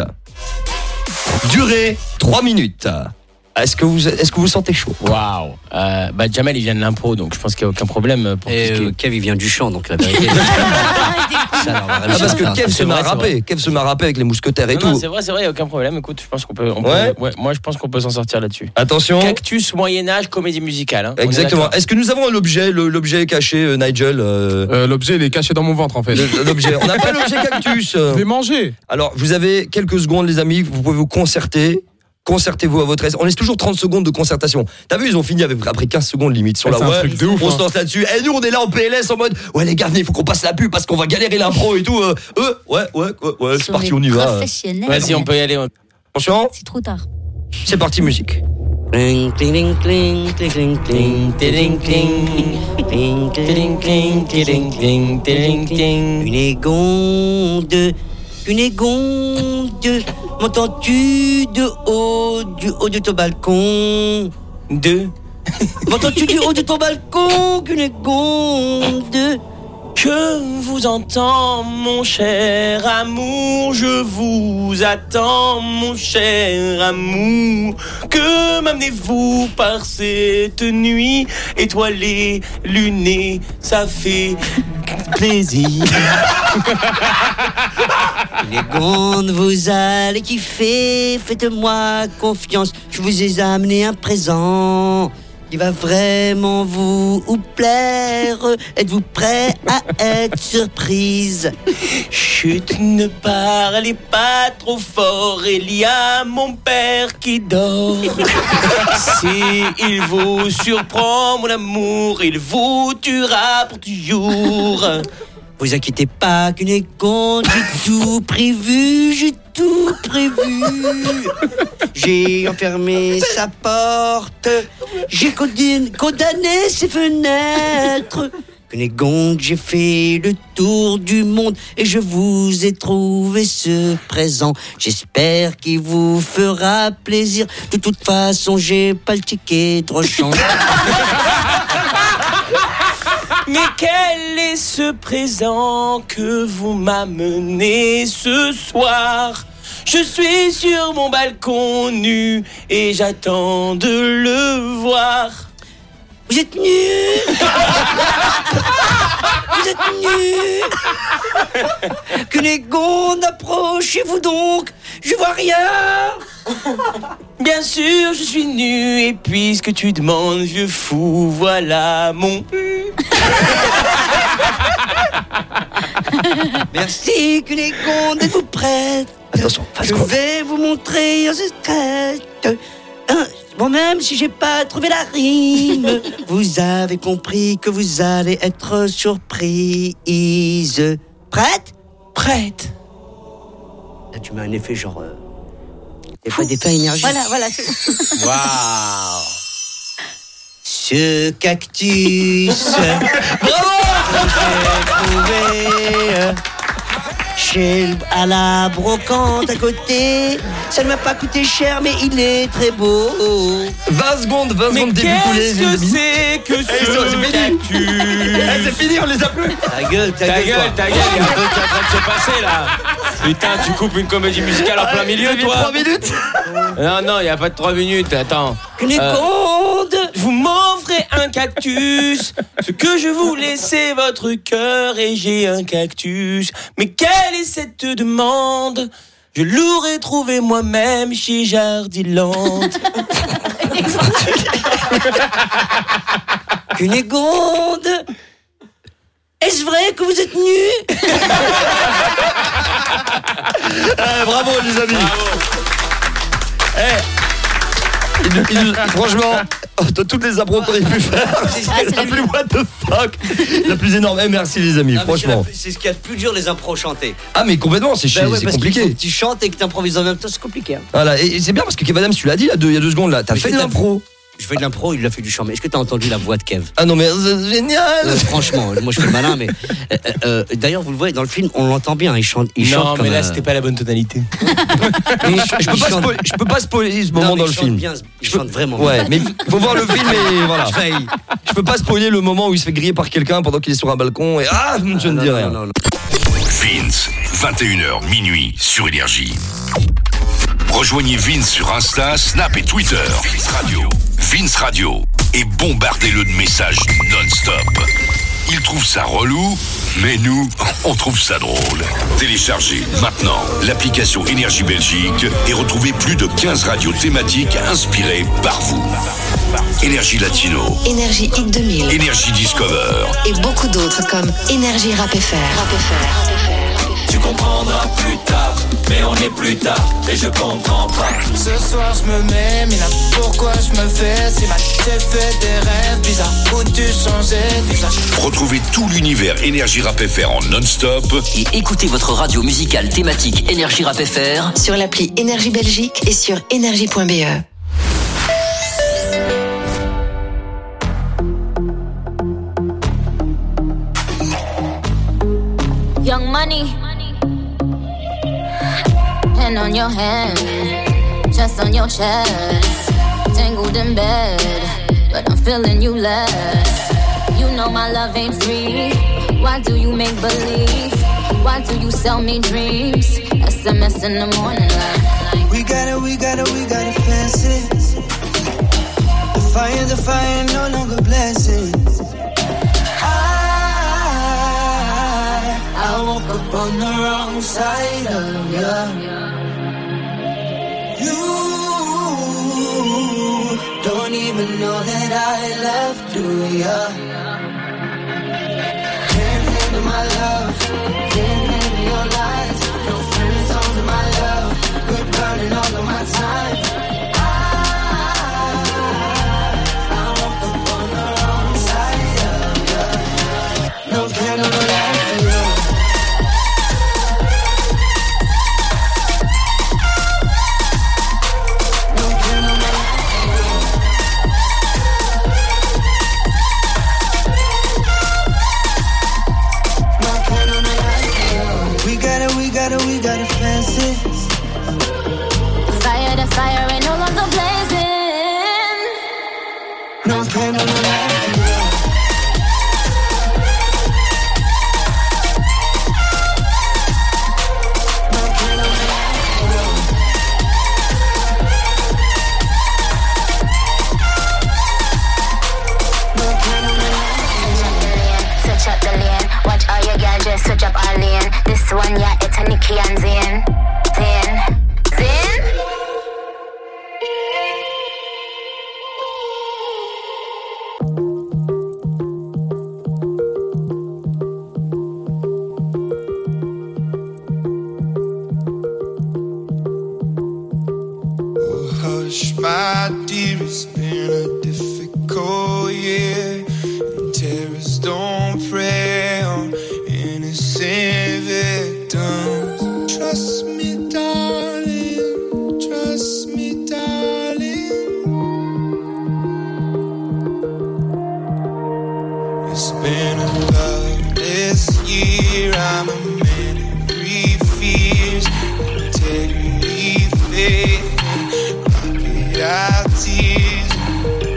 Durée trois minutes. Est-ce que vous est-ce que vous sentez chaud? Waouh. Euh, bah Jamel il vient de l'impro donc je pense qu'il n'y a aucun problème pour et euh, Kev il vient du chant donc la vérité. Ça, alors, ah, parce que Kev se m'a rappé, Kev se m'a rappé avec les mousquetaires et non, tout. Non, c'est vrai, c'est vrai, il n'y a aucun problème. Écoute, je pense qu'on peut, on ouais. peut ouais, moi je pense qu'on peut s'en sortir là-dessus. Attention. Cactus Moyen-Âge comédie musicale hein. Exactement. Est-ce que nous avons l'objet le, l'objet est caché euh, Nigel euh... Euh, l'objet il est caché dans mon ventre en fait. Le, l'objet. On n'a pas l'objet cactus. Je l'ai mangé. Alors, vous avez quelques secondes les amis, vous pouvez vous concerter. Concertez-vous à votre aise. On laisse toujours trente secondes de concertation. T'as vu, ils ont fini avec, après quinze secondes limite. Sur ouais, la ouais, ouf, on hein. se lance là-dessus. Et nous, on est là en P L S en mode ouais, les gars, venez, il faut qu'on passe la pub parce qu'on va galérer l'impro et tout. Euh, euh ouais, ouais, ouais, ouais c'est parti, on y va. Vas-y, on peut y aller. Attention. C'est trop tard. C'est parti, musique. Cling, cling, cling, cling, cling, cling, cling, cling, cling, cling, cling, cling, cling. Une égonde, une égonde. M'entends-tu de haut, du haut de ton balcon? Deux. M'entends-tu du haut de ton balcon qu'une égonde? Je vous entends, mon cher amour, je vous attends, mon cher amour. Que m'amenez-vous par cette nuit étoilée, lunée, ça fait plaisir. Les gondes, vous allez kiffer, faites-moi confiance, je vous ai amené un présent qui va vraiment vous plaire. Êtes-vous prêts à être surprise? Chut, ne parlez pas trop fort, il y a mon père qui dort. Si il vous surprend, mon amour, il vous tuera pour toujours. Vous inquiétez pas qu'une égonde, j'ai tout prévu, j'ai tout prévu. J'ai enfermé sa porte, j'ai condamné, condamné ses fenêtres. Qu'une égonde, j'ai fait le tour du monde et je vous ai trouvé ce présent. J'espère qu'il vous fera plaisir. De toute façon, j'ai pas le ticket de rechange. Mais quel est ce présent que vous m'amenez ce soir? Je suis sur mon balcon nu et j'attends de le voir. Vous êtes nus. Vous êtes nus. Qu'une égonde, approchez-vous donc. Je vois rien. Bien sûr, je suis nu et puisque tu demandes, vieux fou, voilà mon... Merci, qu'une égonde, êtes-vous prête? Attention, je vais vous montrer un secret. Bon, même si j'ai pas trouvé la rime, vous avez compris que vous allez être surprise. Prête? Prête. Là, tu mets un effet genre... Euh... Il n'y a pas d'effet énergie. Voilà, voilà. Waouh. Ce cactus. Bravo. J'ai trouvé chez à la brocante à côté. Ça ne m'a pas coûté cher, mais il est très beau. vingt secondes, vingt mais secondes début coulé. Mais qu'est-ce que c'est que ce cactus? Eh, c'est fini, on les a plus. Ta gueule, ta, ta gueule, gueule, ta gueule, il y a un truc qui est en train de se passer là. Putain, tu coupes une comédie musicale en plein milieu, toi. trois minutes. Non, non, il n'y a pas de trois minutes, attends. Une égonde. Euh, Vous m'offrez un cactus. Ce que je voulais, c'est votre cœur et j'ai un cactus. Mais quelle est cette demande? Je l'aurais trouvé moi-même chez Jardiland. Cunégonde, est-ce vrai que vous êtes nus? Eh, bravo les amis. Eh, il- il- franchement, de toutes les appros qu'on ait pu faire, c'est la plus what the fuck, la plus énorme. Eh, merci les amis, Ah, mais c'est la franchement. plus- C'est ce qu'il y a de plus dur, les impros chantés. Ah mais complètement, c'est, Ben ouais, c'est parce qu'il compliqué. faut que tu chantes et que tu improvises en même temps, c'est compliqué. Hein. Voilà, et, et c'est bien parce que Kev Adams, tu l'as dit là, deux- il y a deux secondes là, t'as Mais fait est-ce de que t'as l'impro. Je fais de l'impro, il a fait du chant. Mais est-ce que t'as entendu la voix de Kev? Ah non mais c'est génial. Euh, franchement, moi je fais le malin, mais euh, euh, d'ailleurs vous le voyez dans le film, on l'entend bien, il chante, il non, chante mais comme là, un- c'était pas la bonne tonalité. je, je peux pas spoiler, je peux pas spoiler ce moment Non, mais dans il le chante film. bien, il Je peux- chante vraiment Ouais, bien. mais il faut voir le film et voilà. Je veille. Je peux pas spoiler le moment où il se fait griller par quelqu'un pendant qu'il est sur un balcon et ah, je ne non, dis non, rien. non, non. Vince, vingt et une heures minuit sur Énergie. Rejoignez Vince sur Insta, Snap et Twitter. Vince Radio. Vince Radio. Et bombardez-le de messages non-stop. Il trouve ça relou, mais nous, on trouve ça drôle. Téléchargez maintenant l'application Énergie Belgique et retrouvez plus de quinze radios thématiques inspirées par vous. Énergie Latino, Énergie Hit deux mille Énergie Discover, et beaucoup d'autres comme Énergie Rap F R. Tu comprendras plus tard, mais on est plus tard et je comprends pas. Ce soir je me mets, mais là pourquoi je me fais si mal? J'ai fait des rêves bizarres où tu changeais de visage. retrouvez tout l'univers Énergie Rap F R en non-stop Et écoutez votre radio musicale thématique Énergie Rap F R Sur l'appli Énergie Belgique et sur énergie point b e. Young money, hand on your hand, chest on your chest, tangled in bed, but I'm feeling you less. You know my love ain't free. Why do you make believe? Why do you sell me dreams? S M S in the morning like We got it, we got it, we got it fancy. The fire, the fire, no longer blessing. I woke up on the wrong side of ya. You don't even know that I left, do ya? Can't handle my love, can't handle your lies. No friends, only my love. Good burning all of my time. I, I woke up on the wrong side of ya. No candle, no light for you. We got it, we got it, we got it fancy. fire, the fire ain't no longer blazing. No candle, no light. Switch up the lane, watch all your girls just switch up our lane. This one, yeah, it's a Nicki and Zayn. Zayn, Zayn. Oh, hush, my dear, it's been a difficult year. And terrorists don't prey on innocent victims. Trust me, darling. Trust me, darling. It's been a loveless year. I'm a man of three fears. Integrity, faith, and rocket out tears.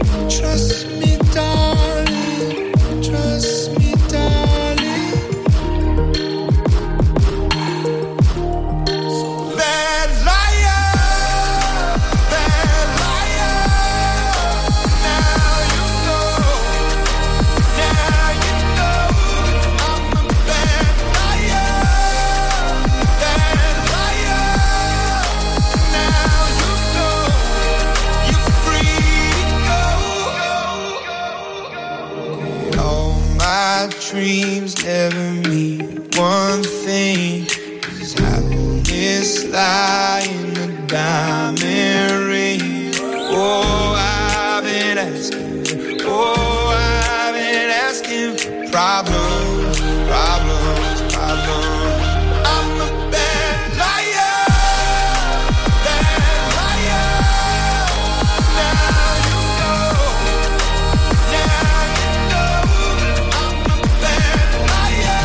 our dreams never mean one thing. Does happiness lie in a diamond ring? Oh, I've been asking, oh, I've been asking for problems, problems, problems. I'm a bad liar, bad liar. Now you know, now you know. I'm a bad liar,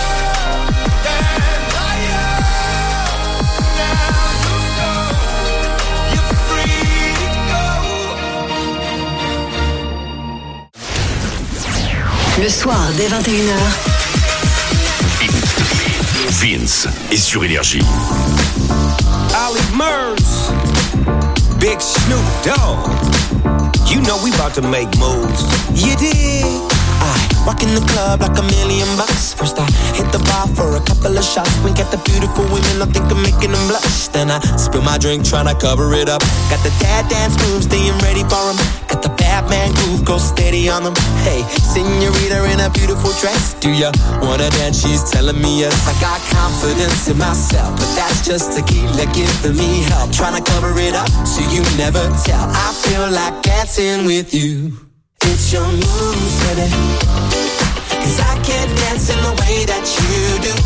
bad liar. Now you know, you're free to go. Le soir, dès vingt et une heures. Vince est sur Énergie. Ollie Murs, Big Snoop Dogg. You know we about to make moves. You dig? I walk in the club like a million bucks. First I hit the bar for a couple of shots. Wink at the beautiful women, I think I'm making them blush. Then I spill my drink trying to cover it up. Got the dad dance moves, staying ready for them. Got the Batman groove, go steady on them. Hey, senorita in a beautiful dress. Do ya wanna dance? She's telling me yes. I got confidence in myself, but that's just tequila giving me help. Trying to cover it up so you never tell. I feel like dancing with you. It's your moves, baby. Cause I can't dance in the way that you do.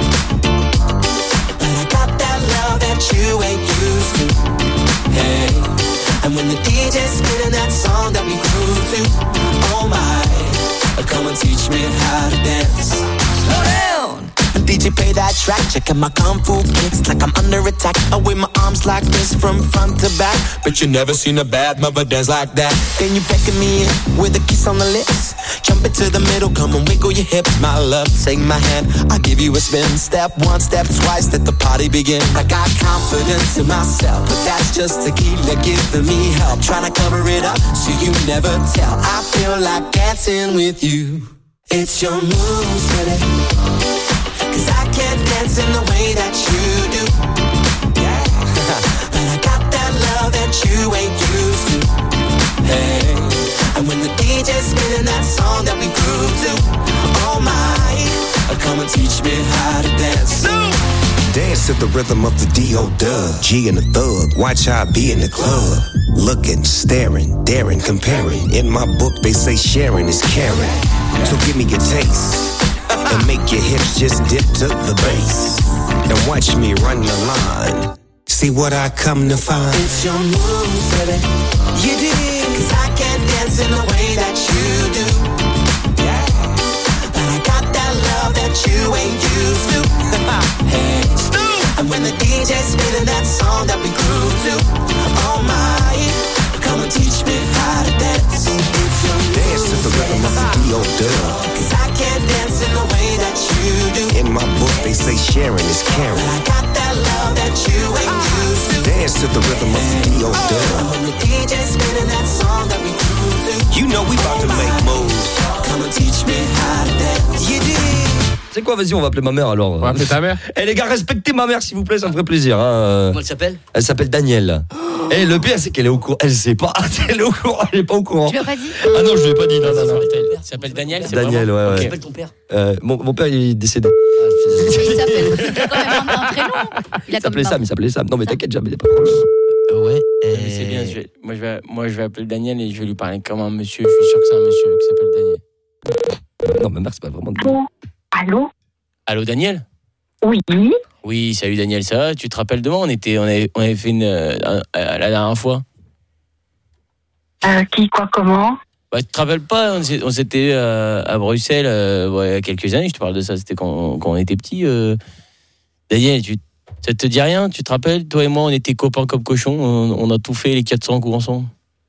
But I got that love that you ain't used to. Hey, and when the D J's spinning that song that we grew to, oh my, come and teach me how to dance. Slow down. D J play that track, checking my kung fu kicks like I'm under attack. I wave my arms like this from front to back. But you never seen a bad mother dance like that. Then you beckon me in with a kiss on the lips. Jump into the middle, come and wiggle your hips. My love, take my hand, I'll give you a spin. Step one, step twice, let the party begin. I got confidence in myself, but that's just tequila giving me help. Trying to cover it up so you never tell. I feel like dancing with you. It's your moves, baby. Cause I can't dance in the way that you do. Yeah. But I got that love that you ain't used to. Hey. And when the D J's spinning that song that we grew to, oh my, come and teach me how to dance. Dance to the rhythm of the D O Dub, G and the Thug. Watch how I be in the club. Looking, staring, daring, comparing. In my book they say sharing is caring. So give me your taste. And make your hips just dip to the bass. And watch me run the line. See what I come to find. It's your moves, baby. You dig? Cause I can't dance in the way that you do. Yeah. But I got that love that you ain't used to. Hey, and when the D J's spinning that song that we grew to, oh my, come and teach me how to dance. It's your dance to the rhythm of the D O Dub. Cause I can't dance in the way that you do. In my book they say sharing is caring. But I got that love that you ain't used to. Dance to the rhythm of the D O Dub. When the D J's spinning that song that we grew to, you know we about to make moves. Come and teach me how to dance. You did. C'est quoi, vas-y, on va appeler ma mère alors. On va appeler ta mère. Eh les gars, respectez ma mère s'il vous plaît, ça me ferait plaisir. Hein. Comment elle s'appelle? Elle s'appelle Danielle. Et eh, le pire c'est qu'elle est au courant. Elle sait pas. Elle est au courant. Elle est pas au courant. Tu l'as pas dit? Ah non, je lui ai pas dit. Non, non, non. Il s'appelle Daniel. C'est Daniel, vraiment... ouais, ouais. Okay. S'appelle ton père? Euh, mon, mon père il est décédé. Il s'appelle. Il a quand même un, un prénom. Il, a il s'appelait comme Sam. Il s'appelait Sam. Non mais t'inquiète, jamais, pas de problème. Ouais. Euh... Mais c'est bien. Je vais... Moi je vais, moi je vais appeler Daniel et je vais lui parler comme un monsieur. Je suis sûr que c'est un monsieur qui s'appelle Daniel. Non, ma mère c'est pas vraiment. Bon. Allô? Allô Daniel? Oui. Oui, salut Daniel, ça va? Tu te rappelles de moi? On était, on avait, on avait fait une euh, euh, la dernière fois. Euh, qui, quoi, comment? Bah, tu te rappelles pas? On s'était, on s'était euh, à Bruxelles euh, ouais, il y a quelques années. Je te parle de ça. C'était quand, quand on était petits. Euh... Daniel, tu, ça te dit rien? Tu te rappelles? Toi et moi, on était copains comme cochons. On, on a tout fait les quatre cents coups ensemble.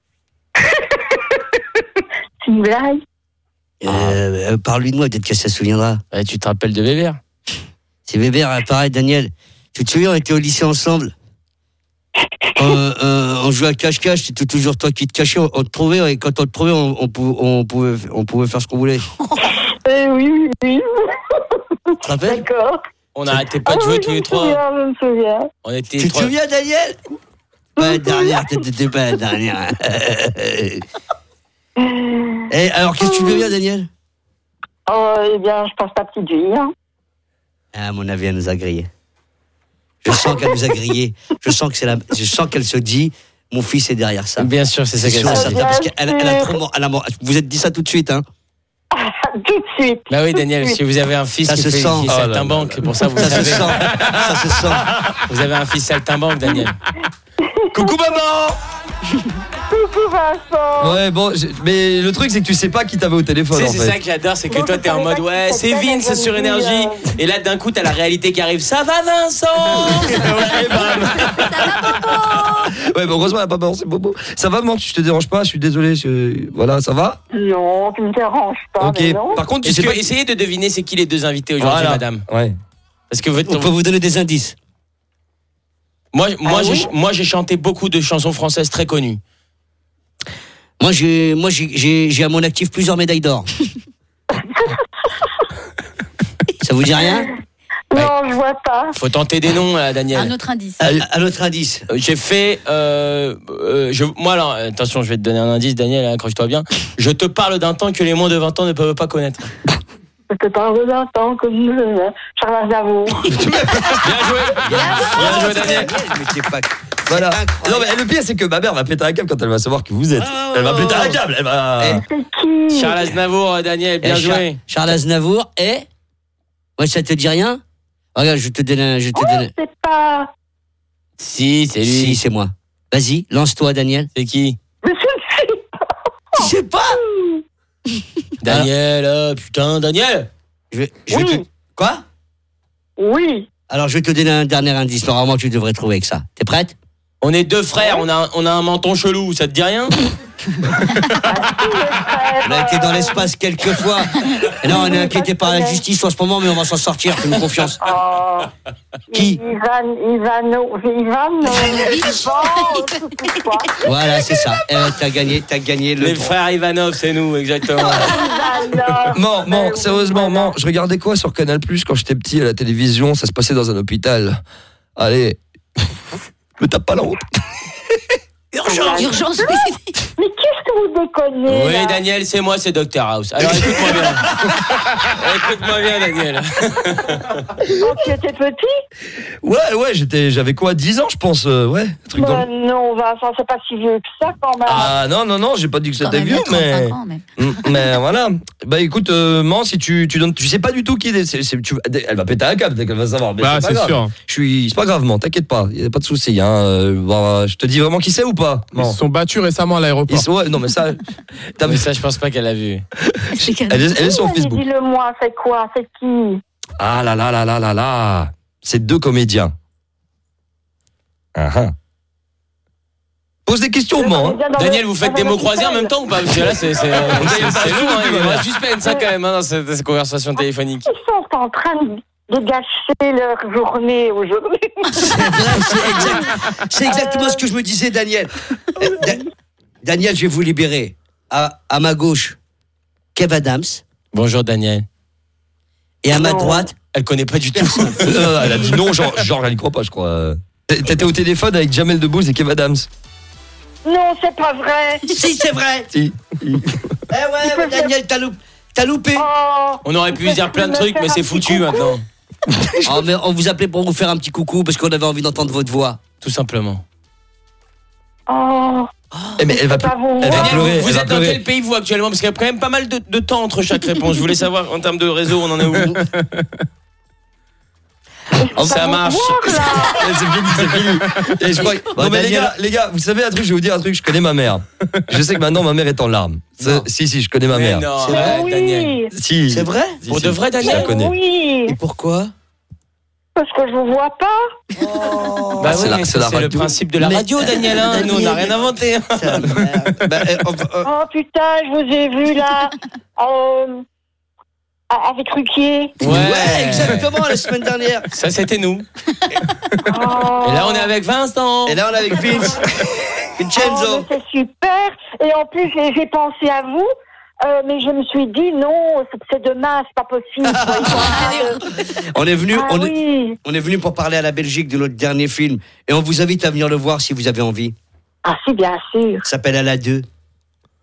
C'est une blague? Euh, euh, Parle-lui de moi, peut-être que ça se souviendra. Ouais, tu te rappelles de Bébert? C'est Bébert, pareil, Daniel. Tu te souviens, on était au lycée ensemble. euh, euh, on jouait à cache-cache, c'était toujours toi qui te cachais. On, on te trouvait, et quand on te trouvait, on, on, pouvait, on, pouvait, on pouvait faire ce qu'on voulait. Euh, oui, oui, oui. Tu te rappelles? D'accord. On n'arrêtait pas de ah, jouer oui, tous les trois. Souviens, je me souviens. On était tu trois... te souviens, Daniel? Pas la dernière, t'étais pas la dernière. Et alors, qu'est-ce que tu deviens, Daniel? Oh, eh bien, je pense ta petite vie. Hein. Ah, à mon avis, elle nous a grillés. Je sens qu'elle nous a grillés. Je sens que c'est la... Je sens qu'elle se dit, mon fils est derrière ça. Bien sûr, c'est ça qu'elle se dit. Parce qu'elle elle a trop... Elle a... Vous êtes dit ça tout de suite, hein? Tout de suite. Bah oui, Daniel, si vous avez un fils ça qui se fait sent. qui est Oh saltimbanque, pour ça vous ça savez. Se sent. Ça se sent. Vous avez un fils saltimbanque, Daniel. Coucou maman. Coucou Vincent. Ouais, bon, j'ai- mais le truc c'est que tu sais pas qui t'avait au téléphone. Tu sais, en c'est fait. ça que j'adore, c'est que Bon, toi je t'es en savais mode pas ouais, que c'est c'était Vince la sur jeune énergie. fille, Et là d'un coup t'as la réalité qui arrive. Ça va Vincent. Ouais, bam. Ouais, mais heureusement, elle a pas balancé Bobo. Ça va, maman, je te dérange pas, je suis désolé. je- Voilà, ça va? Non, tu me déranges pas. Ok. mais non. Par contre, tu Est-ce sais que pas. essayez de deviner c'est qui les deux invités aujourd'hui, Voilà. madame. Ouais. Parce que votre- On peut vous donner des indices. moi, moi, Ah j'ai, oui moi, j'ai chanté beaucoup de chansons françaises très connues. Moi, j'ai, moi, j'ai, j'ai, j'ai à mon actif plusieurs médailles d'or. Ça vous dit rien? Non, je vois pas. Faut tenter des noms, là, Daniel. Un autre indice. À, à notre indice. Euh, J'ai fait. Euh, euh, je, moi, alors, attention, je vais te donner un indice, Daniel, accroche-toi bien. Je te parle d'un temps que les moins de vingt ans ne peuvent pas connaître. Je te parle d'un temps que je... Charles Aznavour. Bien joué. Bien joué, Daniel. Mais t'es pas... Voilà. Non, mais le pire, c'est que ma mère va péter un câble quand elle va savoir qui vous êtes. Oh. Elle va péter un câble. Elle va. C'est qui? Charles Aznavour, Daniel, bien Eh, Char- joué. Charles Aznavour et... Ouais, ça te dit rien? Regarde, je te donne un... Je te Oh, donne un- c'est pas... Si, c'est lui. Si, c'est moi. Vas-y, lance-toi, Daniel. C'est qui? Mais je ne sais pas. Tu sais pas? Daniel, oh, putain, Daniel. Je vais, je vais Oui. te... Quoi? Oui. Alors, je vais te donner un dernier indice. Normalement, tu devrais trouver que ça. T'es prête? On est deux frères, on a, un- on a un menton chelou, ça te dit rien? On a été dans l'espace quelques fois. Et là, on est inquiété par la justice en ce moment, mais on va s'en sortir, fais-nous confiance. Oh. Qui? Ivan... Ivano... Ivan... euh, Ivan... je sais pas. Voilà, c'est ça. Eh, t'as gagné, t'as gagné le... Les frères Ivanov, c'est nous, exactement. Ivanov. Non, non, Euh, sérieusement, non. Je regardais quoi sur Canal Plus quand j'étais petit à la télévision? Ça se passait dans un hôpital. Allez, me tape pas la honte. Urgence. Urgence. Mais qu'est-ce que vous déconnez Oui, là Daniel, c'est moi, c'est docteur House. Alors écoute-moi bien. Écoute-moi bien, Daniel. Quand tu étais petit? Ouais, ouais, j'étais, j'avais quoi, dix ans, je pense. euh, ouais, un truc dans Ben le- non, Vincent, c'est pas si vieux que ça quand même. Ah non, non, non, j'ai pas dit que Quand c'était même, vieux, il y a mais. trente-cinq ans, mais- Mm, mais voilà. Bah écoute, euh, man, si tu, tu donnes, tu sais pas du tout qui est. c'est- c'est- tu- elle va péter un câble dès qu'elle va savoir. Mais Bah, c'est pas c'est grave. sûr. Je suis, c'est pas grave, man, t'inquiète pas, y a pas de souci. Hein. Euh, bah, je te dis vraiment qui c'est ou pas? Ils Non. se sont battus récemment à l'aéroport. Ils sont, ouais, non mais ça, t'as Mais vu ça, je pense pas qu'elle a vu. elle est, elle est sur Oui, Facebook. dis-le-moi, c'est quoi? C'est qui? Ah là là là là là là, c'est deux comédiens. Ah, ah. Pose des questions, man. hein. Daniel, vous faites des mots croisés en même temps ou pas? Parce que là, c'est c'est- c'est- c'est long, hein. Il y a un vrai suspense hein, quand même hein, dans cette, cette conversation téléphonique. Ils sont en train de de gâcher leur journée aujourd'hui. C'est vrai, c'est exact- c'est exactement ce que je me disais, Daniel. Euh, Da- Daniel, je vais vous libérer. À, à ma gauche, Kev Adams. Bonjour, Daniel. Et à ma droite, Elle connaît pas du tout. Euh, elle a dit non, genre, genre elle y croit pas, je crois. T'étais au téléphone avec Jamel Debbouze et Kev Adams. Non, c'est pas vrai. Si, c'est vrai. Si. Eh ouais, ouais, Daniel, t'as loupé. T'as loupé. Oh, On aurait pu dire plein de trucs, mais c'est foutu maintenant. Oh, mais on vous appelait pour vous faire un petit coucou parce qu'on avait envie d'entendre votre voix. Tout simplement. oh. Eh, mais elle va, C'est pas vous. elle va Daniel, pleurer. vous, vous elle va êtes dans pleurer. quel pays vous actuellement? Parce qu'il y a quand même pas mal de, de temps entre chaque réponse. Je voulais savoir en termes de réseau, on en est où? Ça marche. Eh, c'est fini, c'est fini. Et je crois que- Bon, non mais les Daniel- gars, les gars, vous savez un truc, je vais vous dire un truc, je connais ma mère. Je sais que maintenant ma mère est en larmes. C'est- Si, si, je connais ma Mais mère. non, Mais arrête, oui. Daniel. Si. C'est vrai? Si, Pour si, de vrai, je la Daniel? connais. Oui, Et pourquoi? parce que je vous vois pas. Bah c'est oui, la- mais c'est ça, la c'est le radio. principe de la Mais- radio, Daniel. Hein. Nous, on n'a rien inventé. hein. Bah, euh, on va- euh, Oh putain, je vous ai vu là. euh, a- avec Ruquier. ouais, exactement, la semaine dernière. Ça, c'était nous. Oh. Et là, on est avec Vincent. Et là, on est avec Vince. Oh, Vincenzo. mais c'est super. Et en plus, j'ai j'ai pensé à vous. euh, mais je me suis dit non, c'est- c'est demain, c'est pas possible. quoi. Ils sont en train de- On est venu, Ah on est, oui. on est venu pour parler à la Belgique de notre dernier film. Et on vous invite à venir le voir si vous avez envie. Ah si, bien sûr. Ça s'appelle À la deux.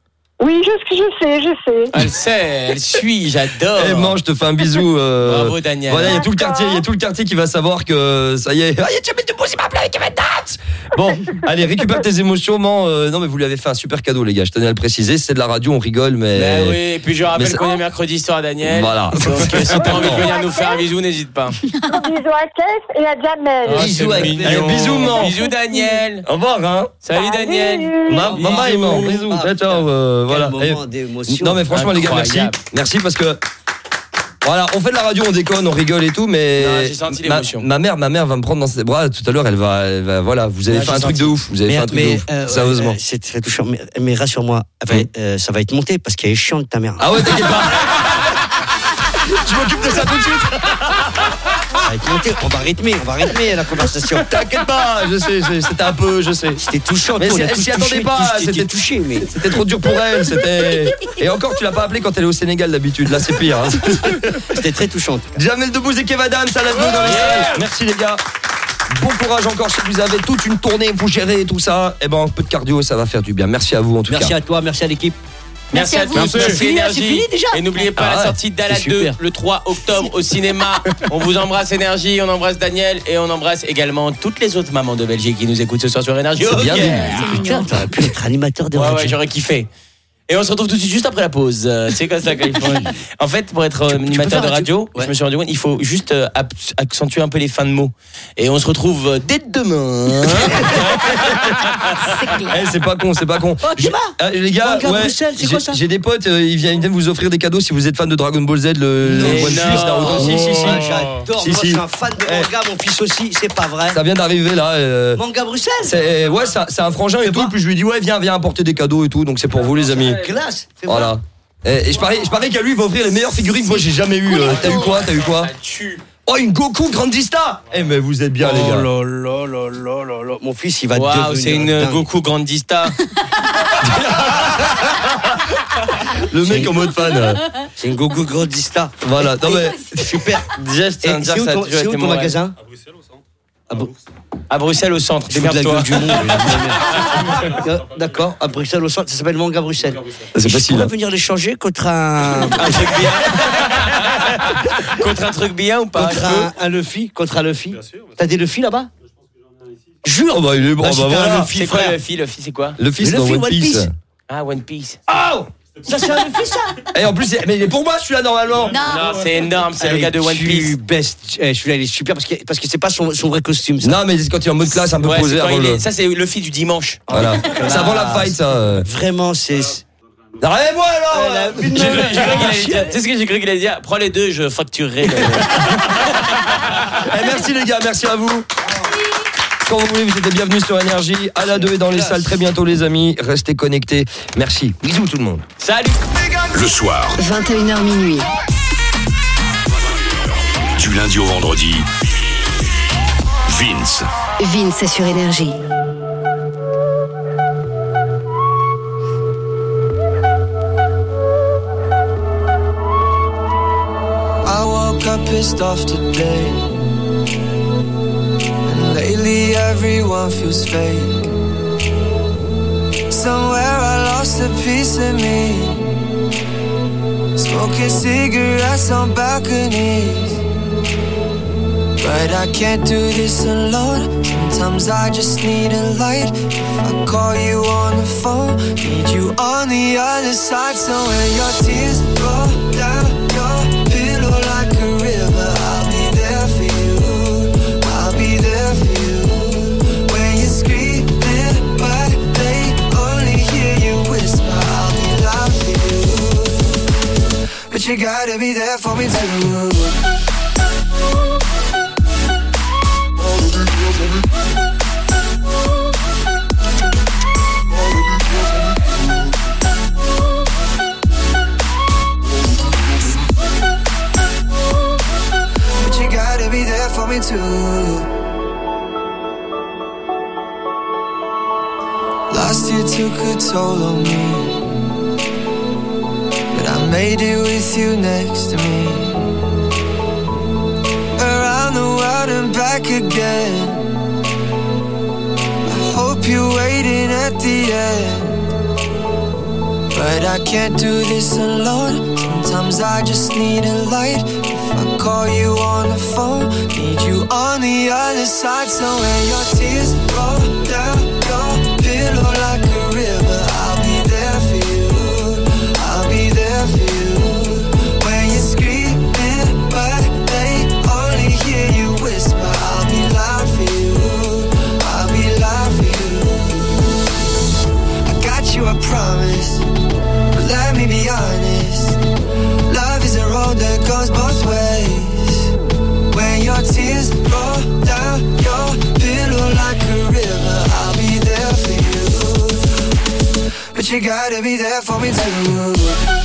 Oui, je, je sais, je sais. Elle sait, elle suit, j'adore. Eh, man, je te fais un bisou. Euh... Bravo, Daniel. Voilà, il y a tout le quartier, il y a tout le quartier qui va savoir que ça y est. Ah, il y a Jamel Debbouze, il m'a appelé avec Kevin Dance. Bon, allez, récupère tes émotions, man. Euh, non, mais vous lui avez fait un super cadeau, les gars. Je tenais à le préciser. C'est de la radio, on rigole, mais. Ben oui, et puis je rappelle mais qu'on est mercredi soir, Daniel. Voilà. Donc, euh, si t'as envie de venir nous faire un bisou, n'hésite pas. Bisous à Kev et à Jamel. Oh, bisous, c'est avec mignon. Allez, bisous, man. Bisous, Daniel. Au revoir, hein. Salut, Daniel. Ma- Maman et maman, bisous. Ciao, ciao. euh, Voilà. moment Et- d'émotion. Non, mais franchement, les gars, merci. Incroyable. Merci parce que. Voilà, on fait de la radio, on déconne, on rigole et tout, mais Non, j'ai senti ma, l'émotion. ma mère, ma mère va me prendre dans ses bras tout à l'heure. Elle va, elle va, voilà, vous avez Ouais, fait un j'ai truc senti. de ouf. Vous avez mais, fait un truc mais, de ouf. euh, Sérieusement. euh, c'est très touchant. Mais, mais rassure-moi, enfin, Hum. euh, ça va être monté parce qu'elle est chiante, ta mère. Ah ouais, t'inquiète pas. Je m'occupe de ça tout de suite. Ça va être monté. On va rythmer, on va rythmer la conversation. T'inquiète pas, je sais, je- c'était un peu, je sais. C'était touchant. Mais toi, on c'est- a elle tous s'y touché, attendait pas, tous c'était été touché, mais C'était trop dur pour elle. C'était. Et encore, tu l'as pas appelée quand elle est au Sénégal d'habitude. Là, c'est pire. Hein. c'était très touchant. Jamel Debbouze et Kev Adams à la deux dans les salles. Merci les gars. Bon courage encore si vous avez toute une tournée, vous gérez tout ça. Et ben un peu de cardio et ça va faire du bien. Merci à vous en tout Merci cas. à toi, merci à l'équipe. Merci, à tous, merci, C'est fini, Énergie. c'est fini déjà. Et n'oubliez pas Ah la ouais, sortie d'Ala c'est deux super. le trois octobre au cinéma. On vous embrasse Énergie, on embrasse Daniel et on embrasse également toutes les autres mamans de Belgique qui nous écoutent ce soir sur Énergie. C'est bien Ok. dit. Putain, t'aurais pu être animateur de Ouais, radio. ouais, j'aurais kiffé. Et on se retrouve tout de suite juste après la pause. Euh, C'est comme ça qu'ils font. En fait, pour être euh, Tu- tu peux animateur faire de un- radio, Ouais. je me suis rendu compte, il faut juste euh, ap- accentuer un peu les fins de mots. Et on se retrouve euh, dès demain. Eh, c'est pas con, c'est pas con. Oh, tu Je- vas Ah, les gars, Manga ouais, Bruxelles, c'est j'ai- quoi ça j'ai des potes, euh, ils viennent ils viennent vous offrir des cadeaux si vous êtes fan de Dragon Ball Z, le, le Mais One Piece, non. Naruto. Si, si, si. Ah, j'adore, Si, moi si. je suis un fan de manga, mon fils aussi, c'est pas vrai. Ça vient d'arriver là. euh, Manga Bruxelles. c'est ouais, ça- c'est un frangin et Fais tout. voir. Puis je lui dis ouais, viens, viens apporter des cadeaux et tout. Donc c'est pour vous les amis. Classe. Fais voir. Voilà. Et, et je parie, je parie qu'à lui il va offrir les meilleures figurines que moi j'ai jamais eu. Euh, T'as eu quoi T'as eu quoi Oh, une Goku Grandista. Eh mais vous êtes bien les gars. Oh là là là là là là. Mon fils, il va Waouh, devenir c'est une dingue. Goku Grandista. Le mec en mode fan. euh, C'est une Goku Grandista. Voilà. Non mais Super. Déjà, je tiens à Et dire c'est où ça a ton, toujours c'est où été ton mon rêve. magasin À Bruxelles au centre, Je fous de la démerde-toi. gueule du monde. Euh, D'accord, à Bruxelles au centre, ça s'appelle Manga Bruxelles. c'est Je facile. pourrais hein. venir l'échanger contre un. Un truc bien. Contre un truc bien ou pas? contre un, un Luffy, contre un Luffy. T'as des Luffy là-bas? Jure. Oh bah il est bon. Bah, Bah, si t'as un voilà. Luffy, C'est quoi frère. le Luffy? Luffy, c'est quoi? Le fils Le dans Luffy, One One Piece. Piece. Ah, One Piece. Oh Ça, c'est un Luffy, ça? Et en plus, c'est- mais il est pour moi celui-là normalement. Non, c'est énorme, c'est le gars de One Piece. Best. Eh, celui-là, il est super parce que, parce que c'est pas son, son vrai costume, ça. Non mais c'est quand il est en mode classe un peu Ouais, posé c'est quand avant il le. est- Ça, c'est Luffy du dimanche. Voilà. C'est avant la fight ça. euh. Vraiment, c'est. Arrêtez-moi alors. Elle a euh. une- J'ai cru- j'ai cru qu'il allait dire- Tu sais ce que j'ai cru qu'il allait dire? Prends les deux, je facturerai. le- Eh, merci les gars, merci à vous. Quand vous voulez, vous êtes les bienvenus sur Énergie. À la deux et dans les salles très bientôt les amis. Restez connectés. Merci. Bisous tout le monde. Salut. Le soir, vingt et une heures minuit. du lundi au vendredi, Vince. Vince est sur Énergie. I woke up pissed off today, and lately everyone feels fake. Somewhere I lost a piece of me, smoking cigarettes on balconies. But I can't do this alone. Sometimes I just need a light. If I call you on the phone, need you on the other side. So when your tears roll down your pillow like a river, I'll be there for you. I'll be there for you. When you're screaming, but they only hear you whisper, I'll be loud for you. But you gotta be there for me too. But you gotta be there for me too. Last year took a toll on me, but I made it with you next to me. Around the world and back again. I hope you're waiting at the end. but I can't do this alone. Sometimes I just need a light. If I call you on the phone, need you on the other side. So when your tears roll down your pillow like a river, I'll be there for you. I'll be there for you. When you're screaming, but they only hear you whisper, I'll be loud for you. I'll be loud for you. I got you, I promise. But let me be honest. Love is a road that goes both ways. When your tears roll down your pillow like a river, I'll be there for you. But you gotta be there for me too.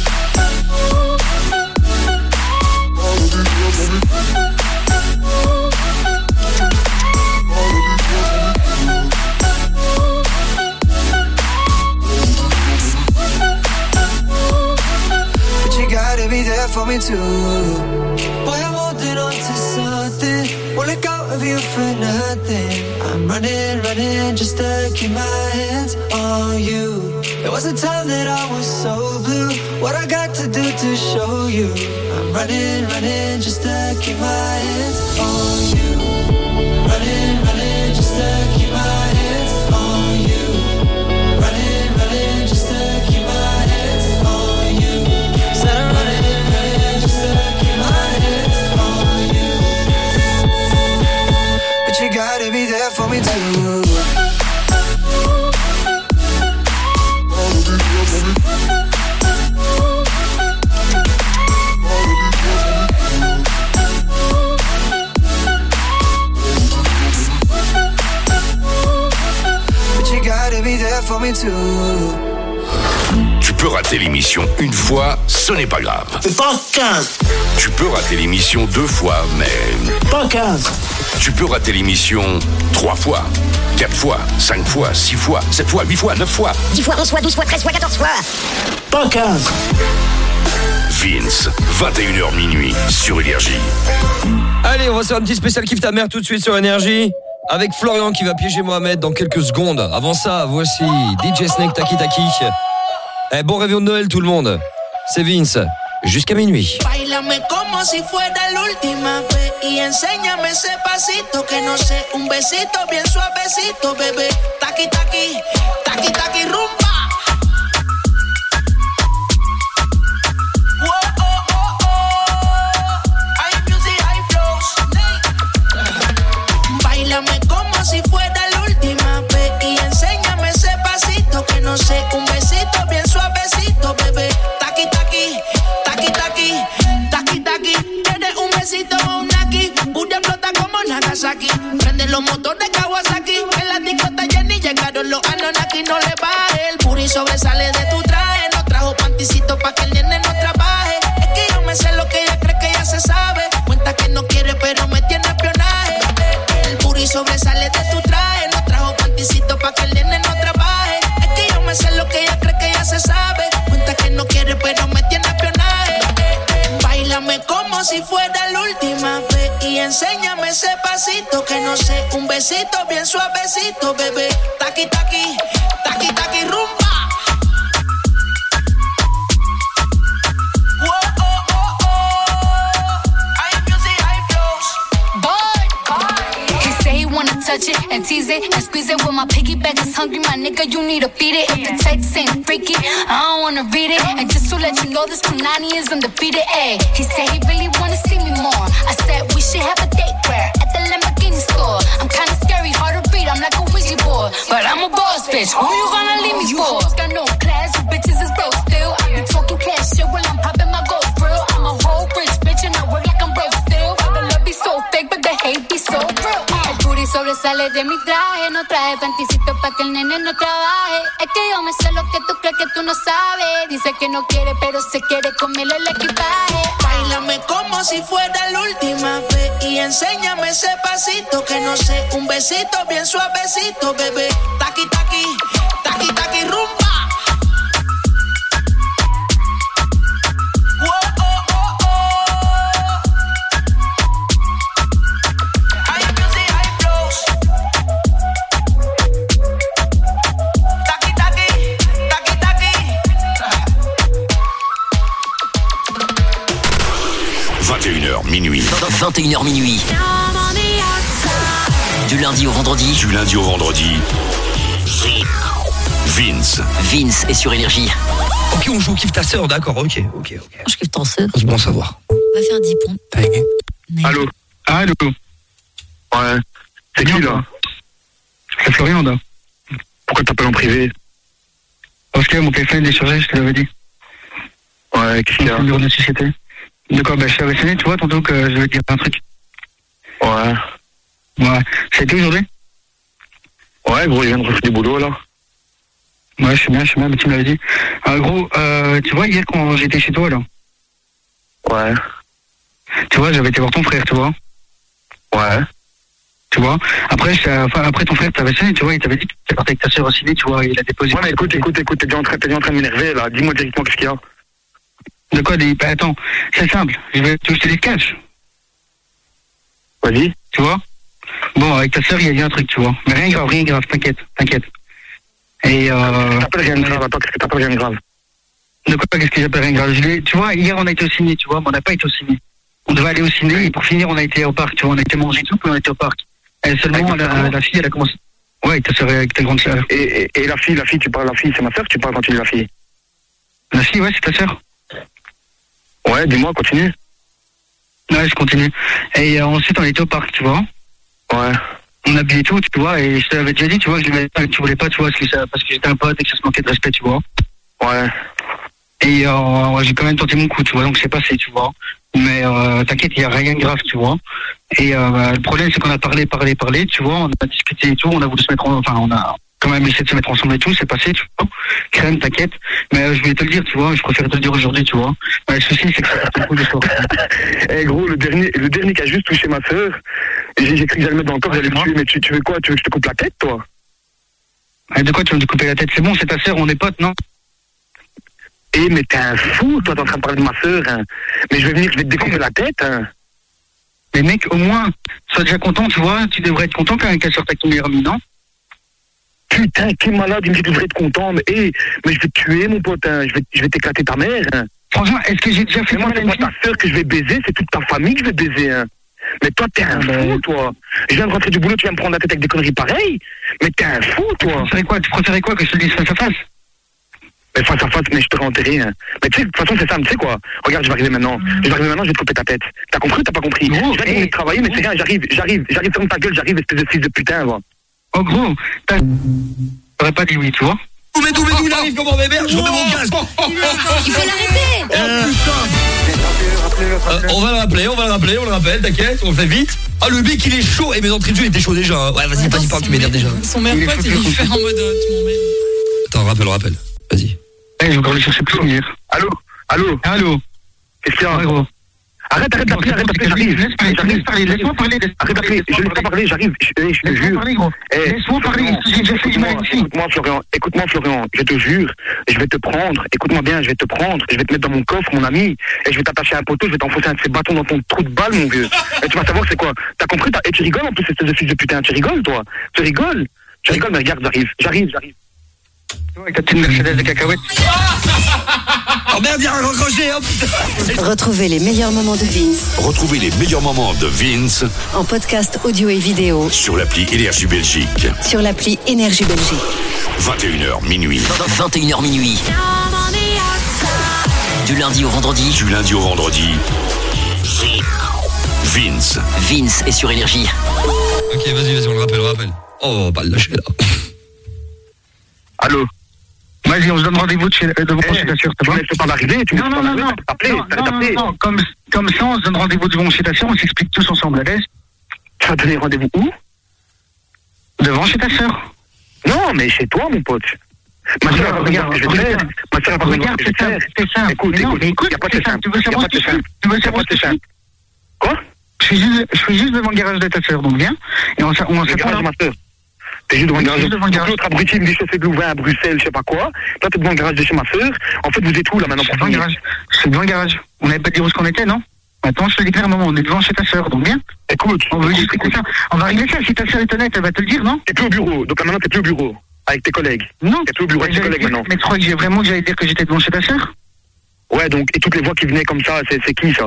Be there for me too. Boy, I'm holding on to something. Won't let go of you for nothing. I'm running, running just to keep my hands on you. There was a time that I was so blue. What I got to do to show you? I'm running, running just to keep my hands on you. Running, running just to keep my hands on you. Running, running just to keep my hands on you. Said I'm running. You gotta be there for me too. But you gotta be there for me too. Tu peux rater l'émission une fois, ce n'est pas grave. C'est pas quinze. Tu peux rater l'émission deux fois, mais... Pas quinze. Tu peux rater l'émission trois fois, quatre fois, cinq fois, six fois, sept fois, huit fois, neuf fois. dix fois, onze fois, douze fois, treize fois, quatorze fois. Pas quinze. Vince, vingt et une heures minuit sur Énergie. Allez, on va faire un petit spécial Kiffe ta mère tout de suite sur Énergie. Avec Florian qui va piéger Mohamed dans quelques secondes. Avant ça, voici D J Snake Taki Taki. Eh, bon réveillon de Noël tout le monde. C'est Vince, jusqu'à minuit. Bailame como si fuera la última vez y enséñame ese pasito que no sé, un besito bien suavecito, bebé. Taki taki, taki taki rumba. Whoa, oh, oh, oh. High music, high flows. Bailame como si fuera la última vez y enséñame ese pasito que no sé, un besito bien suavecito, bebé. Taki taki, taki taki, taki taki. Quieres un besito o un naki, Bulla explota como Nagasaki. Prende los motores Kawasaki. En la discota Jenny llegaron los Anunnaki. No le baje, el puri sobresale de tu traje. No trajo panticito pa' que el nene no trabaje. Es que yo me sé lo que ella cree que ya se sabe. Cuenta que no quiere pero me tiene espionaje. El puri sobresale de tu traje. No trajo panticito pa' que el nene no trabaje. Es que yo me sé lo que ella cree que ya se sabe. Cuenta que no quiere pero me tiene espionaje. Báilame como si fuera la última vez y enséñame ese pasito que no sé, un besito bien suavecito, bebé. Taki taki, taki taki rumba. Touch it and tease it and squeeze it. When my piggyback is hungry, my nigga, you need to feed it. If the text ain't freaky, I don't wanna read it. And just to let you know, this Punani is undefeated. Ay, he said he really wanna see me more. I said we should have a date where at the Lamborghini store. I'm kinda scary, hard to read, I'm like a Ouija board, but I'm a boss bitch. Who you gonna leave me for? You got no class, you bitches is broke still. I be talking cash shit while I'm popping my gold grill. I'm a whole rich bitch and I work like I'm broke still. The love be so fake, but the hate be so real. Sobresale de mi traje, no traje panticito pa' que el nene no trabaje. Es que yo me sé lo que tú crees que tú no sabes. Dice que no quiere, pero se quiere comerle el equipaje. Báilame como si fuera la última vez y enséñame ese pasito que no sé, un besito bien suavecito, bebé. Taki taki, taki taki rumba. vingt et une heures minuit. vingt et une heures minuit. Du lundi au vendredi. Du lundi au vendredi. Vince. Vince est sur Énergie. Ok, on joue Kiffe ta sœur, d'accord, ok, ok, ok. Je kiffe ton sœur. C'est bon à savoir. On va faire dix points. Allô. Allô. Ouais. C'est qui là? C'est Florian là. Pourquoi t'appelles en privé? Parce que mon téléphone est déchargé, je te l'avais dit. Ouais, qu'est-ce qu'il y a? Numéro de société. De quoi? Bah je t'avais sonné, tu vois, tantôt que je vais te dire un truc. Ouais. Ouais. C'était aujourd'hui? Ouais, gros, il vient de refaire du boulot là. Ouais, je suis bien, je suis bien, mais tu me l'avais dit. Euh, gros, euh, tu vois, hier quand j'étais chez toi là. Ouais. Tu vois, j'avais été voir ton frère, tu vois. Ouais. Tu vois. Après, enfin, après ton frère t'avait sonné, tu vois, il t'avait dit que tu partais avec ta soeur au ciné, tu vois, il a déposé. Ouais, mais écoute, écoute, écoute, t'es bien en train, t'es bien en train de m'énerver là. Dis-moi directement qu'est-ce qu'il y a. De quoi? Des... Bah, attends, c'est simple. Je vais te jeter des cash. Vas-y. Tu vois. Bon, avec ta soeur, il y a eu un truc, tu vois. Mais rien de grave, rien de grave, t'inquiète, t'inquiète. Et euh. T'appelles rien de grave, attends, qu'est-ce que t'appelles rien de grave? De quoi, qu'est-ce que j'appelle rien de grave? Je l'ai... Tu vois, hier on a été au ciné, tu vois, mais on n'a pas été au ciné. On devait aller au ciné et pour finir, on a été au parc, tu vois, on a été manger tout, puis on a été au parc. Et seulement, la, la fille, elle a commencé. Ouais, ta soeur avec ta grande soeur. Et, et, et la fille, la fille, tu parles, la fille, c'est ma soeur, tu parles quand tu dis la fille? La fille, ouais, c'est ta soeur. Ouais, dis-moi, continue. Ouais, je continue. Et euh, ensuite, on était au parc, tu vois. Ouais. On a bu et tout, tu vois, et je t'avais déjà dit, tu vois, que, je, que tu voulais pas, tu vois, parce que, ça, parce que j'étais un pote et que ça se manquait de respect, tu vois. Ouais. Et euh, j'ai quand même tenté mon coup, tu vois, donc c'est passé, tu vois. Mais euh, t'inquiète, il n'y a rien de grave, tu vois. Et euh, bah, le problème, c'est qu'on a parlé, parlé, parlé, tu vois, on a discuté et tout, on a voulu se mettre en... Enfin, on a quand même essayé de se mettre ensemble et tout, c'est passé, tu vois. Crème, t'inquiète. Mais euh, je voulais te le dire, tu vois, je préfère te le dire aujourd'hui, tu vois. Mais le souci, c'est que ça fait beaucoup de choses. Eh gros, le dernier, le dernier qui a juste touché ma soeur, j'ai, j'ai cru que j'allais le mettre dans le corps, j'allais le tuer, mais tu, tu veux quoi? Tu veux que je te coupe la tête, toi? Et de quoi tu veux me couper la tête? C'est bon, c'est ta soeur, on est potes, non? Eh, mais t'es un fou, toi, t'es en train de parler de ma soeur, hein. Mais je vais venir, je vais te découper la tête, hein. Mais mec, au moins, sois déjà content, tu vois, tu devrais être content quand même qu'elle sorte avec ton meilleur ami, non? Putain, qui est malade, il me dit que tu devrais être content, mais, hey, mais je vais te tuer, mon pote, hein. je vais, je vais t'éclater ta mère, hein. Franchement, est-ce que j'ai déjà fait moi, c'est pas ta soeur que je vais baiser, c'est toute ta famille que je vais baiser, hein. Mais toi, t'es un fou, toi. Je viens de rentrer du boulot, tu viens me prendre la tête avec des conneries pareilles. Mais t'es un fou, toi. Tu préférais quoi? Tu préférais quoi que je te dise face à face? Mais face à face, mais je te renterrai, hein. Mais tu sais, de toute façon, c'est simple, tu sais quoi? Regarde, je vais arriver maintenant. Je vais arriver maintenant, je vais te couper ta tête. T'as compris ou t'as pas compris? Gros, je vais hey, travailler, mais c'est rien, j'arrive, j'arrive, j'arrive sur ta gueule, j'arrive, espèce de fils de putain, moi. Oh, gros, t'as... J'aurais pas dit oui, tu vois? Où mais d'où, mais d'où il arrive, comment, mais merde, je remets mon casque. Il faut l'arrêter. Euh, euh, on va le rappeler, on va le rappeler, on le rappelle, t'inquiète, on le fait vite. Ah, le mec, il est chaud. Et mais d'entrée de jeu, il était chaud déjà. Ouais, vas-y, vas-y, parle, tu m'énerves déjà. Son meilleur pote, il lui fait en mode, tu m'emmènes. Attends, rappelle, rappelle. Vas-y. Eh, je vais encore le chercher plus hier. Allô? Allô? Allô? Qu'est-ce qu'il y a, gros? Arrête, arrête d'appeler, arrête d'appeler, j'arrive. Laisse-moi parler, laisse-moi parler. Arrête d'appeler, je laisse pas parler, j'arrive. Je te jure. Laisse-moi parler, j'ai déjà fait du mal ici. Écoute-moi, Florian, écoute-moi, Florian, je te jure, je vais te prendre, écoute-moi bien, je vais te prendre, je vais te mettre dans mon coffre, mon ami, et je vais t'attacher à un poteau, je vais t'enfoncer un de ces bâtons dans ton trou de balle, mon vieux. Et tu vas savoir c'est quoi. T'as compris? Et tu rigoles en plus, espèce de fils de putain, tu rigoles, toi? Tu rigoles? Tu rigoles, mais regarde, j'arrive, j'arrive, j'arrive. Avec ta petite Mercedes de cacahuètes. Oh merde, il y a un raccroché, hein, putain. Retrouvez les meilleurs moments de Vince. Retrouvez les meilleurs moments de Vince en podcast audio et vidéo sur l'appli Énergie Belgique. Sur l'appli Énergie Belgique. vingt et une heures minuit. vingt et une heures minuit. Du lundi au vendredi. Du lundi au vendredi. Vince. Vince est sur Énergie. Ok, vas-y, vas-y, on le rappelle, on le rappelle. Oh, pas le lâcher là. Allô? Vas-y, on se donne rendez-vous de chez, de mon chez ta soeur, tu me laisses pas m'arriver, tu me laisses pas m'arriver, t'as t'appeler, t'as t'appeler. Non, non, non, comme, comme ça, on se donne rendez-vous devant chez ta soeur, on s'explique tous ensemble, à l'aise. Tu vas donner rendez-vous où? Devant chez ta soeur. Non, mais chez toi, mon pote. Ma soeur, regarde, je vais te faire. Ma soeur, regarde, c'est ça, c'est ça. Écoute, écoute, écoute, y a pas de simple. Tu veux savoir ce que c'est? Tu veux savoir ce que c'est? Quoi? Je suis juste, je suis juste devant le garage de ta soeur, donc viens. Et on s'appelle ma soeur. T'es juste devant le garage. L'autre abruti me dit chauffer de Louvain à Bruxelles, je sais pas quoi. Toi, t'es devant le garage de chez ma soeur. En fait, vous êtes où là maintenant? Je suis devant le garage. Je suis devant le garage. On n'avait pas dit où est-ce qu'on était, non? Attends, je te dis clairement, on est devant chez ta soeur, donc viens. Écoute, on va discuter ça. On va régler ça. Si ta soeur est honnête, elle va te le dire, non? T'es plus au bureau. Donc maintenant, t'es plus au bureau. Avec tes collègues. Non. T'es plus au bureau avec tes collègues maintenant. Mais tu crois que j'ai vraiment que j'allais dire que j'étais devant chez ta soeur? Ouais, donc, et toutes les voix qui venaient comme ça, c'est qui ça?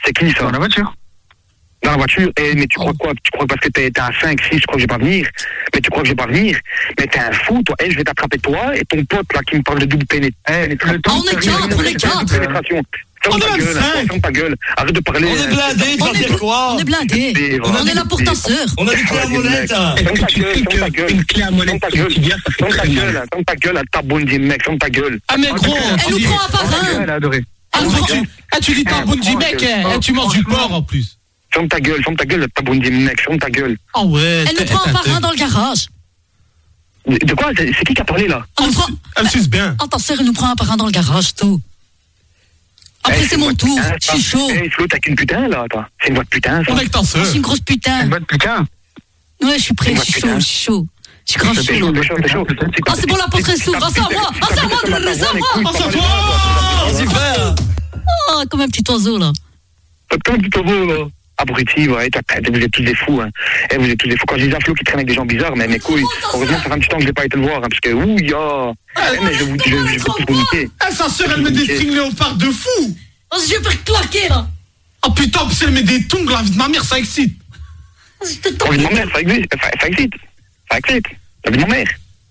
C'est qui ça? Dans la voiture. Dans la voiture. Eh, mais tu crois quoi? Tu crois parce que t'es, t'es à cinq, six, je crois que je vais pas venir. Mais tu crois que je vais pas venir? Mais t'es un fou, toi. Eh, je vais t'attraper toi et ton pote là qui me parle de double pénétration. Eh, le temps. On est quatre, on est quatre. Pénétration. Ferme ta gueule, ferme ta gueule. Arrête de parler. On est blindés, tu vas dire quoi? On est blindés. On est là pour ta sœur. On a des clés à molette. Ferme ta gueule, ferme ta gueule. Une clé à molette. Ferme ta gueule. Ferme ta gueule, ferme ta gueule à ta bonne mec. Ferme ta gueule. Ah mais gros, elle nous prend un par un. Elle a adoré. Ah, tu, ah, tu dis Tabounji mec, eh, tu manges du porc en plus. Ferme ta gueule, ferme ta gueule, Tabounji mec, ferme ta gueule. Ah ouais. Elle nous prend un par un dans le garage. De, de quoi? C'est, c'est qui qui a parlé là? Elle, prend... elle suce bien. Oh, ta sœur, elle nous prend un par un dans le garage, tout. Après, hey, c'est mon tour, je suis chaud. Hey, Flo, t'as qu'une putain là, toi. C'est une voix de putain, ça. On est que ta sœur. Je suis une grosse putain. Une voix de putain? Ouais, je suis prêt, je suis chaud, je suis chaud. Je suis grave chaud. T'es chaud, t'es chaud. Ah, c'est bon, la porte elle s'ouvre. Ah, c'est à moi. Ah, c'est à moi, c'est à moi. Ah, c'est à toi. Vas-y, frère. Oh, comme un petit oiseau, là. Comme un petit oiseau, là. Abruti, ouais, vous êtes tous des fous, hein. Eh, vous êtes tous des fous. Quand je dis à Flo qui traîne avec des gens bizarres, mais mes couilles, heureusement, ça fait un petit temps que je n'ai pas été le voir, hein, parce que, ouh, ya. Eh, mais je vous, je, je vais tous vous niquer. Eh, sa sœur, elle met des strings léopards de fou. Oh, je vais faire claquer, là. Oh putain, si elle met des tongs, la vie de ma mère, ça excite. La vie de ma mère, ça excite. Ça excite. Ça excite. La vie de ma mère.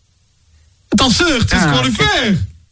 Ta sœur, tu sais ce qu'on va lui faire?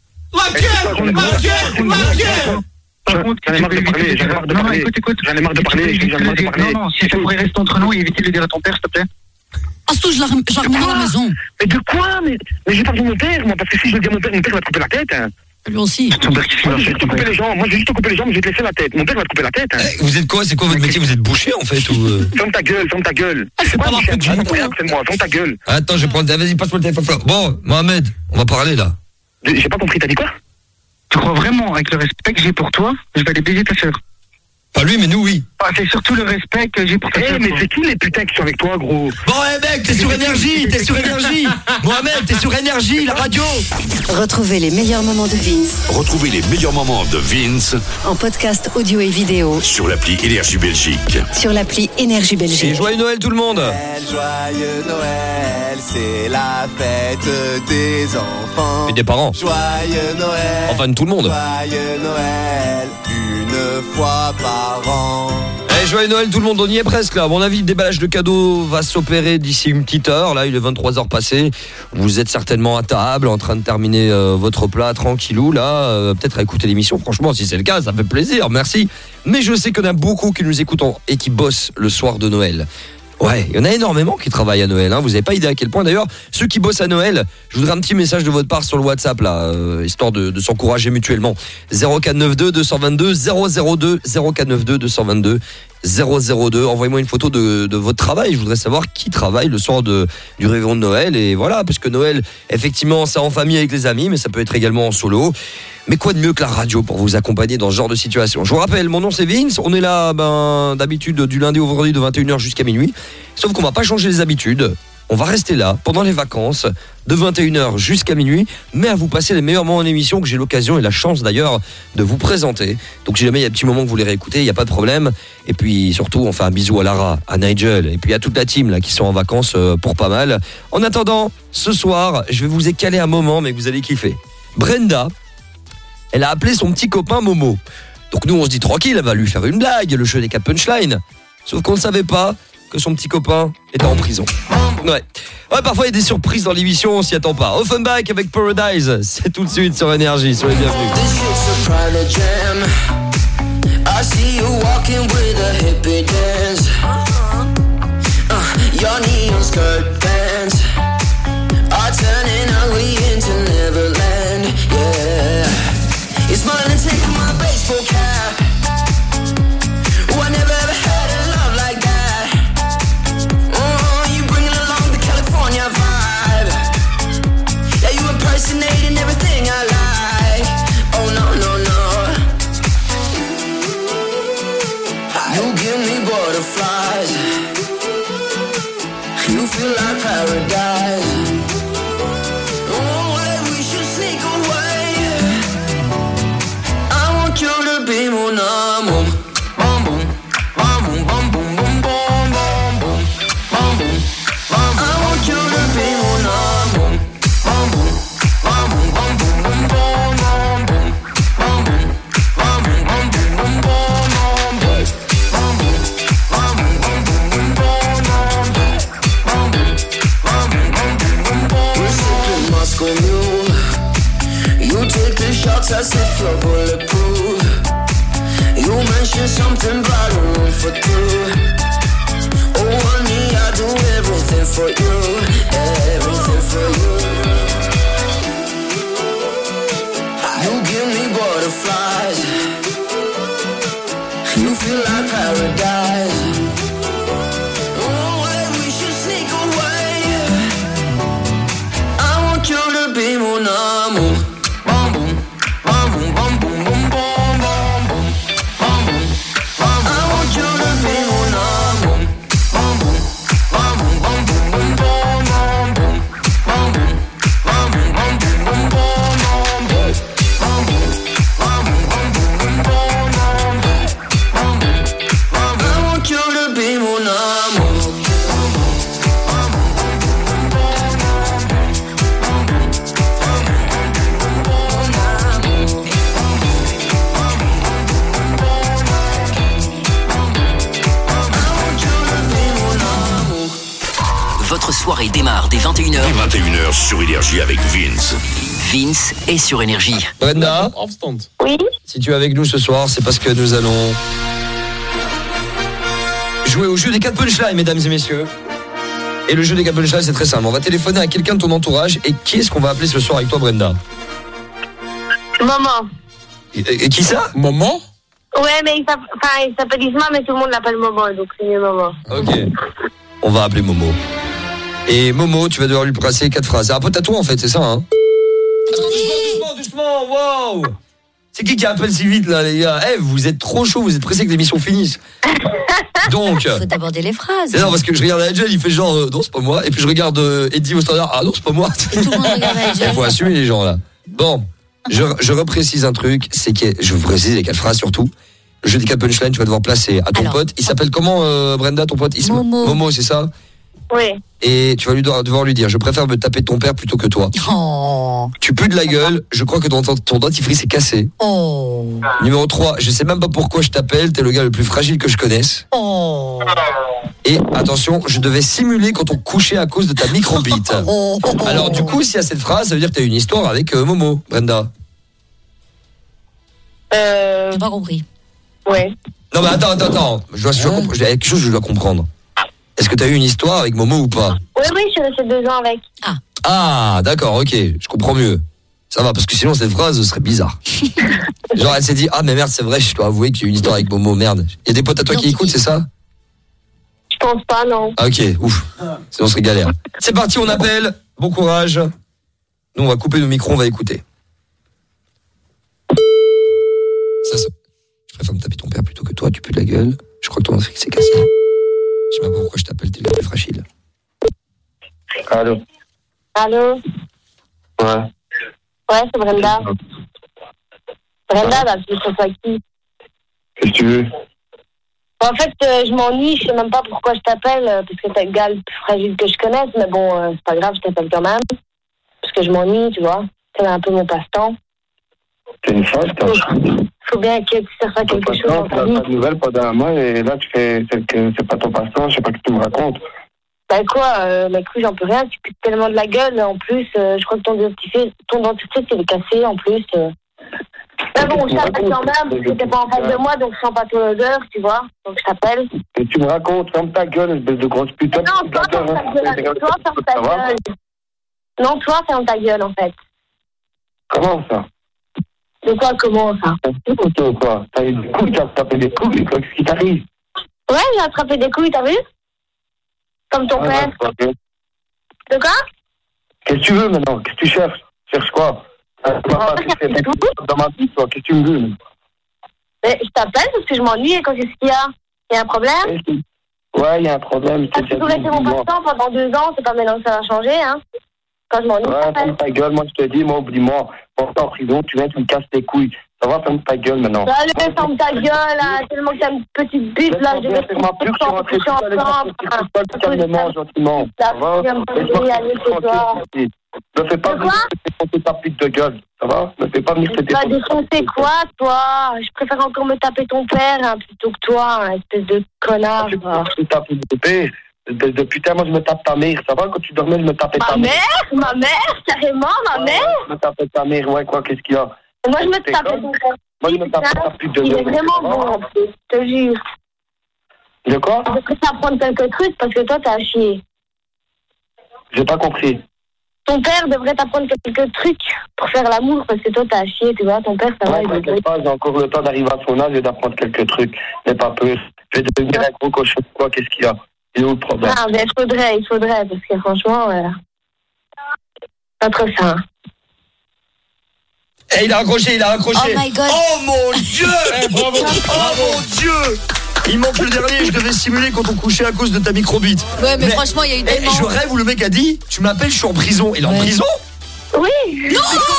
La guerre, la guerre, la guerre. J'en ai marre de parler, j'en ai marre de parler. Écoute, écoute. J'en ai marre de parler, j'en ai marre de parler. Non, non, si ça pourrait rester entre nous et éviter de le dire à ton père, s'il te plaît. Ah, surtout, je la remets à la maison. Mais de quoi? Mais j'ai pas vu mon père, moi, parce que si je le dis à mon père, mon père va te couper la tête. Lui aussi. Ton père qui fait. Moi, je vais te couper les jambes. Moi, je vais juste te couper les jambes, je vais te laisser la tête. Mon père va te couper la tête. Vous êtes quoi? C'est quoi votre métier? Vous êtes boucher en fait ou Ferme ta gueule, ferme ta gueule. C'est pas la fête du c'est moi, ferme ta gueule. Attends, je vais prendre. Vas-y, passe-moi le téléphone. Bon, Mohamed, on va parler là. J'ai pas compris, t'as dit quoi? Tu crois vraiment, avec le respect que j'ai pour toi, je vais aller baiser ta sœur? Pas lui, mais nous, oui. Ah, c'est surtout le respect que j'ai pour ta sœur. Eh, mais c'est qui les putains qui sont avec toi, gros? Bon, eh mec, t'es sur énergie, t'es sur énergie. Mohamed, t'es sur énergie, la radio. Retrouvez les meilleurs moments de Vince Retrouvez les meilleurs moments de Vince en podcast audio et vidéo sur l'appli Énergie Belgique. Sur l'appli Énergie Belgique. Et joyeux Noël tout le monde. Joyeux Noël, c'est la fête des enfants. Et des parents. Joyeux Noël. Enfin, de tout le monde. Joyeux Noël, une fois par an. Eh, joyeux Noël tout le monde, on y est presque là. À mon avis, le déballage de cadeaux va s'opérer d'ici une petite heure. Là, il est vingt-trois heures passées. Vous êtes certainement à table, en train de terminer euh, votre plat tranquillou. Là, euh, peut-être à écouter l'émission. Franchement, si c'est le cas, ça fait plaisir. Merci. Mais je sais qu'il y en a beaucoup qui nous écoutent et qui bossent le soir de Noël. Ouais, il y en a énormément qui travaillent à Noël, hein. Vous n'avez pas idée à quel point. D'ailleurs, ceux qui bossent à Noël, je voudrais un petit message de votre part sur le WhatsApp, là, euh, histoire de, de s'encourager mutuellement. zéro quatre neuf deux deux deux deux zéro zéro deux, zéro quatre neuf deux deux deux deux zéro zéro deux. Envoyez-moi une photo de, de votre travail. Je voudrais savoir qui travaille le soir de, du réveillon de Noël. Et voilà, parce que Noël, effectivement, c'est en famille avec les amis, mais ça peut être également en solo. Mais quoi de mieux que la radio pour vous accompagner dans ce genre de situation? Je vous rappelle, mon nom c'est Vince, on est là ben, d'habitude du lundi au vendredi de vingt et une heures jusqu'à minuit. Sauf qu'on va pas changer les habitudes, on va rester là pendant les vacances de vingt et une heures jusqu'à minuit, mais à vous passer les meilleurs moments d'émission que j'ai l'occasion et la chance d'ailleurs de vous présenter. Donc si jamais il y a un petit moment que vous voulez réécouter, il n'y a pas de problème. Et puis surtout, on fait un bisou à Lara, à Nigel, et puis à toute la team là qui sont en vacances pour pas mal. En attendant, ce soir, je vais vous écaler un moment, mais vous allez kiffer. Brenda, elle a appelé son petit copain Momo. Donc nous on se dit tranquille, elle va lui faire une blague, le jeu des quatre punchlines. Sauf qu'on ne savait pas que son petit copain était en prison. Ouais. Ouais, parfois il y a des surprises dans l'émission, on s'y attend pas. Offenbach avec Paradise, c'est tout de suite sur Énergie, soyez bienvenus. You're smiling and taking my baseball cap. Oh, I never ever had a love like that. Oh, you bringing along the California vibe. Yeah, you impersonating everything I like. Oh, no, no, no. bulletproof. You mentioned something about a room for two. Oh honey, I do everything for you, everything for you. You give me butterflies. You feel like paradise. Oh, wait, we should sneak away. I want you to be mon amour. Bam boom, bam boom, bam boom, boom, boom, bam boom, bam boom, bam boom. I want you to be mon amour. Bam boom, bam boom, bam boom, boom, boom, bam boom, bam boom, bam boom, bam boom, boom, boom, bam boom, bam boom, bam boom, bam boom, bam boom, bam boom, bam boom. I want you to be mon amour. Votre soirée démarre dès vingt et une heures. Dès vingt et une heures sur Énergie avec Vince. Vince est sur Énergie. Brenda, Oui. si tu es avec nous ce soir, c'est parce que nous allons jouer au jeu des quatre punchlines, mesdames et messieurs. Et le jeu des quatre punchlines, c'est très simple. On va téléphoner à quelqu'un de ton entourage. Et qui est-ce qu'on va appeler ce soir avec toi, Brenda? Maman. Et, et qui ça? Maman? Ouais, mais il s'appelle, enfin, il s'appelle Isma, mais tout le monde l'appelle Maman, donc c'est mieux Maman. Ok. On va appeler Momo. Et Momo, tu vas devoir lui passer quatre phrases. C'est un pote à toi, en fait, c'est ça, hein? Doucement, doucement, doucement, wow! C'est qui qui appelle si vite, là, les gars? Eh, vous êtes trop chaud, vous êtes pressés que l'émission finisse. Donc... Faut aborder les phrases. Non, parce que je regarde Adjel, il fait genre, euh, non, c'est pas moi. Et puis je regarde euh, Eddie au standard, ah non, c'est pas moi. Et tout le monde regarde Adjel. Il faut assumer les gens, là. Bon, je, je reprécise un truc, c'est que, je vous précise les quatre phrases surtout. Le jeu des quatre punchlines, tu vas devoir placer à ton Alors. pote. Il s'appelle comment, euh, Brenda, ton pote? Isma Momo. Momo, c'est ça? Oui. Et tu vas lui devoir, devoir lui dire, je préfère me taper ton père plutôt que toi. Oh. Tu pues de la gueule, je crois que ton, ton dentifrice est cassé. Oh. Numéro trois, je sais même pas pourquoi je t'appelle, t'es le gars le plus fragile que je connaisse. Oh. Et attention, je devais simuler quand on couchait à cause de ta microbite. Oh. Alors du coup, s'il y a cette phrase, ça veut dire que t'as une histoire avec euh, Momo, Brenda. Euh... J'ai pas compris. Ouais. Non mais attends, attends, attends, je dois, je dois compre- il y a quelque chose que je dois comprendre. Est-ce que t'as eu une histoire avec Momo ou pas? Oui, oui, je suis restée deux ans avec. Ah. Ah, d'accord, ok, je comprends mieux. Ça va, parce que sinon cette phrase ce serait bizarre. Genre elle s'est dit, ah mais merde, c'est vrai, je dois avouer que j'ai eu une histoire avec Momo, merde. Il y a des potes à toi qui écoutent, c'est ça? Je pense pas, non. Ah, ok, ouf, sinon ce serait galère. C'est parti, on appelle, bon courage. Nous on va couper nos micros, on va écouter. Ça, ça... Je préfère me taper ton père plutôt que toi, tu pues de la gueule. Je crois que ton Afrique s'est cassé. Je sais même pas pourquoi je t'appelle, t'es le plus fragile. Allô? Allô? Ouais. Ouais, c'est Brenda. Brenda, là, tu sais pas qui? Qu'est-ce que tu veux? En fait, euh, je m'ennuie, je sais même pas pourquoi je t'appelle, euh, parce que t'es le gars le plus fragile que je connaisse, mais bon, euh, c'est pas grave, je t'appelle quand même. Parce que je m'ennuie, tu vois. C'est un peu mon passe-temps. T'es une femme, toi. Faut bien que tu sers à quelque chose dans Tu ta n'as vie. pas de nouvelles pendant un mois et là tu fais c'est que c'est pas ton passe-temps, je sais pas ce que tu me racontes. Bah quoi, euh, mec, oui, j'en peux rien, tu putes tellement de la gueule, en plus, euh, je crois que ton dentifrice, ton dentifrice, il est cassé, en plus. Euh. Mais bon, je t'appelle quand même, parce que t'es pas en face de moi, donc je sens pas ton odeur, tu vois, donc je t'appelle. Et tu me racontes, ferme ta gueule, espèce de grosse pute. Non, toi, ferme ta gueule, toi, ferme ta gueule. Non, toi, ferme ta gueule, en fait. Comment ça? De quoi, comment, ça? C'est plutôt quoi? T'as eu des couilles, t'as tapé des couilles, quoi, qu'est-ce qui t'arrive? Ouais, j'ai attrapé des couilles, t'as vu? Comme ton Ah, père. ouais, ok. De quoi? Qu'est-ce que tu veux maintenant? Qu'est-ce que tu cherches? Tu cherches quoi? Euh, tu vas pas chercher des couilles dans ma vie, toi, qu'est-ce que tu me veux? Mais je t'appelle parce que je m'ennuie et quand qu'est-ce qu'il y a? Il y a un problème? Ouais, il y a un problème. Ah, tu peux rester mon passe-temps pendant deux ans, c'est pas maintenant que ça va changer, hein? Quand je m'ennuie, Ouais, ferme ta gueule, moi je te dis, moi au bout du mois, quand t'es en prison, tu viens, tu me casses les couilles. Ça va, ferme ta gueule maintenant. Allez, ferme ta gueule, là, tellement que t'as une petite bite, là, je vais faire ma pure, je suis rentré tout à l'heure, je calmement, gentiment. Ça va? Ne fais pas venir défoncer ta pute de gueule, ça va? Ne fais pas venir te Tu vas défoncer quoi, toi? Je préfère encore me taper ton père, hein, plutôt que toi, hein, espèce de connard. Tu tapes de père. De, de putain, moi je me tape ta mère, ça va? Quand tu dormais, je me tapais ta Ma mère. mère? Ma mère? Carrément, ma Ouais, mère? je me tapais ta mère, ouais, quoi, qu'est-ce qu'il y a? Moi, je me tape ton père. Moi, je me tape pas plus de Il est vraiment bon, en plus, je te jure. De quoi? Je vais t'apprendre quelques trucs parce que toi, t'as chier. J'ai pas compris. Ton père devrait t'apprendre quelques trucs pour faire l'amour parce que toi, t'as chier, tu vois. Ton père, ça va. Ouais, t'inquiète pas, j'ai encore le temps d'arriver à son âge et d'apprendre quelques trucs. N'aie pas peur. Je vais devenir un gros cochon. Quoi, qu'est-ce qu'il y a? Il est où le problème? Ah, ben, il faudrait, il faudrait, parce que franchement, euh, pas trop ça. Eh, il a raccroché, il a raccroché. Oh my God. Oh mon Dieu. Eh, bravo. Oh mon Dieu. Il manque le dernier, je devais simuler quand on couchait à cause de ta microbite. Ouais, mais, mais franchement, il y a eu eh, tellement... je rêve où le mec a dit, tu m'appelles, je suis en prison. Il est ouais. en prison? Oui. Non.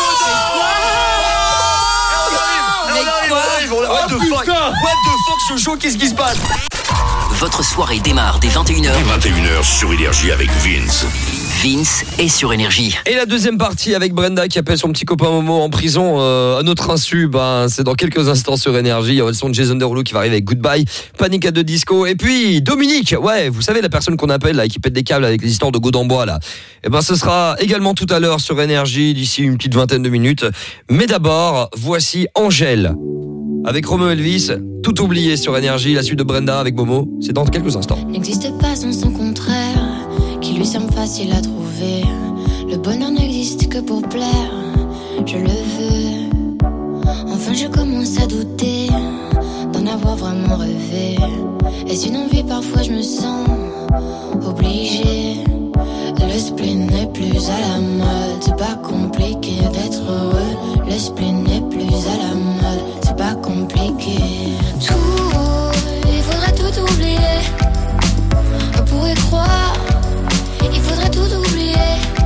What the fuck? What the fuck, ce show, qu'est-ce qui se passe? Votre soirée démarre dès vingt et une heures. vingt et une heures sur Énergie avec Vince. Vince est sur Énergie. Et la deuxième partie avec Brenda qui appelle son petit copain Momo en prison euh, à notre insu. Ben, c'est dans quelques instants sur Énergie. Il y aura le son de Jason Derulo qui va arriver avec Goodbye, Panic! At the Disco. Et puis Dominique, ouais, vous savez la personne qu'on appelle là, qui pète des câbles avec les histoires de go en bois là. Et ben, ce sera également tout à l'heure sur Énergie d'ici une petite vingtaine de minutes. Mais d'abord, voici Angèle. Avec Romeo Elvis, tout oublié sur Énergie, la suite de Brenda avec Momo, c'est dans quelques instants. N'existe pas sans son contraire, qui lui semble facile à trouver. Le bonheur n'existe que pour plaire, je le veux. Enfin je commence à douter d'en avoir vraiment rêvé. Est-ce une envie? Parfois je me sens obligée. Le spleen n'est plus à la mode, c'est pas compliqué d'être heureux. Le spleen n'est plus à la mode, c'est pas compliqué. Tout, il faudrait tout oublier. On pourrait croire, il faudrait tout oublier.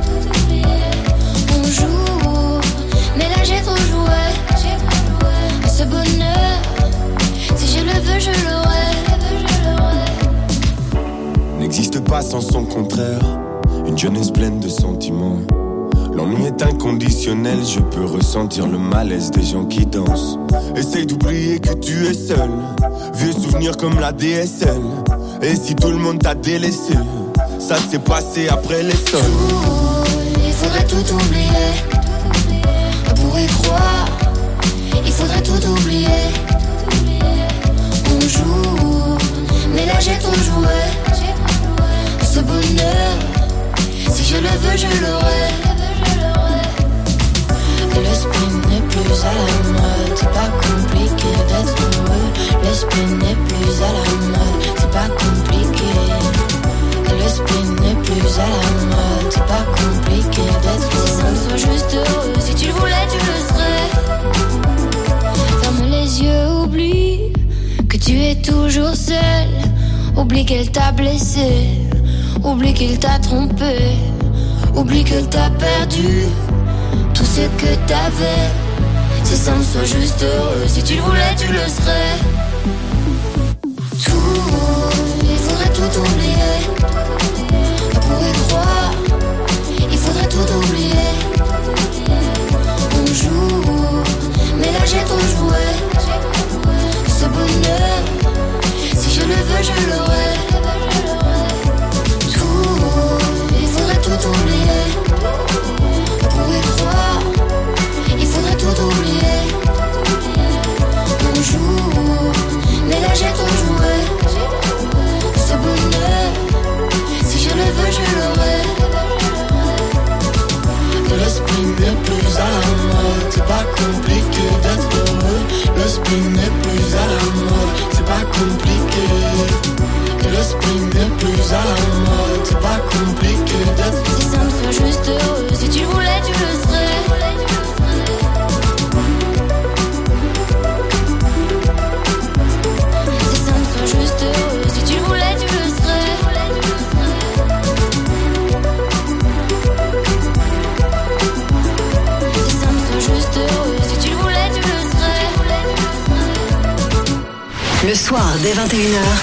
On joue, mais là j'ai trop joué. Ce bonheur, si je le veux, je l'aurai. N'existe pas sans son contraire. Une jeunesse pleine de sentiments. L'ennui est inconditionnel, je peux ressentir le malaise des gens qui dansent. Essaye d'oublier que tu es seul, vieux souvenirs comme la D S L. Et si tout le monde t'a délaissé, ça s'est passé après les sols. Il faudrait tout oublier, on pourrait croire, il faudrait tout oublier. On joue, mais là j'ai trop joué. Ce bonheur, si je le veux, je l'aurai. Le spleen n'est plus à la mode, c'est pas compliqué d'être heureux. Le spleen n'est plus à la mode, c'est pas compliqué. Le spleen n'est plus à la mode, c'est pas compliqué d'être heureux. Si ça me soit juste heureux, si tu le voulais, tu le serais. Ferme les yeux, oublie que tu es toujours seul. Oublie qu'elle t'a blessé, oublie qu'il t'a trompé, oublie que t'a perdu tout ce que t'avais. Si ça me soit juste heureux, si tu le voulais, tu le serais. Tout, il faudrait tout oublier. On pourrait croire, il faudrait tout oublier. On joue, mais là j'ai trop joué. Ce bonheur, si je le veux, je l'aurai. Tout oublier, on pourrait croire, il faudrait tout oublier. On joue, mais là j'ai trop joué. Ce bonheur, si je le veux, je l'aurai. Le spleen n'est plus à la mode, c'est pas compliqué d'être heureux. Le spleen n'est plus à la mode, c'est pas compliqué. Le spleen n'est plus à la mode, c'est pas compliqué d'être. Si ça me soit juste heureux, si tu le voulais, tu le serais. Si ça me soit juste heureux, si tu le voulais, tu le serais. Si ça me soit juste heureux, si tu le voulais, tu le serais. Le soir, dès vingt et une heures.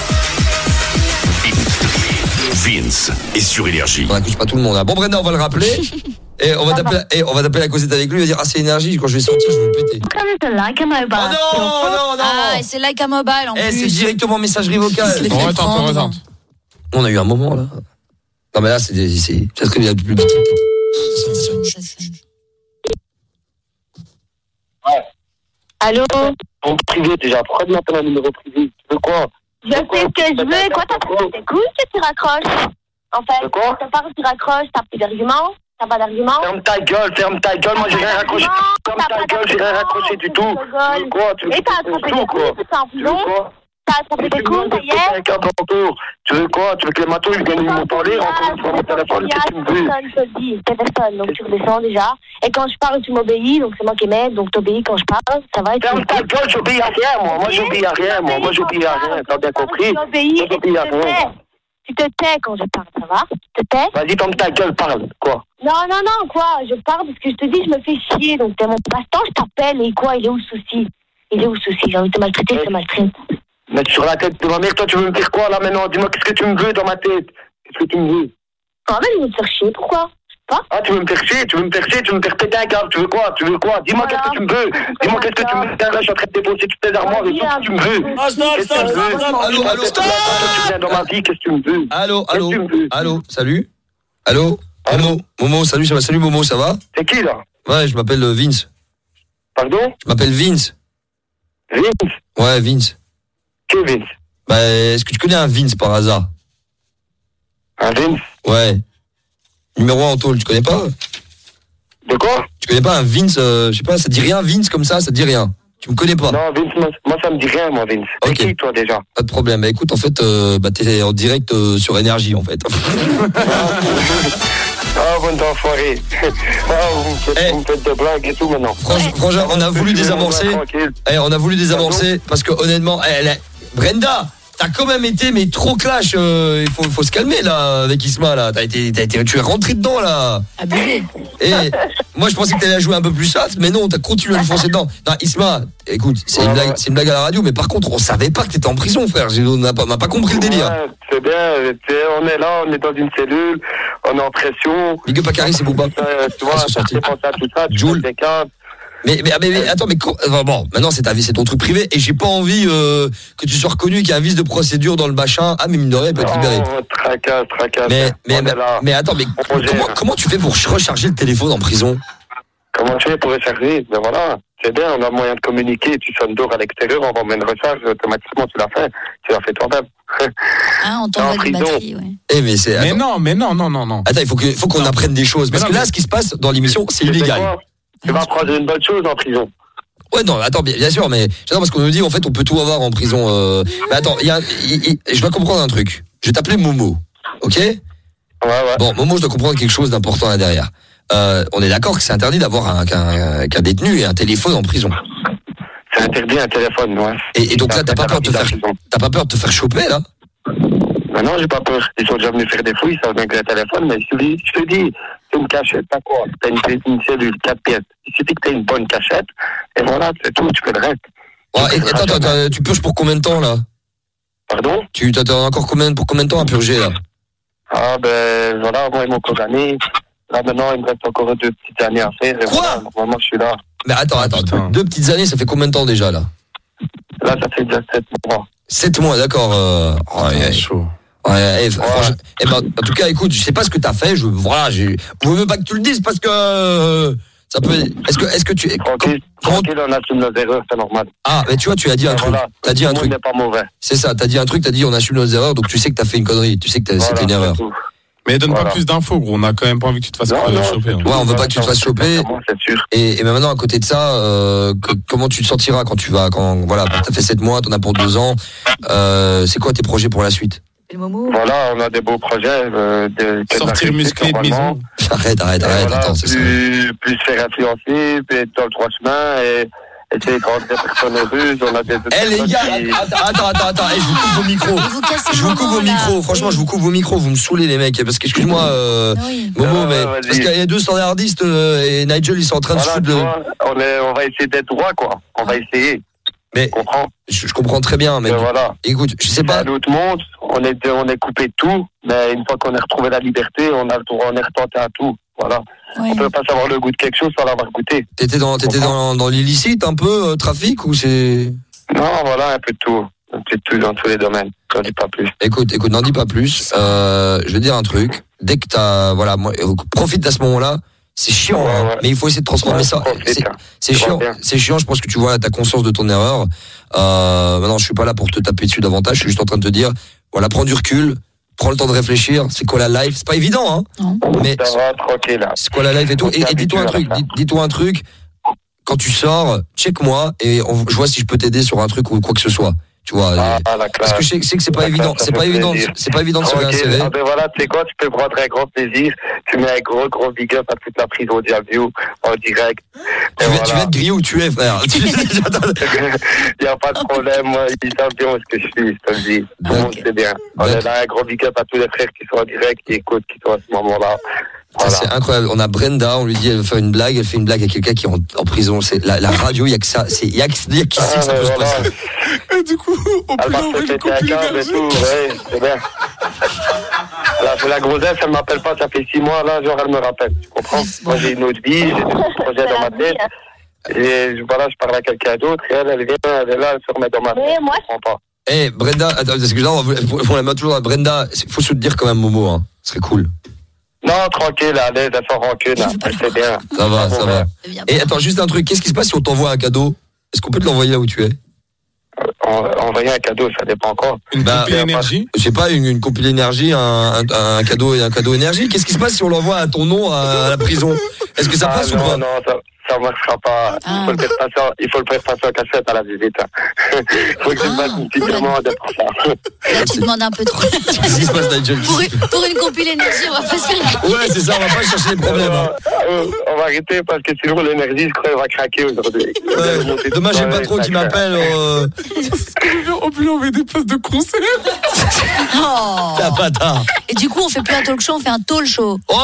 Vince est sur Énergie. On n'accuse pas tout le monde. Bon, Brenda, on va le rappeler. Et on va t'appeler, et on va t'appeler la Cosette avec lui. Il va dire, ah, c'est Énergie. Quand je vais sortir, je vais le péter. Comme c'est Like a Mobile. Oh non, non, non. Ah, c'est Like a Mobile en eh, plus. c'est directement messagerie vocale. On attend, on attend. On a eu un moment là. Non, mais là, c'est. C'est peut-être qu'il y a plus vite. Ouais. Allô? Ton privé déjà, pourquoi tu m'appelles un numéro privé? Tu veux quoi? Je sais ce que je veux, quoi, t'as pris tes couilles que tu raccroches? En fait, quoi? t'as pas que tu raccroches, t'as plus d'arguments? T'as pas d'arguments? Ferme ta gueule, ferme ta gueule, moi j'ai rien raccroché. Ferme ta gueule, j'ai rien raccroché du tout. Tu veux quoi? Tu veux Et t'as attrapé des couilles, c'est ça en prison? T'as attrapé des couilles, ça y est? Tu veux quoi? Tu veux que les matos ils viennent me parler? Encore sur mon téléphone, qu'est-ce que tu me veux? Personne te le dit, c'est personne, donc tu redescends déjà. Et quand je parle, tu m'obéis, donc c'est moi qui m'aide, donc t'obéis quand je parle, ça va être. Ferme ta gueule, j'obéis à rien, moi. Moi j'obéis à rien, moi. Moi j'obéis à rien, t'as bien compris? Tu obéis et tu j'obéis à te rien. tais. Tu te tais quand je parle, ça va? Tu te tais? Vas-y, ferme ta gueule, parle, quoi? Non, non, non, quoi? Je parle parce que je te dis, je me fais chier, donc t'es mon passe-temps, je t'appelle, et quoi? Il est où le souci? Il est où le souci? J'ai envie de te maltraiter, je te maltraite. Mais sur la tête de ma mère, toi tu veux me dire quoi là maintenant? Dis-moi, qu'est-ce que tu me veux dans ma tête? Qu'est-ce que tu me veux? Ah, mais il veut te faire chier, pourquoi? Pas? Ah, tu veux me faire chier, tu veux me faire chier, tu veux me faire péter un câble, tu veux quoi? Tu veux quoi? Dis-moi, voilà. Qu'est-ce que tu me veux? Dis-moi, qu'est-ce que tu me veux? Là, je suis en train de déposer toutes tes armoires et tout, qu'est-ce que tu me veux? Ah, stop, stop, stop, stop. Allô, allô, stop! Tu viens dans ma vie, qu'est-ce que tu me veux? Allô, allô, allô, salut? Allô? Momo, Momo, salut, ça va? Salut Momo, ça va? C'est qui là? Ouais, je m'appelle Vince. Pardon? Je m'appelle Vince. Vince? Ouais, Vince. Qui est Vince? Bah, est-ce que tu connais un Vince par hasard? Un Vince? Ouais. Numéro un en tôle, tu connais pas? De quoi? Tu connais pas un Vince, euh, je sais pas, ça te dit rien, Vince comme ça, ça te dit rien. Tu me connais pas? Non, Vince, moi, moi ça me dit rien, moi, Vince. Ok. C'est qui, toi, déjà? Pas de problème. Bah, écoute, en fait, euh, bah, t'es en direct euh, sur Énergie, en fait. Ah, bon d'enfoiré. Ah, vous me faites, hey. vous me faites des blagues et tout maintenant. Franchement, franchement on a voulu désamorcer. Eh, on a voulu désamorcer parce que honnêtement, eh, la... Brenda, t'as quand même été mais trop clash. Il euh, faut, faut se calmer là avec Isma là. T'as été, t'as été, tu es rentré dedans là. Abusé. Et moi je pensais que t'allais jouer un peu plus soft, mais non, t'as continué à le foncer dedans. Non, Isma, écoute, c'est une blague, c'est une blague à la radio, mais par contre, on savait pas que t'étais en prison, frère. On n'a pas, on n'a pas compris le délire. Ouais, c'est bien. On est là, on est dans une cellule, on est en pression. Big up à Carrie, c'est Bouba. Euh, tu vois, ça fait penser à tout ça. Tu Joule. Mais, mais, mais, mais attends, mais enfin, bon, maintenant c'est ta vie, c'est ton truc privé, et j'ai pas envie euh, que tu sois reconnu qu'il y a un vice de procédure dans le machin. Ah, mais mine de rien, il peut être libéré. Oh, tracasse, tracasse. Mais, mais, mais, mais attends, mais comment, comment tu fais pour recharger le téléphone en prison? Comment tu fais pour recharger? Ben voilà, c'est bien, on a moyen de communiquer. Tu sonnes d'or à l'extérieur, on va mettre une recharge, automatiquement tu l'as fait. Tu l'as fait toi-même. Ah, on t'envoie des batteries, ouais. Eh, mais c'est. Mais non, mais non, non, non, non. Attends, il faut que, faut qu'on apprenne des choses. Parce non, que là, mais... ce qui se passe dans l'émission, c'est illégal. Tu vas apprendre une bonne chose en prison. Ouais, non, attends, bien, bien sûr, mais j'adore parce qu'on nous dit, en fait, on peut tout avoir en prison. Euh... Mais attends, il y a, il, il, je dois comprendre un truc. Je vais t'appeler Momo, ok? Ouais, ouais. Bon, Momo, je dois comprendre quelque chose d'important là derrière. Euh, on est d'accord que c'est interdit d'avoir un, qu'un, qu'un détenu et un téléphone en prison. C'est interdit un téléphone, ouais. Et, et donc là, t'as pas peur de te faire, t'as pas peur de te faire choper là? Ben non, j'ai pas peur. Ils sont déjà venus faire des fouilles, ça vient avec le téléphone, mais je te dis, je te dis, c'est une cachette, t'as quoi? T'as une, une cellule, quatre pièces. Il suffit que t'aies une bonne cachette, et voilà, c'est tout, tu fais le reste. Ouais, et, attends, attends, attends, tu purges pour combien de temps là? Pardon? Tu t'attends encore combien, pour combien de temps à purger là? Ah ben voilà, moi ils m'ont condamné. Là maintenant, il me reste encore deux petites années à faire. Et quoi? Voilà, normalement, je suis là. Mais attends, attends, attends, deux petites années, ça fait combien de temps déjà là? Là, ça fait déjà sept mois. Sept mois, d'accord. Euh... Oh, ouais, chaud. Ouais, eh, franchement, eh ben, en tout cas, écoute, je sais pas ce que t'as fait. Je, voilà, j'ai. Vous voulez pas que tu le dises parce que euh, ça peut. Est-ce que, est-ce que tu. Tranquille, comment... tranquille, on assume nos erreurs, c'est normal. Ah, mais tu vois, tu as dit un et truc. Voilà, t'as dit un truc. n'est pas mauvais. C'est ça. T'as dit un truc. T'as dit on assume nos erreurs. Donc tu sais que t'as fait une connerie. Tu sais que voilà, c'était une erreur. Mais donne voilà. pas plus d'infos, gros. On a quand même pas envie que tu te fasses non, non, choper. Ouais, on veut pas que tu te fasses choper. C'est sûr. Et, et maintenant, à côté de ça, euh, que, comment tu te sentiras quand tu vas, quand voilà, t'as fait sept mois, t'en as pour deux ans. Euh, c'est quoi tes projets pour la suite? Voilà, on a des beaux projets. Euh, de, Sortir musclé de maison. Arrête, arrête, arrête. Voilà, attends, c'est plus, ça. Plus se faire influencer, puis être dans le droit chemin et essayer de rendre des personnes heureuses. On a des. Eh les gars, qui... attends, attends, attends, hey, je vous coupe vos micros. Je vous coupe vos micros. Franchement, je vous coupe vos micros. Vous me saoulez les mecs. Parce que excuse-moi, euh, oui. Momo, euh, mais ouais, parce qu'il y a deux standardistes euh, et Nigel, ils sont en train voilà, de se foutre. De... On est, on va essayer d'être droit, quoi. On va essayer. Mais je, je comprends très bien, mais, mais voilà. Écoute, je sais pas. À l'autre monde, on est, on est coupé de tout, mais une fois qu'on a retrouvé la liberté, on a, on est retenté à tout. Voilà. Ouais. On peut pas savoir le goût de quelque chose sans l'avoir goûté. T'étais dans, t'étais dans, dans l'illicite un peu, euh, trafic ou c'est? Non, voilà, un peu de tout. Un peu de tout dans tous les domaines. N'en dis pas plus. Écoute, écoute, n'en dis pas plus. Euh, je vais dire un truc. Dès que t'as, voilà, moi, profite à ce moment-là. C'est chiant, Ouais, hein, ouais. mais il faut essayer de transformer Ouais, ça. profite, C'est, hein. c'est Je vois chiant, bien. c'est chiant. Je pense que tu vois, t'as conscience de ton erreur. Euh, maintenant, je suis pas là pour te taper dessus davantage. Je suis juste en train de te dire, voilà, prends du recul, prends le temps de réfléchir. C'est quoi la life? C'est pas évident, hein. Non. Mais Ça va, tranquille, là. c'est quoi la life et tout. Et, et dis-toi un truc, dis- dis-toi un truc. Quand tu sors, check-moi et on- je vois si je peux t'aider sur un truc ou quoi que ce soit. Tu vois. Ah, et- la classe. parce que je sais, je sais que c'est pas La évident. classe, ça C'est pas fait évident. plaisir. C'est pas évident de se faire un Tranquille. C V. Ah ben voilà, tu sais quoi, tu peux prendre un grand plaisir. Tu mets un gros, gros big up à toute la prise audio en direct. Et Tu vas, voilà. tu vas être grillé où tu es, frère. Il n'y a pas de problème, moi, ils savent bien où est-ce que je suis, je te le dis. Tout le monde sait bien. On est là, un gros big up à tous les frères qui sont en direct, qui écoutent, qui sont à ce moment-là. Ça, Voilà. c'est incroyable. On a Brenda, on lui dit elle veut faire une blague, elle fait une blague à quelqu'un qui est en, en prison. C'est la, la radio, il y a que ça, c'est il y a que il y a qu'ici Ah, que ça ben peut se voilà. passer. Et du coup, on Elle peut m'a lui fait envoyer une péter un copine câble et énergie. tout, ouais, c'est bien. Elle a fait la grossesse, elle m'appelle pas, ça fait six mois, là, genre, elle me rappelle. Tu comprends? Moi, j'ai une autre vie, j'ai des projets dans ma tête. Et voilà, je parle à quelqu'un d'autre, et elle, elle vient, elle est là, elle se remet dans ma tête. Mais moi, Je comprends pas. Eh, Brenda, attends, parce que là, on, on la met toujours à Brenda. Il faut soutenir quand même Momo, hein. Ce serait cool. Non, tranquille, à l'aise, elle s'en rancune, hein. Elle sait bien. Ça va, ça va. C'est bien. Et attends, juste un truc. Qu'est-ce qui se passe si on t'envoie un cadeau? Est-ce qu'on peut te l'envoyer là où tu es? En- Envoyer un cadeau, ça dépend encore. Une Bah, copine euh, énergie. Je sais pas, une, une compil énergie, un, un, un cadeau et un cadeau énergie. Qu'est-ce qui se passe si on l'envoie à ton nom à, à la prison? Est-ce que ça Ah, passe ou non, pas? non, ça, ça marchera pas. Ah. Il faut le faire passer en- il faut le faire passer en cassette à la visite. hein. Il faut que je Ah. fasse une petite demande pour ça. Là, tu demandes un peu trop. Qu'est-ce qui se passe, Nigel? Pour une, pour une compile énergie, on va pas se faire. Ouais, c'est ça, on va pas chercher les problèmes. hein. Euh, on va arrêter parce que sinon l'énergie, je crois, elle va craquer aujourd'hui. Ouais, dommage, j'ai pas trop qui m'appelle. Euh... On peut lui envoyer des places de concert. Oh. T'as pas tard. Et du coup, on fait plus un talk show, on fait un talk show. Oh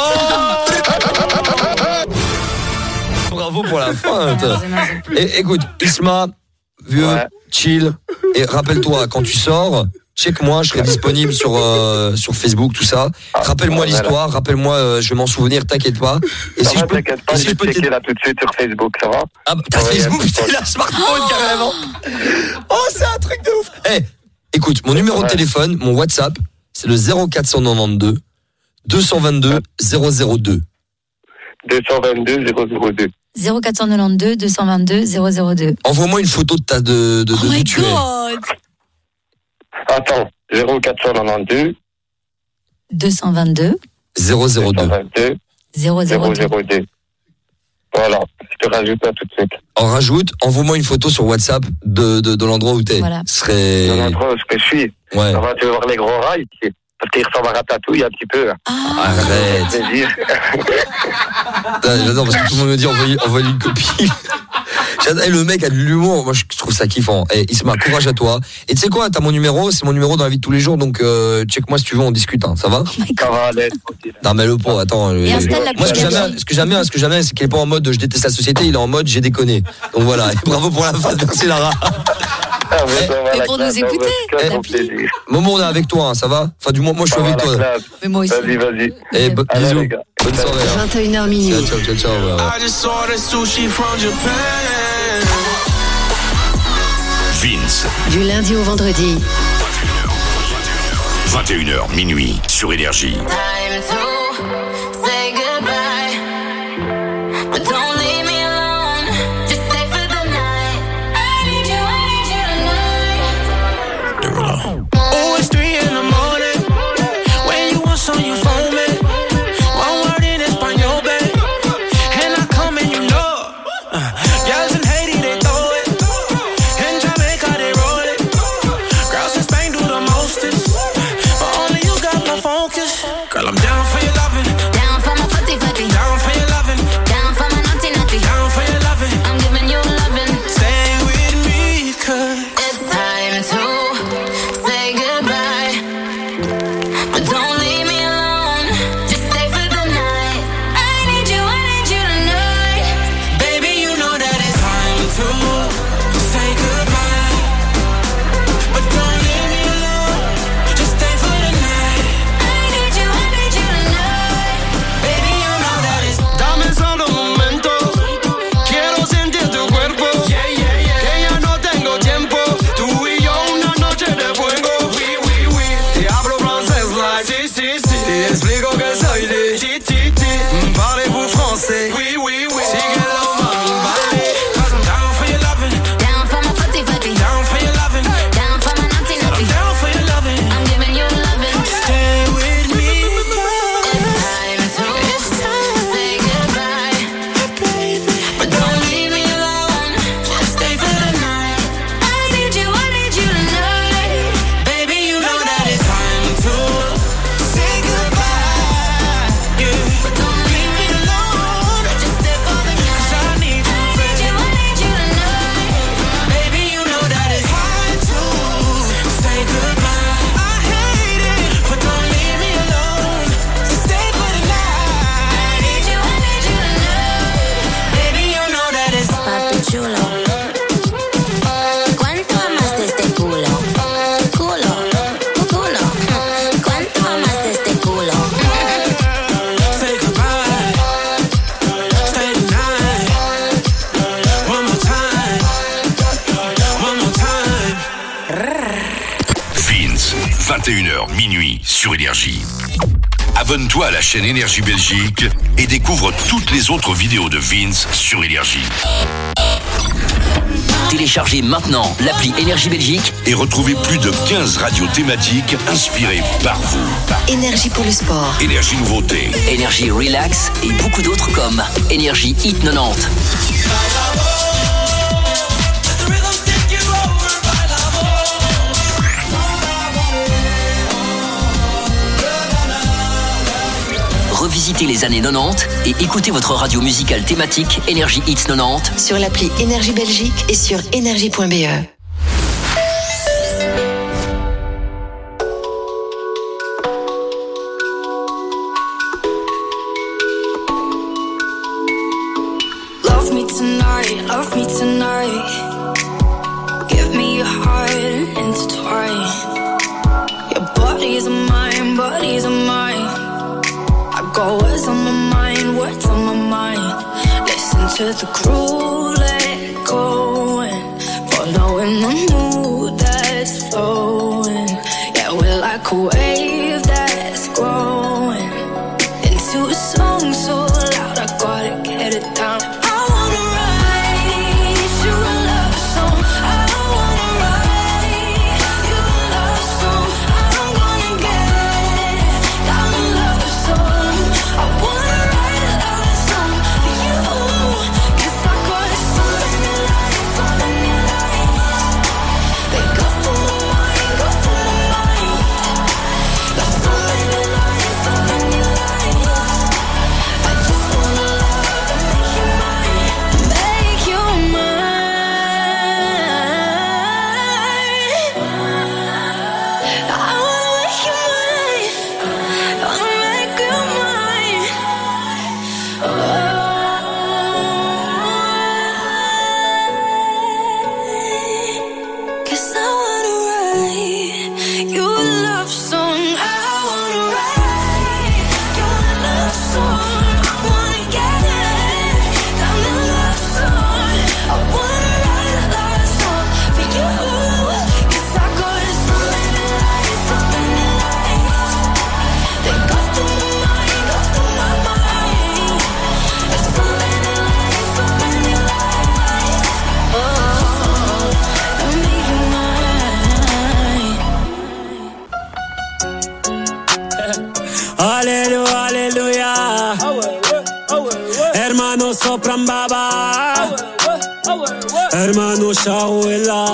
Bravo pour la fin. toi. Et, écoute, Isma, vieux, Ouais. chill. Et rappelle-toi, quand tu sors, check-moi, je serai disponible sur, euh, sur Facebook, tout ça. Rappelle-moi ah, l'histoire, rappelle-moi, euh, je vais m'en souvenir, t'inquiète pas. Et Ça si va, je peux, t'inquiète pas, et je si vais je peux checker t'aider. là tout de suite sur Facebook, ça va? Ah, bah, t'as Ouais, Facebook, ouais, t'as ouais. un smartphone carrément. Oh, c'est un truc de ouf. Eh, écoute, mon numéro de Ouais. téléphone, mon WhatsApp, c'est le zéro quatre cent quatre-vingt-douze deux cent vingt-deux zéro zéro deux. deux cent vingt-deux zéro zéro deux. zéro quatre cent quatre-vingt-douze deux cent vingt-deux zéro zéro deux. Envoie-moi une photo de ta de, de, de Oh d'où my tu es. god. Attends, zéro quatre cent quatre-vingt-douze deux cent vingt-deux zéro zéro deux. vingt-deux zéro zéro zéro deux. zéro deux. Voilà, je te rajoute là tout de suite. En rajoute, envoie-moi une photo sur WhatsApp de, de, de l'endroit où t'es. Voilà. Ce serait. Dans l'endroit où je suis. Ouais. Ça va, tu vas voir les gros rails ici. Parce qu'il ressemble à Ratatouille un petit peu. hein. Arrête. Plaisir. Ah, J'adore parce que tout le monde me dit envoie, envoie une copie. J'adore. Et le mec a de l'humour. Moi, je trouve ça kiffant. Et Isma, courage à toi. Et tu sais quoi, t'as mon numéro. C'est mon numéro dans la vie de tous les jours. Donc, euh, check-moi si tu veux, on discute. Hein. Ça va? Ça va aller, tranquille. Non, mais le pauvre, attends. euh, Et installe la moi, ce que petite j'aime, magie. ce que j'aime bien, ce que j'aime bien, c'est qu'il est pas en mode je déteste la société. Il est en mode j'ai déconné. Donc voilà. Et bravo pour la phase. Merci Lara. Ah, mais ça va, Mais la pour classe, nous écouter, ça va, l'appli. mon plaisir. Momo, on est avec toi. Hein, ça va? Enfin, du moins, moi, je Ça suis va, avec la toi. classe. Mais moi aussi. Vas-y, vas-y. Et bo- Allez, bisous. les gars. Bonne soirée. hein. vingt et une heures Ciao, minuit. ciao, ciao, ciao. ouais, ouais. I just ordered sushi from Japan. Vince, Du lundi au vendredi. vingt et une heures minuit sur Énergie. Time to say goodbye, but don't leave me alone. Just stay for the night. I need you, I need you tonight. Oh, it's three in the morning. When you want some, you phone me. One word in Espanol, babe. And I come and you know. Uh, girls in Haiti, they throw it. In Jamaica, they roll it. Girls in Spain do the mostest. But only you got my focus. Girl, I'm down for you vingt et une heures minuit sur Énergie. Abonne-toi à la chaîne Énergie Belgique et découvre toutes les autres vidéos de Vince sur Énergie. Téléchargez maintenant l'appli Énergie Belgique et retrouvez plus de quinze radios thématiques inspirées par vous. Énergie pour le sport. Énergie Nouveauté. Énergie Relax et beaucoup d'autres comme Énergie Hit quatre-vingt-dix. Revisitez les années quatre-vingt-dix et écoutez votre radio musicale thématique Énergie Hits quatre-vingt-dix sur l'appli Énergie Belgique et sur énergie point b e. Love me tonight, love me tonight. Give me your heart and intertwine. Your body's mine, body's mine. Got words on my mind, words on my mind. Listen to the groove, let it go and follow in the mood that's flowing. Yeah, we're like a wave that's growing into a song so loud I gotta get it down. I wanna write you a love song. I wanna write you a love song. I'm gonna get down a love song. I wanna write a love song for you, 'cause I got so many lines, so many lines. They go through my mind, go through my mind. Got so many lines, so many lines. I just wanna love and make you mine, make you mine. I wanna make you mine, I wanna make you mine. Cause I wanna write you a love song. I wanna write you a love song. I wanna get it down the love song. I wanna write a love song for you, 'cause I got so many lines, so many lines. They go through my mind, go through my mind. There's so many lines, so many lines. Oh, I make you mine. Aleluya, aleluya. Hermano Sopran Baba. Hermano Shaouela.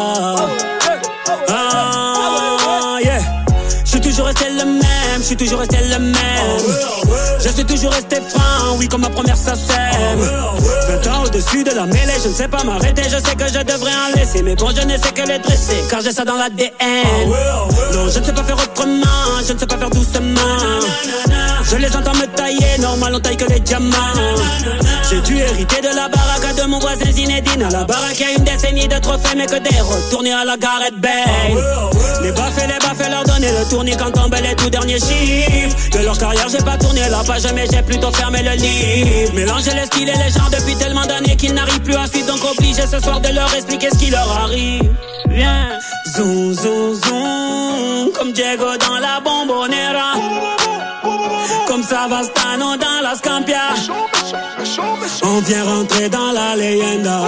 Ah, yeah. Je suis toujours resté le même, je suis toujours resté le même. Je suis toujours resté franc, oui, comme ma première sacème. vingt ans au-dessus de la mêlée, je ne sais pas m'arrêter. Je sais que je devrais en laisser, mais bon, je ne sais que les dresser, car j'ai ça dans l'A D N. Non, je ne sais pas faire autrement, je ne sais pas faire doucement. Je les entends me tailler, normal on taille que les diamants. J'ai dû hériter de la baraque de mon voisin Zinedine. À la baraque, il y a une décennie de trophées, mais que des retournés à la Gareth Bale. Les baffes et les baffes leur donner le tournis quand tombent les tout derniers chiffres. De leur carrière, j'ai pas tourné la page, mais j'ai plutôt fermé le livre. Mélanger les styles et les genres depuis tellement d'années qu'ils n'arrivent plus à suivre. Donc obligé ce soir de leur expliquer ce qui leur arrive. Viens, zoom, zoom, zoom, comme Diego dans la Bombonera. Comme Savastano dans la Scampia. On vient rentrer dans la leyenda.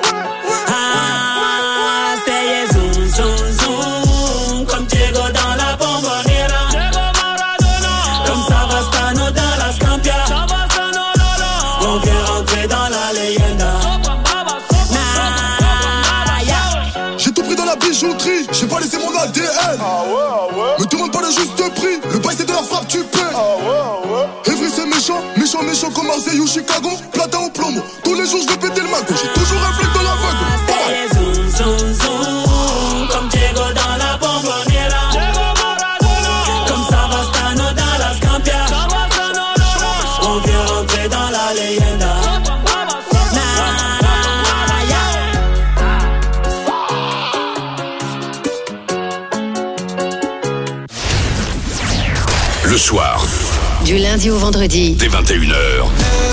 Ah, c'est zoom, zoom, zoom, comme Diego dans la Bombonera. Comme Savastano dans la Scampia. On vient rentrer dans la leyenda. J'ai tout pris dans la bijouterie, j'ai pas laissé mon A D N. Ah ouais, ah ouais. Me demande pas le juste prix, le bail c'est de la frappe, tu paies. Ah ouais, ah ouais. Evry c'est méchant, méchant, méchant comme Marseille ou Chicago. Platin au plomo, tous les jours je vais péter le mago. J'ai toujours un flic dans la vague. Ah, zoom, zoom, zoom, comme Diego dans la Bombonera. Comme Savastano dans la Scampia. On vient rentrer dans la leyenda. Le soir, du lundi au vendredi, dès vingt et une heures,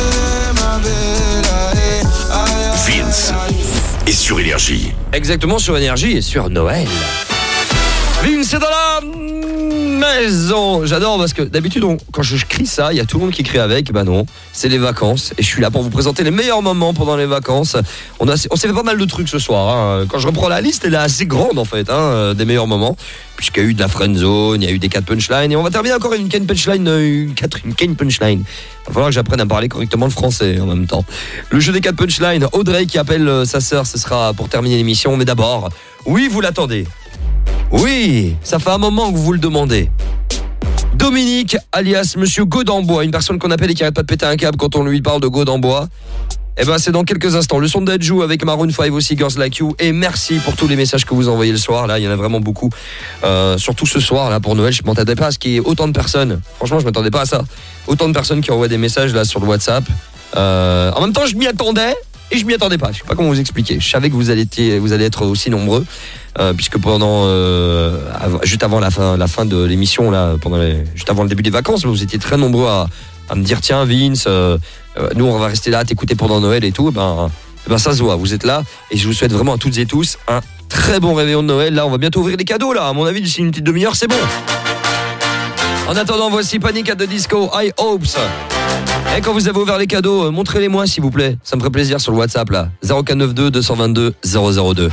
Vince est sur Énergie. Exactement, sur Énergie et sur Noël. Vince est dans la maison. J'adore parce que d'habitude, on, quand je crie ça, il y a tout le monde qui crie avec. Ben non, c'est les vacances. Et je suis là pour vous présenter les meilleurs moments pendant les vacances. On, a, on s'est fait pas mal de trucs ce soir. Hein. Quand je reprends la liste, elle est assez grande en fait, hein, des meilleurs moments. Puisqu'il y a eu de la friend zone, il y a eu des quatre punchlines. Et on va terminer encore une Ken punchline. Une, une Ken punchline. Il va falloir que j'apprenne à parler correctement le français en même temps. Le jeu des quatre punchlines. Audrey qui appelle sa sœur, ce sera pour terminer l'émission. Mais d'abord, oui, vous l'attendez. Oui, ça fait un moment que vous le demandez. Dominique, alias Monsieur Godambois, une personne qu'on appelle et qui arrête pas de péter un câble quand on lui parle de Godambois. Eh ben, c'est dans quelques instants. Le son de Dajou avec Maroon cinq aussi, Girls Like You. Et merci pour tous les messages que vous envoyez le soir. Là, il y en a vraiment beaucoup. Euh, surtout ce soir, là, pour Noël, je m'attendais pas à ce qu'il y ait autant de personnes. Franchement, je m'attendais pas à ça. Autant de personnes qui envoient des messages là sur le WhatsApp. Euh, en même temps, je m'y attendais. Et je m'y attendais pas, je sais pas comment vous expliquer. Je savais que vous allez, vous allez être aussi nombreux, euh, puisque pendant, euh, av- juste avant la fin, la fin de l'émission, là, pendant les, juste avant le début des vacances, vous étiez très nombreux à, à me dire tiens Vince, euh, euh, nous on va rester là à t'écouter pendant Noël et tout. Et ben, et ben ça se voit, vous êtes là et je vous souhaite vraiment à toutes et tous un très bon réveillon de Noël. Là, on va bientôt ouvrir les cadeaux là. À mon avis, d'ici une petite demi-heure, c'est bon. En attendant, voici Panic at the Disco, I Hopes. Et quand vous avez ouvert les cadeaux, euh, montrez-les-moi s'il vous plaît. Ça me ferait plaisir sur le WhatsApp là. zéro quatre neuf deux deux deux deux zéro zéro deux.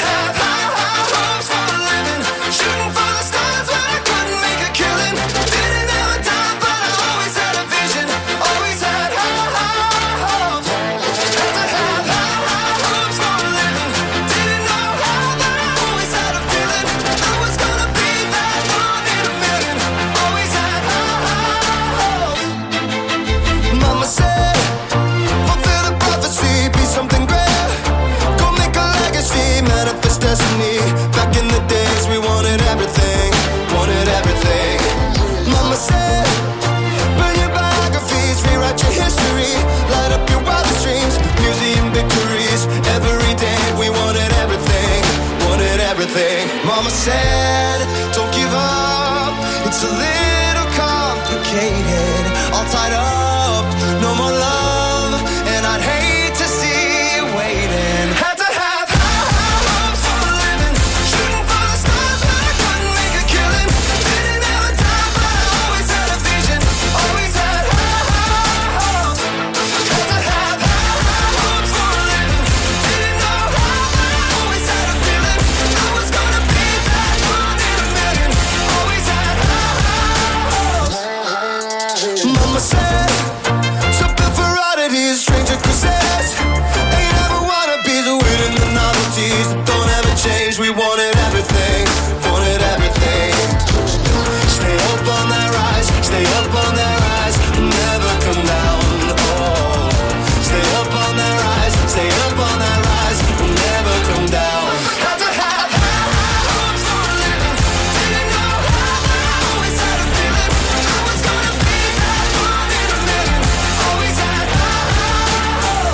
Mama said, don't give up, it's a little complicated, all tied up, no more love, and I'd hate to see you waiting. Had to have high hopes for a living, shooting for the stars but I couldn't make a killing, didn't have a time but I always had a vision, always had high hopes. Had to have high hopes for a living, didn't know how but I always had a feeling I was gonna be that one in a million, always had high hopes. Mama said, something for oddities, stranger cruises, ain't ever wanna be the waiting the novelties that don't ever change. We wanted everything, wanted everything. Stay up on that rise, stay up on that rise, never come down. Oh, stay up on that rise, stay up on that rise, never come down. Had to have high hopes for a living, didn't know how but I always had a feeling I was gonna be that one in a million, always had high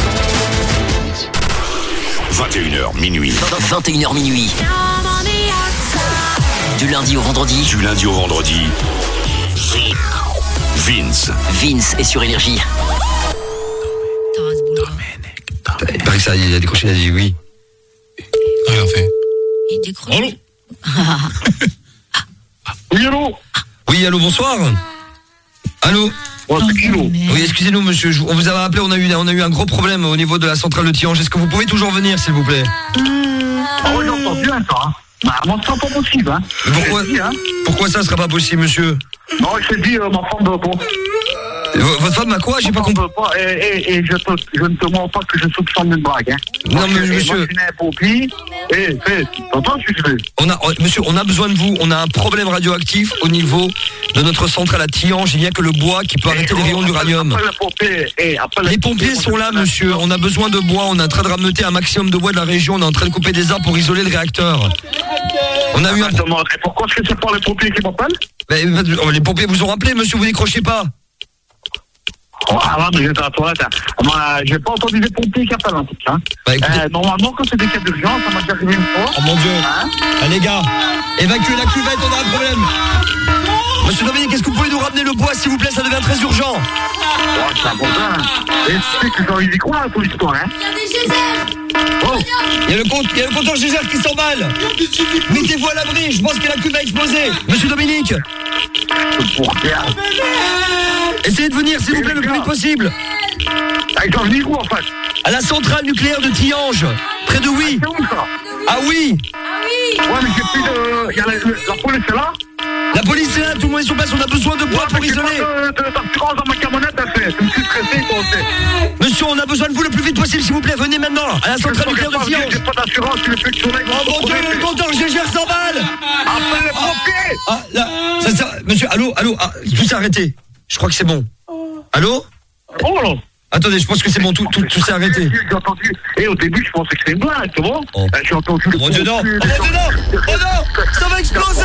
hopes. vingt et une heures minuit. vingt et une heures minuit. Du lundi au vendredi. Du lundi au vendredi. Vince. Vince est sur Énergie. Il paraît que ça, il a décroché, il a dit oui. Rien fait. Il décroche. Allô. Oui, allô. Oui, allô, bonsoir. Allô. Oh, c'est kilo. Oui, excusez-nous, monsieur. je- On vous avait appelé. On a eu, on a eu un gros problème au niveau de la centrale de Tihange. Est-ce que vous pouvez toujours venir, s'il vous plaît? Ah oui, j'entends bien ça. Hein. Bah, moi, c'est pas possible. Hein. Pourquoi, Je te dis, hein. pourquoi ça ne sera pas possible, monsieur? Non, je te dis, euh, ma femme veut pas. V- Votre femme a quoi? J'ai pas Ma femme compris. veut pas. Et, et, et je, te, je ne te mens pas que je soupçonne une blague. Hein. Non, Parce mais que- et monsieur- Moi, je suis né à pompier. Et, fais, t'entends ce que je fais? On a, on- monsieur, on a besoin de vous. On a un problème radioactif au niveau de notre centrale à Tihange. Il n'y a que le bois qui peut arrêter les rayons d'uranium. Après le pompier, et après le Les pompiers sont là, monsieur. On a besoin de bois. On est en train de rameuter un maximum de bois de la région. On est en train de couper des arbres pour isoler le réacteur. On a eu un. Demande, et pourquoi est-ce que c'est pas les pompiers qui m'appellent? Mais, euh, les pompiers vous ont rappelé, monsieur. Vous décrochez pas. Oh, ah ouais, mais j'étais à la toilette. Hein. Moi, j'ai pas entendu les pompiers qui appellent en tout cas. Bah, écoutez- Euh, normalement, quand c'est des cas d'urgence, ça m'a déjà arrivé une fois. Oh mon Dieu. Hein? Ah, les gars, évacuez la cuvette. On a un problème. Monsieur Dominique, est-ce que vous pouvez nous ramener le bois, s'il vous plaît? Ça devient très urgent. Oh, c'est important. Hein. Et tu sais que j'ai envie d'y croire, pour l'histoire. Hein. Oh, il y a le compte, il y a le compteur Gégère qui s'emballe. Mettez-vous à l'abri, je pense que la cuve va exploser. Monsieur Dominique. Essayez de venir, s'il vous plaît, le plus vite possible. Ah, ils doivent venir où, en fait? À la centrale nucléaire de Tihange, près de Oui. C'est où, ça? Ah oui. Ouais, mais j'ai plus de... Y a la, la police est là? La police est là, tout le monde est sur place, on a besoin de bois ouais, pour isoler. J'ai pas de, de, d'assurance dans ma camionnette, elle fait. Je me suis stressé, toi aussi. Monsieur, on a besoin de vous le plus vite possible, s'il vous plaît, venez maintenant, à la centrale nucléaire de Tihange. J'ai pas d'assurance, tu le fais que sur les grands. Oh mon Dieu, le compteur Gégère s'emballe. Appelle les pompiers. Ah, là, ça, ça, monsieur, allô, allô, ah, tout s'est arrêté. Je crois que c'est bon. Allô? Oh là. Attendez, je pense que c'est bon, tout, tout, tout s'est arrêté. J'ai entendu. Et au début, je pensais que c'était une blague, tu vois? Oh. J'ai entendu. Oh mon Dieu, non! Oh mon Dieu, non! Oh non! Ça va exploser!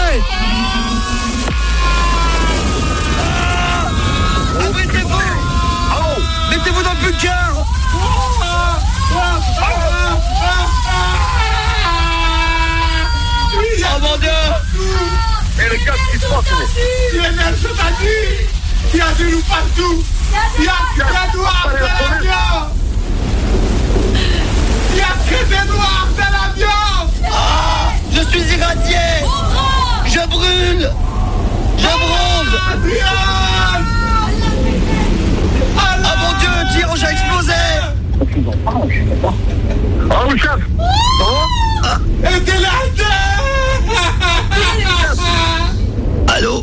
Abritez-vous! Mettez-vous dans le bunker! Oh mon Dieu! Et les gars, ce qui se passe? Il y a je t'ai dit! Il y a de nous partout! Il y a que des noirs de l'avion! Il y a que des noirs de l'avion! Ah, je suis irradié! Je brûle! Je bronze! Ah mon Dieu, Tihange a explosé! Oh chef! Ah. Aidez-la! Allô?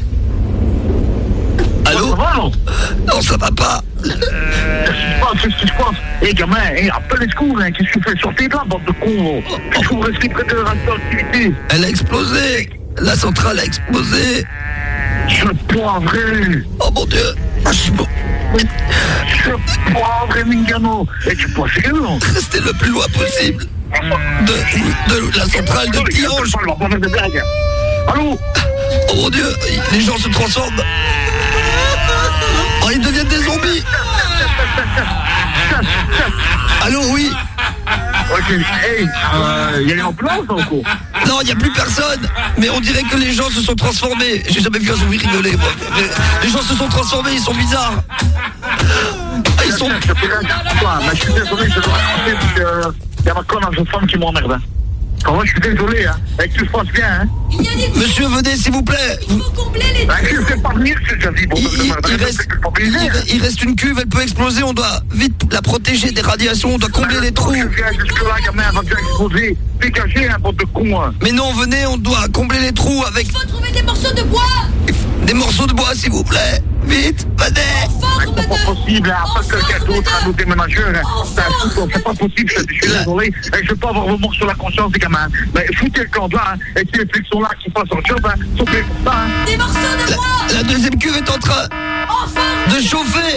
Allô? Ça va, non? Non, ça va pas. Qu'est-ce qui se passe? Qu'est-ce qui se passe? Eh, hey, gamin, hey, appelle les secours, hein. Qu'est-ce que tu fais? Sortez de là, bande de cons. Il faut rester près de la radioactivité. Elle a explosé. La centrale a explosé. C'est pas vrai. Oh mon Dieu. Ah, je suis bon. C'est pas vrai, Mingano. Et tu peux sérieux, non? Restez le plus loin possible de, de, de la centrale de Tihange. Allô? Oh mon Dieu, les gens se transforment. Oh, ils deviennent des zombies. Allô, oui. Ok, hey, euh, y a une ambulance encore? Non, il n'y a plus personne. Mais on dirait que les gens se sont transformés. J'ai jamais vu un zombie rigoler, moi. Les gens se sont transformés, ils sont bizarres. Ah, ils sont... Je suis désolé, je dois raconter parce que y a ma connasse de femme qui m'emmerde. Comment je suis désolé, hein. Et que tout se passe bien, hein. Monsieur, venez, s'il vous plaît. Il faut combler les... Ben, je ne sais pas venir, c'est déjà dit. Bon, il, il, il, reste, il, il reste une cuve, elle peut exploser, on doit vite la protéger des radiations, on doit combler les trous. Je viens jusque-là, gamin, elle va bien exploser. Dégagez, un bande de con, hein. Mais non, venez, on doit combler les trous avec... Il faut trouver des morceaux de bois. Des morceaux de bois, s'il vous plaît. Vite, venez. C'est pas possible, hein. Pas quelqu'un d'autre, un autre déménageur, hein. C'est pas possible, je suis désolé. Je veux pas avoir vos morts sur la conscience des gamins. Mais foutez le camp là, hein. Et ces réflexions-là qui passent en job, hein. Sauvez pour ça, hein. Des morceaux de bois. La, la deuxième cuve est en train de chauffer.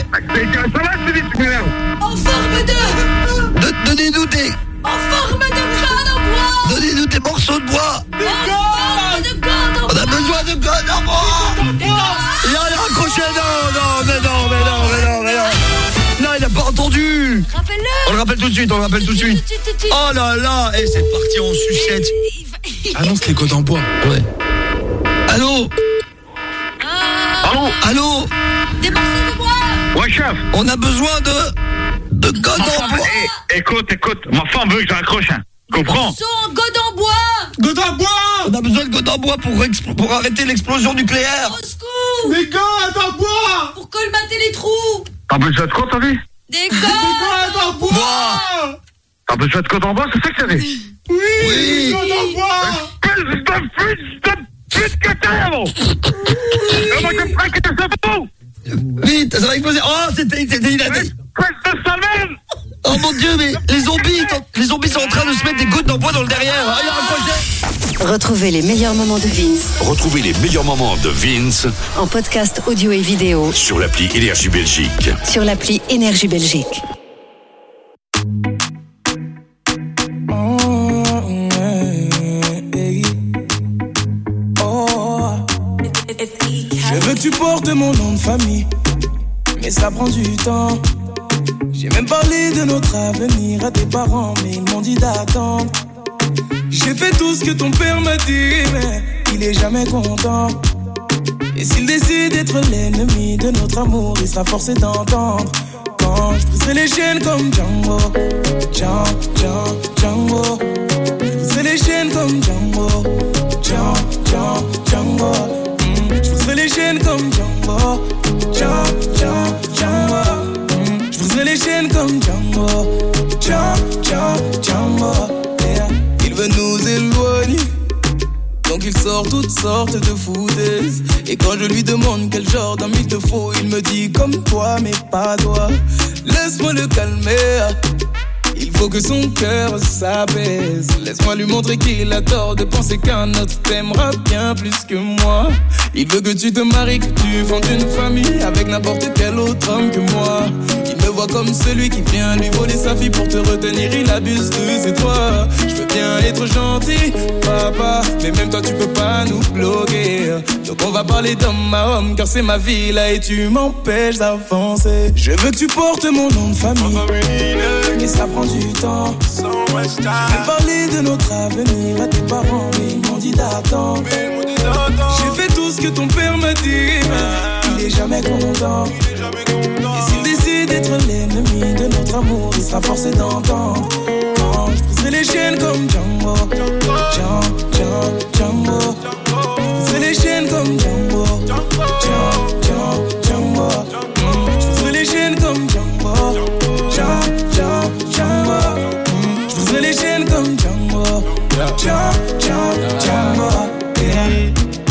En forme de... de Donnez-nous des... En forme de canne en bois. Donnez-nous des morceaux de bois. En forme de canne en bois. On a besoin de canne en bois. Il a raccroché, non, non, mais non, mais non, mais non, mais non. Non, il n'a pas entendu. Rappelle-le. On le rappelle tout de suite, on le rappelle tout de suite. Oh là là, et c'est parti en sucette. Annonce les codes en bois. Ouais. Allô? Allô? Allô? Des morceaux de bois. Ouais, chef. On a besoin de... de codes en bois. Hey, écoute, écoute, ma femme veut que j'accroche, hein. Comprends? Des morceaux en god en bois. God en bois. On a besoin de codes en bois pour, expl- pour arrêter l'explosion nucléaire. Au secours. Des God en bois. Pour colmater les trous. T'as besoin de quoi, t'as dit? Des God en bois. T'as besoin de quoi en bois, c'est ça que t'as dit? Oui. Oui. God en bois. Espèce de fils de pute que t'es, bon. Et moi, je me ferai que t'es bon. Vite, ça va exploser. Oh, c'était... c'était il a dit... Espèce de salmène. Oh mon Dieu, mais les zombies, les zombies sont en train de se mettre des gouttes d'en bois dans le derrière. Ah, il a raccroché. Retrouvez les meilleurs moments de Vince Retrouvez les meilleurs moments de Vince en podcast audio et vidéo sur l'appli Énergie Belgique. sur l'appli Énergie Belgique. Je veux que tu portes mon nom de famille, mais ça prend du temps. J'ai même parlé de notre avenir à tes parents, mais ils m'ont dit d'attendre. J'ai fait tout ce que ton père m'a dit, mais il est jamais content. Et s'il décide d'être l'ennemi de notre amour, il sera forcé d'entendre. Quand je briserai les chaînes comme Django, Django, Django, Django. Je briserai les chaînes comme Django, Django, Django, Django. Mm. Je briserai les chaînes comme Django, Django, Django, Django. Mm. Je briserai les chaînes comme Django, Django, Django, Django. Yeah. Il veut nous éloigner, donc il sort toutes sortes de foutaises. Et quand je lui demande quel genre d'homme il te faut, il me dit comme toi mais pas toi. Laisse-moi le calmer, il faut que son cœur s'apaise. Laisse-moi lui montrer qu'il a tort de penser qu'un autre t'aimera bien plus que moi. Il veut que tu te maries, que tu fondes une famille avec n'importe quel autre homme que moi. Il me voit comme celui qui vient lui voler sa fille pour te retenir, il abuse de ses droits. Je veux bien être gentil, papa, mais même toi tu peux pas nous bloquer. Donc on va parler d'homme à homme, car c'est ma vie là et tu m'empêches d'avancer. Je veux que tu portes mon nom de famille, mais ça prend du temps. Je vais parler de notre avenir à tes parents, mais ils m'ont dit d'attendre. J'ai fait tout ce que ton père m'a dit, il est jamais content. Et s'il décide d'être l'ennemi de notre amour, il sera forcé d'entendre. Quand je briserai les chaînes comme Django, Django, Django, Django. Je briserai les chaînes comme Django, Django, Django, Django. Je briserai les chaînes comme Django, Django, Django, Django. Je briserai les chaînes comme Django, Django, Django, Django. Hey,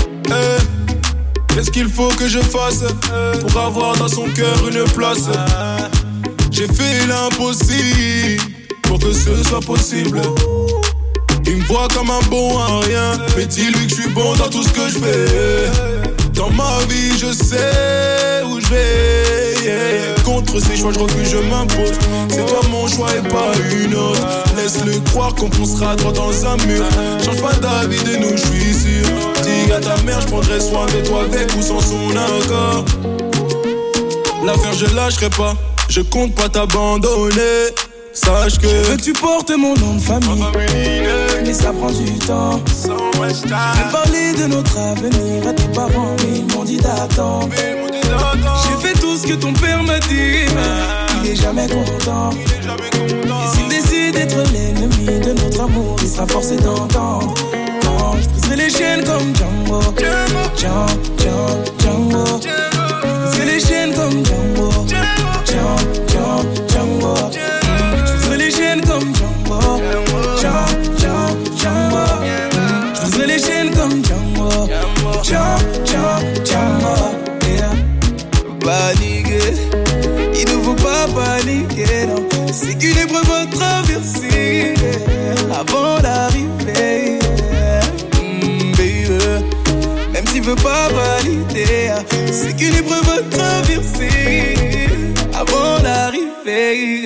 qu'est-ce qu'il faut que je fasse pour avoir dans son cœur une place? J'ai fait l'impossible pour que ce soit possible. Il me voit comme un bon à rien, mais dis-lui que je suis bon dans tout ce que je fais. Dans ma vie, je sais où je vais. Yeah. Contre ces choix, je refuse, je m'impose. C'est toi mon choix et pas une autre. Laisse-le croire qu'on foncera droit dans un mur. Change pas d'avis de nous, je suis sûr. Dis à ta mère, je prendrai soin de toi avec ou sans son accord. L'affaire, je lâcherai pas. Je compte pas t'abandonner. Sache que je veux que tu portes mon nom de famille, mais ça prend du temps. Je vais parler de notre avenir à tes parents, mais ils m'ont dit d'attendre. J'ai fait tout ce que ton père m'a dit, il est jamais content. Et s'il décide d'être l'ennemi de notre amour, il sera forcé d'entendre. Quand je briserai les chaînes comme Django, Django, Django, Django. Je briserai les chaînes comme Django, Django, Django, Django. Les chaînes comme Django, Django, Django, Django. Je briserai les chaînes comme Django, Django, Django, Django. Yeah. Paniquer, il ne faut pas paniquer, non. C'est qu'une épreuve à traverser avant d'arriver, mm, baby. Même s'il veut pas valider, c'est qu'une épreuve à traverser avant d'arriver.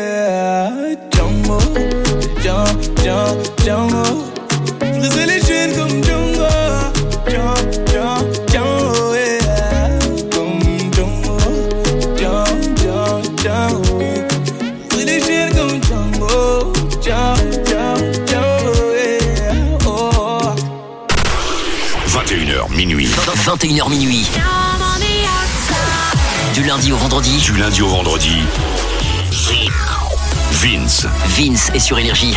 Django, Django, Django, Django. Je briserai les chaînes comme Django, Django, Django, Django, yeah. Comme Django, Django, Django, Django. Je briserai les chaînes comme Django, Django, Django, Django, yeah. Oh. vingt et une heures minuit. vingt et une heures minuit. Du lundi au vendredi. Du lundi au vendredi. Vince. Vince est sur Énergie.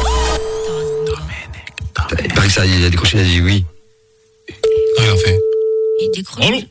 Il paraît que ça, il a décroché, il a dit oui. Non, il a fait. Il décroche. Allô.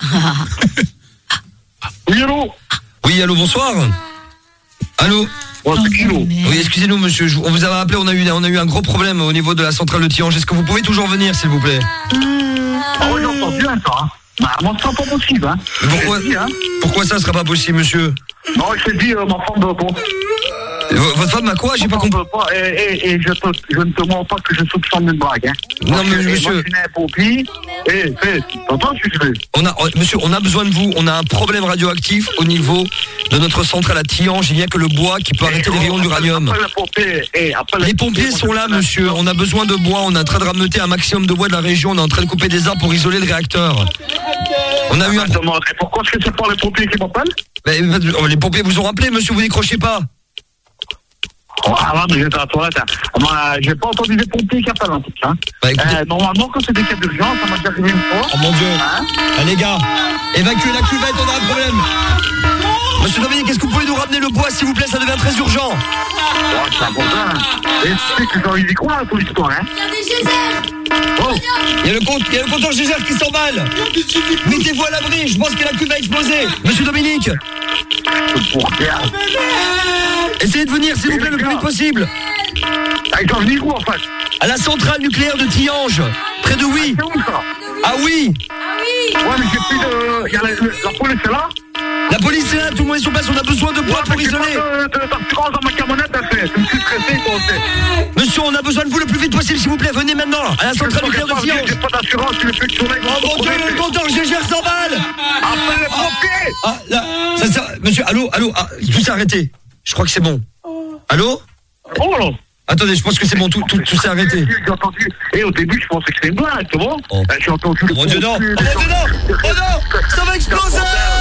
Oui, allô. Oui, allô, bonsoir. Allô. Oh, c'est Kilo. Oui, excusez-nous, monsieur. On vous avait appelé, on a eu, on a eu un gros problème au niveau de la centrale de Tihange. Est-ce que vous pouvez toujours venir, s'il vous plaît? Ah oui, j'entends bien ça. Hein. Bah, moi, ce sera pas possible. Hein. Pourquoi, dit, hein. Pourquoi ça ne sera pas possible, monsieur? Non, je t'ai dit, euh, ma femme veut pas. Votre femme a quoi? J'ai pas compris. Et, et, et je, te, je ne te mens pas que je soupçonne une blague. Hein. Non, mais et monsieur. Moi, je suis un pompier. Et, t'entends ce que je fais? On a, monsieur, on a besoin de vous. On a un problème radioactif au niveau de notre centrale à Tihange. Il n'y a que le bois qui peut arrêter et les rayons d'uranium. Les pompiers sont là, monsieur. On a besoin de bois. On est en train de rameuter un maximum de bois de la région. On est en train de couper des arbres pour isoler le réacteur. On a eu un... Pourquoi est-ce que c'est pas les pompiers qui m'appellent? Les pompiers vous ont rappelé, monsieur. Vous décrochez pas. Oh, ah non, mais j'étais à la toilette. Hein. J'ai pas entendu des pompiers qui appellent en tout cas. Bah, euh, normalement, quand c'est des cas d'urgence, ça m'a déjà arrivé une fois. Oh mon Dieu. Hein? Ah, les gars, évacuez la cuvette, on a un problème. Monsieur Dominique, est-ce que vous pouvez nous ramener le bois, s'il vous plaît? Ça devient très urgent. Ouais, c'est important. Et tu sais que j'ai envie d'y croire pour l'histoire, hein. Il y a des geysers. Oh, il y a le compte, il y a le compteur Gégère qui s'emballe. Mettez-vous à l'abri, je pense que la cuve va exploser. Monsieur Dominique. Essayez de venir, s'il vous plaît, le plus vite possible. Ah, ils doivent venir où, en fait? À la centrale nucléaire de Tillange, près de Oui. C'est où, ça? Ah oui. Ouais, mais j'ai plus de... Il y a la, la police est là? La police est là, tout le monde est sur place, on a besoin de bois ouais, pour isoler. D'assurance dans ma camionnette, elle fait. Je me suis stressé, quoi, c'est. Monsieur, on a besoin de vous le plus vite possible, s'il vous plaît. Venez maintenant, à la centrale nucléaire de Tillange. J'ai pas d'assurance, tu le fais de soleil. Oh mon Dieu, le compteur Gégère s'emballe. Appelle les pompiers. Ah, là, ça, ça, monsieur, allô, allô, ah, tout s'est arrêté. Je crois que c'est bon. Allô? Oh là. Attendez, je pense que c'est bon, tout, tout, tout s'est arrêté. J'ai entendu. Et au début, je pensais que c'était une blague, c'est bon? Oh. J'ai entendu. Oh mon Dieu, non! Oh mon Dieu, non! Oh non! Ça va exploser!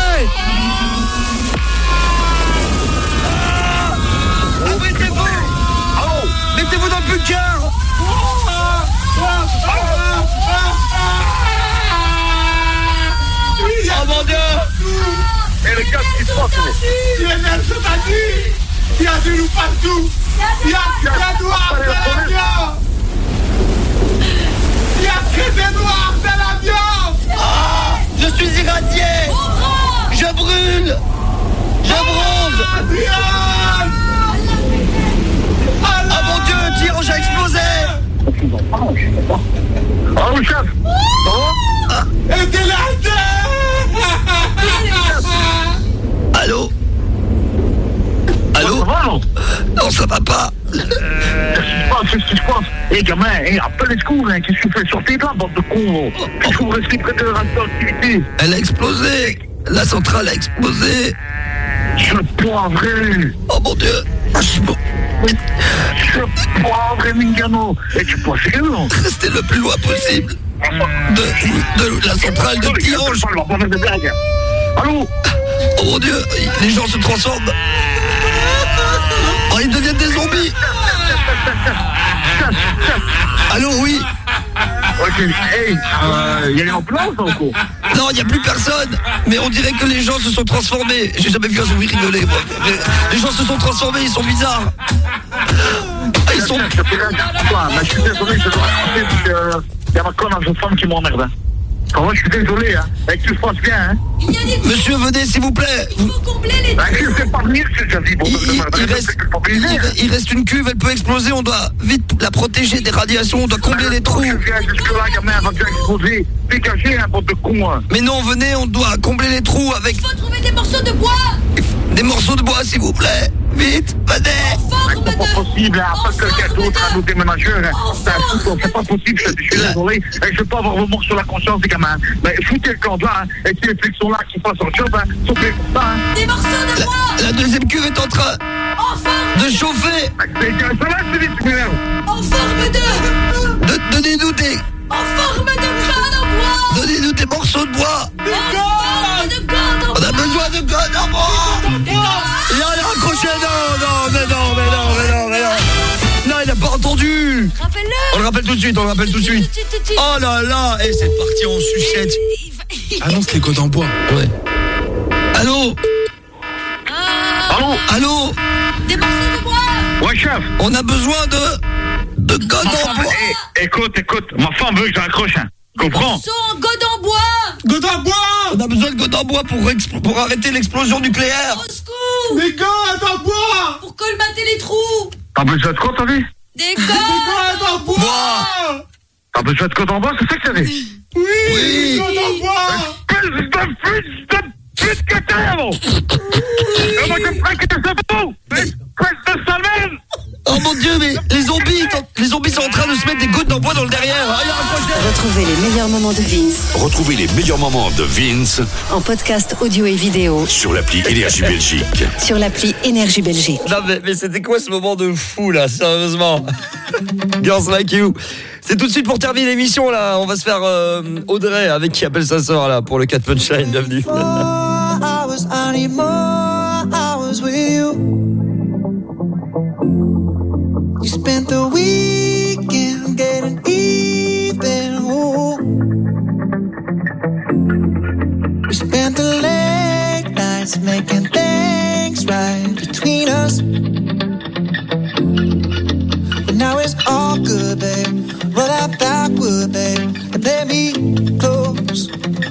Abritez-vous! Mettez-vous dans le bunker! Oh mon Dieu! Et les gars, ce qui se passe? Il y a il y a de l'eau partout. Il y a, il y a noir dans l'avion. Il y a très de noir dans l'avion. Ah, je suis irradié. Je brûle. Je bronze. Ah mon Dieu, Tillange a explosé. Ah oui, chef. Ah. Aidez la Allô? Allô? Ça va, non? Non, ça va pas. Qu'est-ce qui se passe? Qu'est-ce qui se passe? Hé, gamin, hey, appelle les secours, hein. Qu'est-ce que tu fais? Sortez de là, bande de cons. Qu'est-ce que vous restez près de la radioactivité? Elle a explosé. La centrale a explosé. C'est pas vrai. Oh mon Dieu. Ah, je suis bon. C'est pas vrai, Mingano. Et tu peux faire, non? Restez le plus loin possible de, de la centrale de Tillange. Allô? Oh mon Dieu, les gens se transforment. Oh, ils deviennent des zombies. Allô, oui. Ok, hey, il y a une ambulance encore? Non, il n'y a plus personne. Mais on dirait que les gens se sont transformés. J'ai jamais vu un zombie rigoler, moi. Les gens se sont transformés, ils sont bizarres. Ah, ils sont... Je suis désolé, je dois raconter parce que il y a ma connasse de femme qui m'emmerde. Comment je suis désolé, hein. Et que tu le fasses bien, hein. Monsieur, venez, s'il vous plaît. Il faut combler les trous. Je ne sais pas venir, c'est déjà dit. Bon, il, il, il, reste, il, il reste une cuve, elle peut exploser. On doit vite la protéger des radiations. On doit combler les trous. Je viens jusque-là, gamin, elle va déjà exploser. Dégagez, un bande de con, hein. Mais non, venez, on doit combler les trous avec... Il faut trouver des morceaux de bois. Des morceaux de bois, s'il vous plaît. Vite, venez. C'est pas possible, hein. Pas quelqu'un d'autre, un autre déménageur, hein. C'est un fou, c'est pas possible, je suis désolé. Et je veux pas avoir vos morts sur la conscience des gamins. Mais foutez le camp de là, hein. Et si les flics sont là, qui fassent leur job, hein. Sauvez pour ça, hein. Des morceaux de bois. La, la deuxième cuve est en train enfin de chauffer. Ça va, c'est des super. En forme de... de Donnez-nous des... En forme de cordes en bois. Donnez-nous des morceaux de bois. En forme de cordes en bois. On a besoin de cordes en bois. Il a raccroché, non, non, mais non, mais non, mais non, mais non. Non, il n'a pas entendu. Rappelle-le. On le rappelle tout de suite, on le rappelle tout de suite. Oh là là, et c'est parti en sucette. Annonce les codes en bois. Ouais. Allô? Allô? Allô? Des morceaux de bois. Ouais, chef. On a besoin de... de codes en bois. Hey, écoute, écoute, ma femme veut que j'accroche, hein. Comprends? Des morceaux en godes en bois. God en bois. On a besoin de codes en bois pour, expl- pour arrêter l'explosion nucléaire. Au secours. Des God en bois. Pour colmater les trous. T'as besoin de quoi, t'as dit? Des Des cordes. God en bois. T'as besoin de code en bois, c'est ça que t'as dit? Oui. Oui. God en bois. Espèce de fils de pute que t'es, bon. Et moi, je me ferai que t'es beau. Espèce de salmène. Oh mon Dieu, mais les zombies, les zombies sont en train de se mettre des gouttes d'en bois dans le derrière. Ah, il a raccroché. Retrouvez les meilleurs moments de Vince Retrouvez les meilleurs moments de Vince en podcast audio et vidéo sur l'appli Énergie Belgique. sur l'appli Énergie Belgique. Non mais, mais c'était quoi ce moment de fou là, sérieusement? Girls Like You. C'est tout de suite pour terminer l'émission là. On va se faire euh, Audrey avec qui appelle sa sœur là pour le quatre punchline. Bienvenue. You spent the weekend getting even. Ooh. We spent the late nights making things us. But now it's all good, babe. Roll that backward, babe, and play me close.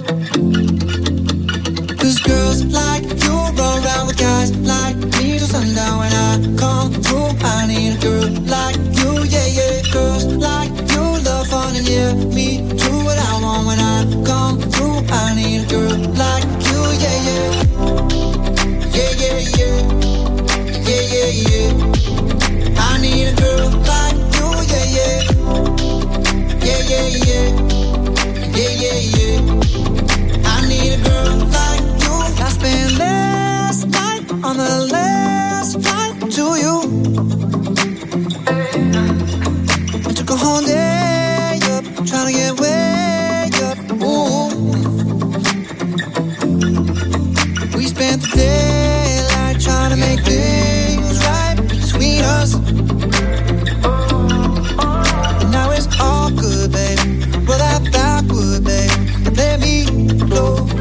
Cause girls like you run around with guys like me till sundown. When I come through, I need a girl like you, yeah, yeah. Girls like you love fun and yeah, me do what I want. When I come through, I need a girl like you, yeah, yeah. Yeah, yeah, yeah. Yeah, yeah, yeah. I need a girl like you, yeah, yeah. Yeah, yeah, yeah. Yeah, yeah, yeah. I need a girl like you. I spent last night on the last flight to you. I took a whole day up, trying to get way up. Ooh. We spent the daylight trying to make things right between us. And now it's all good, babe. Roll that backward, babe, and play me close.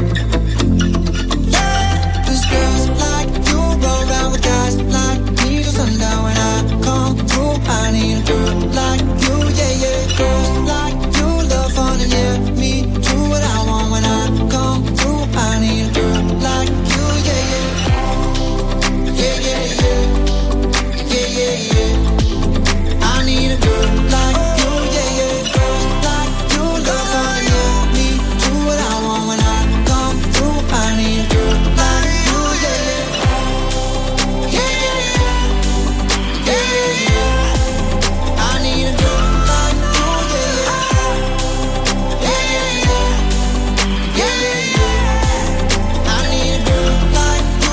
Yeah, 'cause girls like you roll around with guys like me till sundown. When I come through, I need a girl like you, yeah, yeah. Girls like you love fun and yeah, me do what I want. When I come through, I need a girl like you, yeah, yeah. Yeah, yeah, yeah. Yeah, yeah, yeah. I need a girl like you, yeah, yeah. Girls like you love fun and yeah, me do what I want. When I come through, I need a girl like you, yeah, yeah. Yeah, yeah, yeah. Yeah, yeah, yeah. I need a girl like you, yeah, yeah. Yeah, yeah, yeah. Yeah, yeah, yeah. I need a girl like you.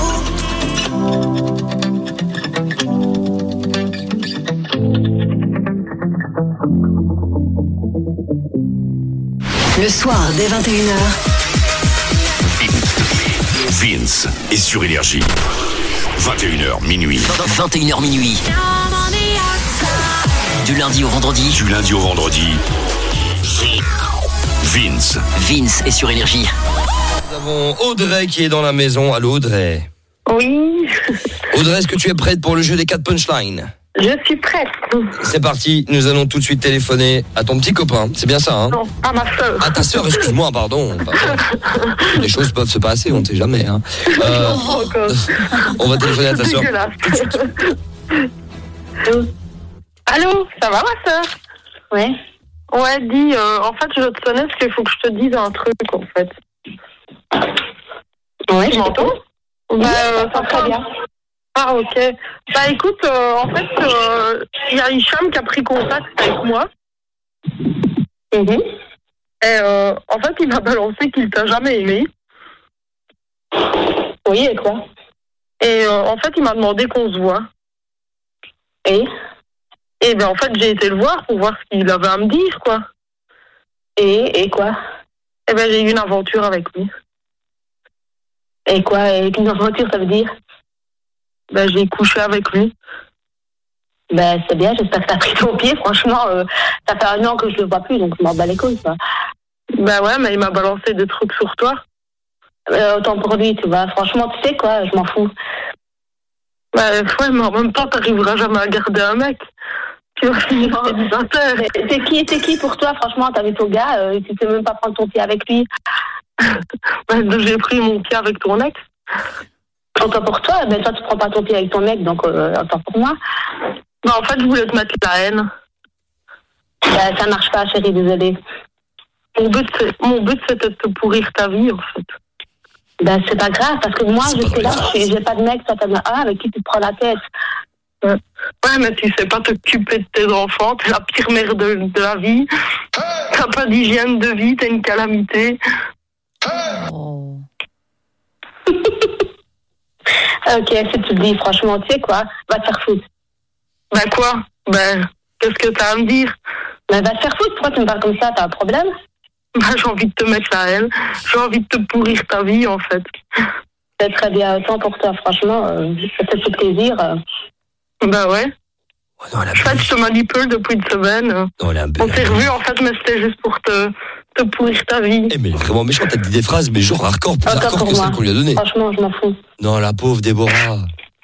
Le soir, dès vingt et une heures. Vince est sur Énergie. vingt et une heures minuit. vingt et une heures minuit. Du lundi au vendredi. Du lundi au vendredi. Vince. Vince est sur Énergie. Nous avons Audrey qui est dans la maison. Allô Audrey. Oui. Audrey, est-ce que tu es prête pour le jeu des quatre punchlines? Je suis prête. C'est parti, nous allons tout de suite téléphoner à ton petit copain. C'est bien ça, hein? Non, à ma soeur. À ta soeur, excuse-moi, pardon. pardon. Les choses peuvent se passer, on ne sait jamais. Hein. Euh, Oh, God. on va téléphoner à ta soeur. Dégueulasse. Allô, ça va ma soeur? Ouais. Ouais, dis, euh, en fait, je te sonnais parce qu'il faut que je te dise un truc, en fait. Ouais, tu m'entends? Oui, bah, euh, ça va très bien. Ah, ok. Bah, écoute, euh, en fait, il euh, y a Hicham qui a pris contact avec moi. Mm-hmm. Et euh, en fait, il m'a balancé qu'il t'a jamais aimé. Oui, et quoi? Et euh, en fait, il m'a demandé qu'on se voit. Et Et ben en fait, j'ai été le voir pour voir ce qu'il avait à me dire, quoi. Et, et quoi? Et ben j'ai eu une aventure avec lui. Et quoi? Et une aventure, ça veut dire? Ben j'ai couché avec lui. Ben c'est bien, j'espère que t'as pris ton pied. Franchement, euh, ça fait un an que je le vois plus, donc je m'en bats les couilles, quoi. Ben ouais, mais il m'a balancé des trucs sur toi. Euh, autant pour lui, tu vois. Franchement, tu sais quoi, je m'en fous. Ben ouais, mais en même temps, t'arriveras jamais à garder un mec. Tu vas finir célibataire. C'est qui, c'est qui pour toi? Franchement, t'as vu ton gars, euh, tu sais même pas prendre ton pied avec lui. Ben j'ai pris mon pied avec ton ex. Autant pour toi, ben toi tu prends pas ton pied avec ton mec, donc euh, autant pour moi. Ben en fait, je voulais te mettre la haine. Ben ça marche pas, chérie, désolée. Mon but, c'est, mon but c'était de te pourrir ta vie, en fait. Ben c'est pas grave, parce que moi je suis là, j'ai pas de mec, toi t'en as un avec qui tu te prends la tête. Ouais. ouais, mais tu sais pas t'occuper de tes enfants, t'es la pire mère de, de la vie. T'as pas d'hygiène de vie, t'es une calamité. Oh. Ok, si tu le dis, franchement, tu sais quoi, va te faire foutre. Ben quoi? Ben, qu'est-ce que t'as à me dire? Ben va te faire foutre, pourquoi tu me parles comme ça, t'as un problème? Ben j'ai envie de te mettre la haine, j'ai envie de te pourrir ta vie, en fait. C'est très bien, autant pour toi, franchement, euh, ça te fait plaisir. Euh. Ben ouais. Oh non, en fait, je te manipule depuis une semaine. Non, la on s'est revus, en fait, mais c'était juste pour te, te pourrir ta vie. Eh, mais vraiment méchant, t'as dit des phrases, mais genre hardcore, plus hardcore que celle qu'on lui a donnée. Franchement, je m'en fous. Non, la pauvre Déborah.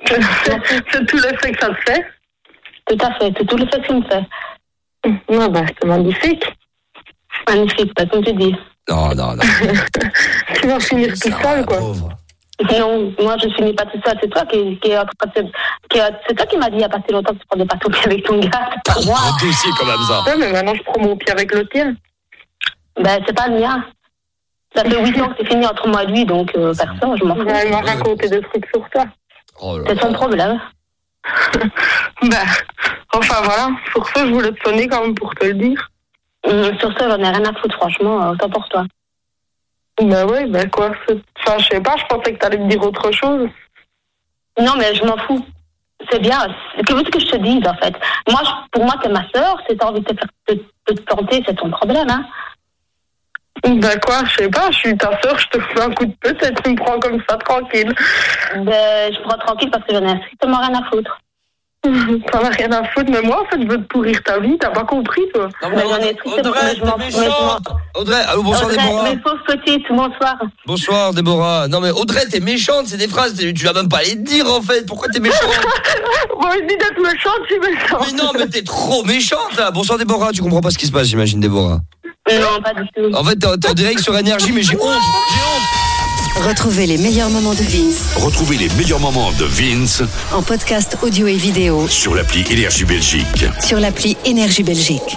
C'est tout l'effet que ça te fait. Tout à fait, c'est tout l'effet que ça me fait. Non, bah, c'est magnifique. Magnifique, bah, comme tu dis. Non, non, non. Tu vas finir tout seul, quoi. Non, moi je finis pas tout seul. C'est toi qui, qui, qui, c'est toi qui m'as dit il y a pas si longtemps que tu prenais pas ton pied avec ton gars. Pas moi. Un dossier comme ça. Ouais, mais maintenant je prends mon pied avec le tien. Ben c'est pas le mien. Ça fait huit ans que c'est fini entre moi et lui, donc euh, personne, je m'en fous. Ouais, il m'a raconté des trucs sur toi. Oh là c'est son problème. Ben, enfin voilà. Sur ce, je voulais te sonner quand même pour te le dire. Mmh, sur ce, j'en ai rien à foutre, franchement, autant pour toi. Ben oui, ben quoi. Enfin, je sais pas, je pensais que t'allais me dire autre chose. Non, mais je m'en fous. C'est bien. Que veux-tu que je te dise, en fait? Moi, je, pour moi, t'es ma sœur. Si t'as envie de te, faire, de, de te planter, c'est ton problème, hein? Ben quoi, je sais pas, je suis ta sœur, je te fais un coup de pute et tu me prends comme ça, tranquille. Ben, je prends tranquille parce que j'en ai strictement rien à foutre. T'en as rien à foutre, mais moi, en fait, je veux te pourrir ta vie, t'as pas compris, toi. Non, mais j'en ai Audrey, t'es méchante. Audrey, allô, bonsoir, Audrey, Déborah. mes pauvres petites, bonsoir. Bonsoir, Déborah. Non, mais Audrey, t'es méchante, c'est des phrases, tu vas même pas les dire, en fait. Pourquoi t'es méchante? Bon, je dis d'être méchante, je suis méchante. Mais non, mais t'es trop méchante, là. Bonsoir, Déborah, tu comprends pas ce qui se passe, j'imagine, Déborah. Non, pas du tout. En fait, t'es en direct sur Énergie, mais j'ai honte, j'ai honte. Retrouvez les meilleurs moments de Vince. Retrouvez les meilleurs moments de Vince en podcast audio et vidéo sur l'appli Énergie Belgique. Sur l'appli Énergie Belgique.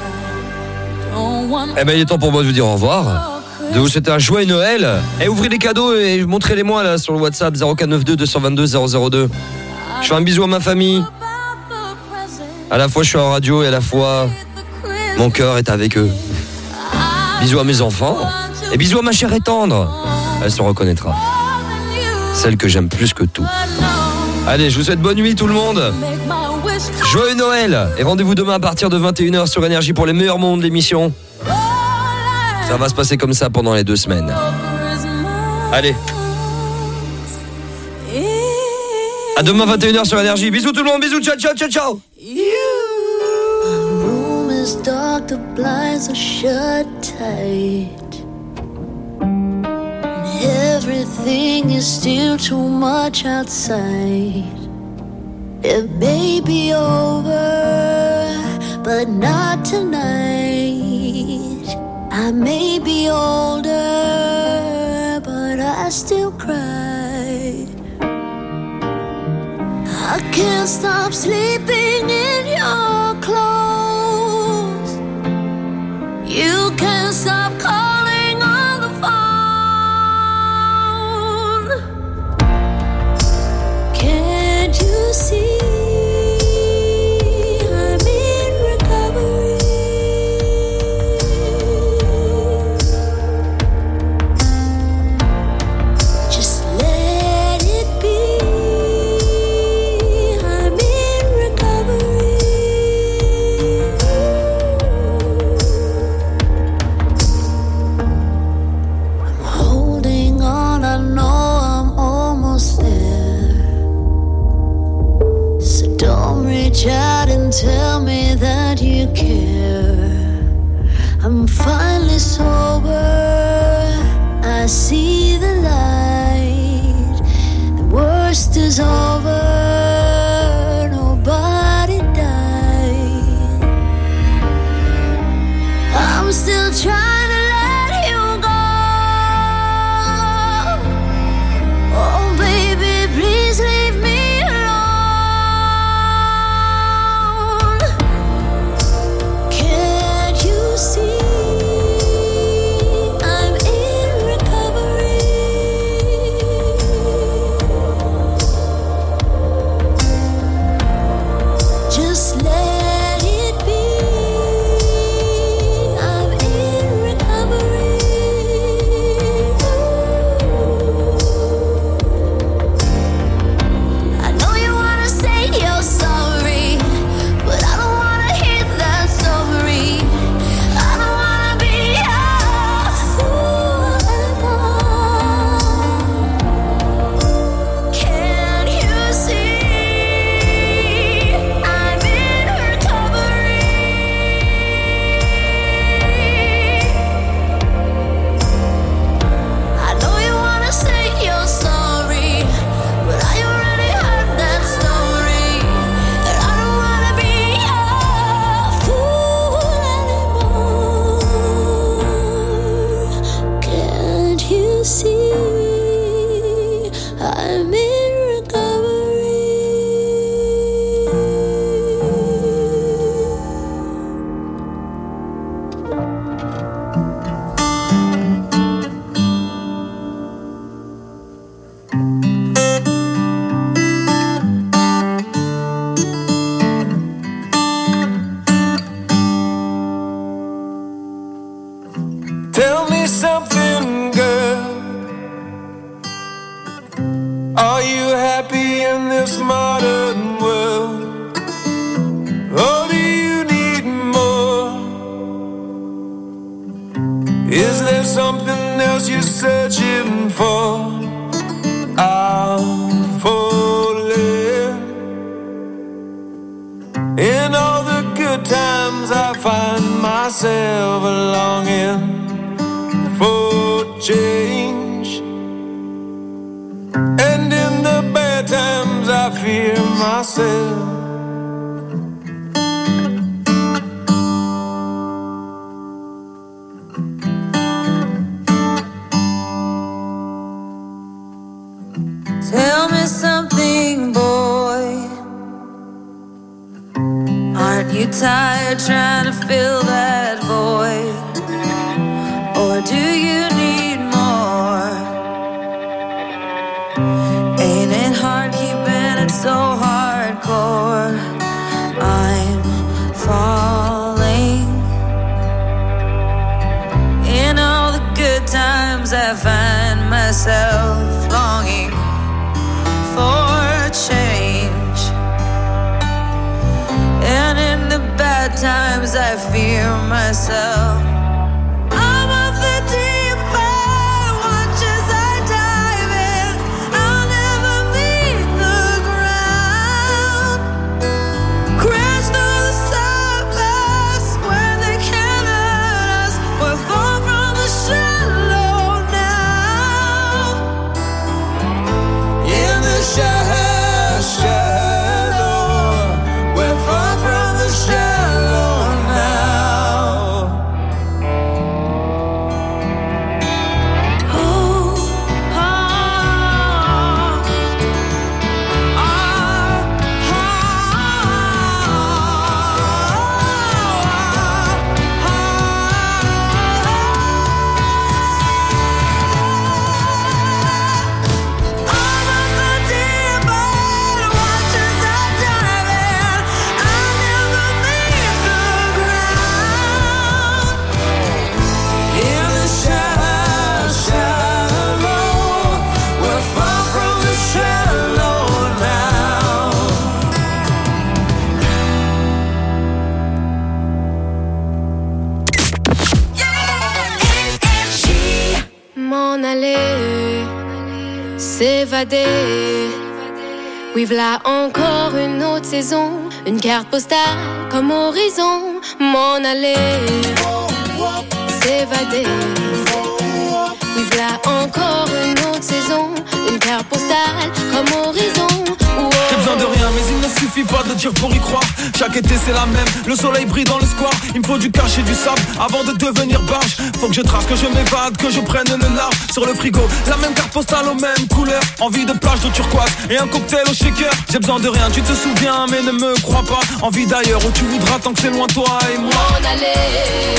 Eh ben, il est temps pour moi de vous dire au revoir. De vous souhaiter un joyeux Noël. Et ouvrez les cadeaux et montrez-les-moi là sur le WhatsApp zéro quatre neuf deux deux deux deux zéro zéro deux. Je fais un bisou à ma famille. À la fois je suis en radio et à la fois mon cœur est avec eux. Bisous à mes enfants. Et bisous à ma chère et tendre. Elle se reconnaîtra. Celle que j'aime plus que tout. Allez, je vous souhaite bonne nuit tout le monde. Joyeux Noël. Et rendez-vous demain à partir de vingt et une heures sur Énergie pour les meilleurs moments de l'émission. Ça va se passer comme ça pendant les deux semaines. Allez. À demain vingt et une heures sur Énergie. Bisous tout le monde, bisous, ciao, ciao, ciao, ciao. Everything is still too much outside. It may be over, but not tonight. I may be older, but I still cry. I can't stop sleeping in your clothes. You can't stop calling on the phone. Can't you see? I'm in recovery. Just let it be. I'm in recovery. I'm holding on, I know I'm almost there. So don't reach out and tell me that you care. I'm finally sober, I see the light. The worst is over, nobody died. I'm still trying to let you go. Oh baby, please leave me alone. Can't you see? I'm in recovery. Just let it be. I'm in recovery. Tell me something, girl. Are you happy in this modern world? Or do you need more? Is there something else you're searching for? I'm falling. In all the good times I find myself longing for change, and in the bad times I fear myself. Tell me something, boy. Aren't you tired trying to fill that void? Or do you need more? Ain't it hard keeping it so hardcore? I'm falling. In all the good times I find myself longing for change, and in the bad times I fear myself. I'm of the deep end, watch as I dive in. I'll never meet the ground. Crash through the surface where they can't hurt us. We're far from the shallow now. In the shallow, shallow, we're far from the shallow now. Oh, ah, ah, In the shallow, shallow, we're far from the shallow now. M'en aller, s'évader. Oui, v'là encore une autre saison, une carte postale comme horizon. M'en aller, s'évader. Oui, v'là encore une autre saison, une carte postale comme horizon. J'ai besoin de rien, mais il ne suffit pas de dire pour y croire. Chaque été c'est la même, le soleil brille dans le square. Il me faut du cash et du sable avant de devenir barge. Faut que je trace, que je m'évade, que je prenne le large. Sur le frigo, la même carte postale aux mêmes couleurs. Envie de plage de turquoise et un cocktail au shaker. J'ai besoin de rien, tu te souviens mais ne me crois pas. Envie d'ailleurs où tu voudras tant que c'est loin toi et moi. M'en aller,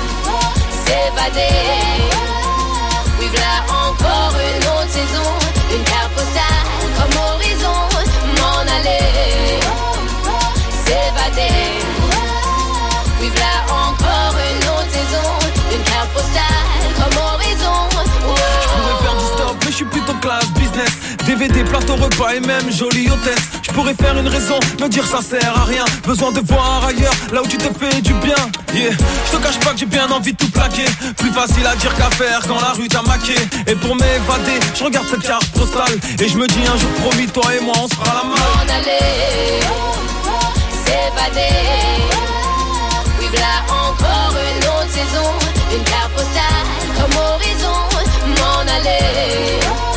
s'évader. Oui, v'là encore une autre saison, une carte postale comme horizon. M'en aller, s'évader. Oui, v'là encore une autre saison, une carte postale comme horizon. Je pourrais faire du stop mais je suis plutôt classe business. D V D, plateau repas et même jolie hôtesse. Je pourrais faire une raison, me dire ça sert à rien. Besoin de voir ailleurs, là où tu te fais du bien. Yeah, je te cache pas que j'ai bien envie de tout plaquer. Plus facile à dire qu'à faire quand la rue t'a maqué. Et pour m'évader, je regarde cette carte postale et je me dis un jour promis, toi et moi on se fera la main. M'en aller, s'évader. Oui, v'là encore une autre saison, une carte postale comme horizon. M'en aller,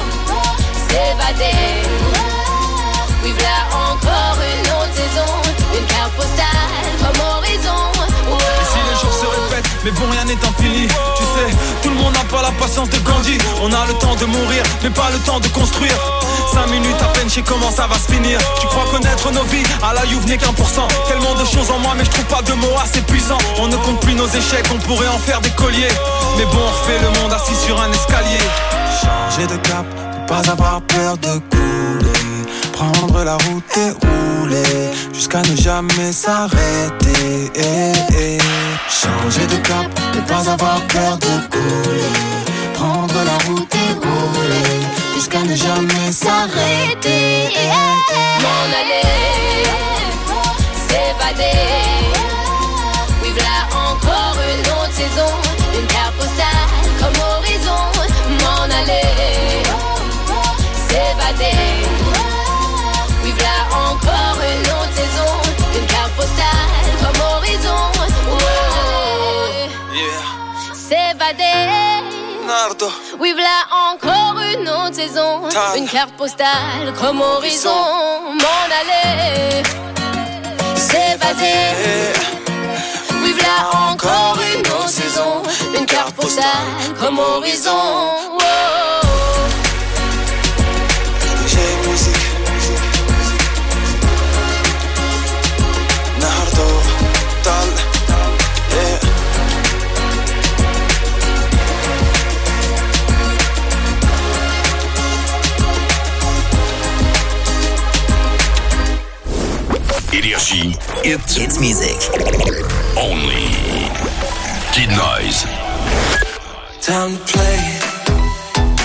s'évader. Oui, v'là encore une autre saison, une carte postale comme horizon. Et si les jours se répètent, mais bon rien n'est infini. Tu sais, tout le monde n'a pas la patience de Gandhi. On a le temps de mourir, mais pas le temps de construire. Cinq minutes à peine, je sais comment ça va se finir. Tu crois connaître nos vies, à la Youve n'est qu'un pour cent. Tellement de choses en moi, mais je trouve pas de mots assez puissants. On ne compte plus nos échecs, on pourrait en faire des colliers. Mais bon, on refait le monde assis sur un escalier. Changer de cap, ne pas avoir peur de couler. Prendre la route et rouler jusqu'à ne jamais s'arrêter. Eh, eh. Changer de cap, ne pas avoir peur de couler. Prendre la route et rouler jusqu'à ne jamais s'arrêter. Eh, eh. M'en aller, s'évader. Oui, voilà encore une autre saison. Une carte postale comme horizon. M'en aller, s'évader. Oui, voilà encore une autre saison. Une carte postale comme horizon. Ouais. Yeah. S'évader. Nardo. Oui, voilà encore une autre saison. Tal. Une carte postale comme horizon. M'en aller, s'évader. Oui, voilà encore une autre saison. Une carte postale comme horizon. Oh. J'ai musique. Nardo. Tal. Yeah. Énergie, it's, It's music. only Kid Noise. Time to play.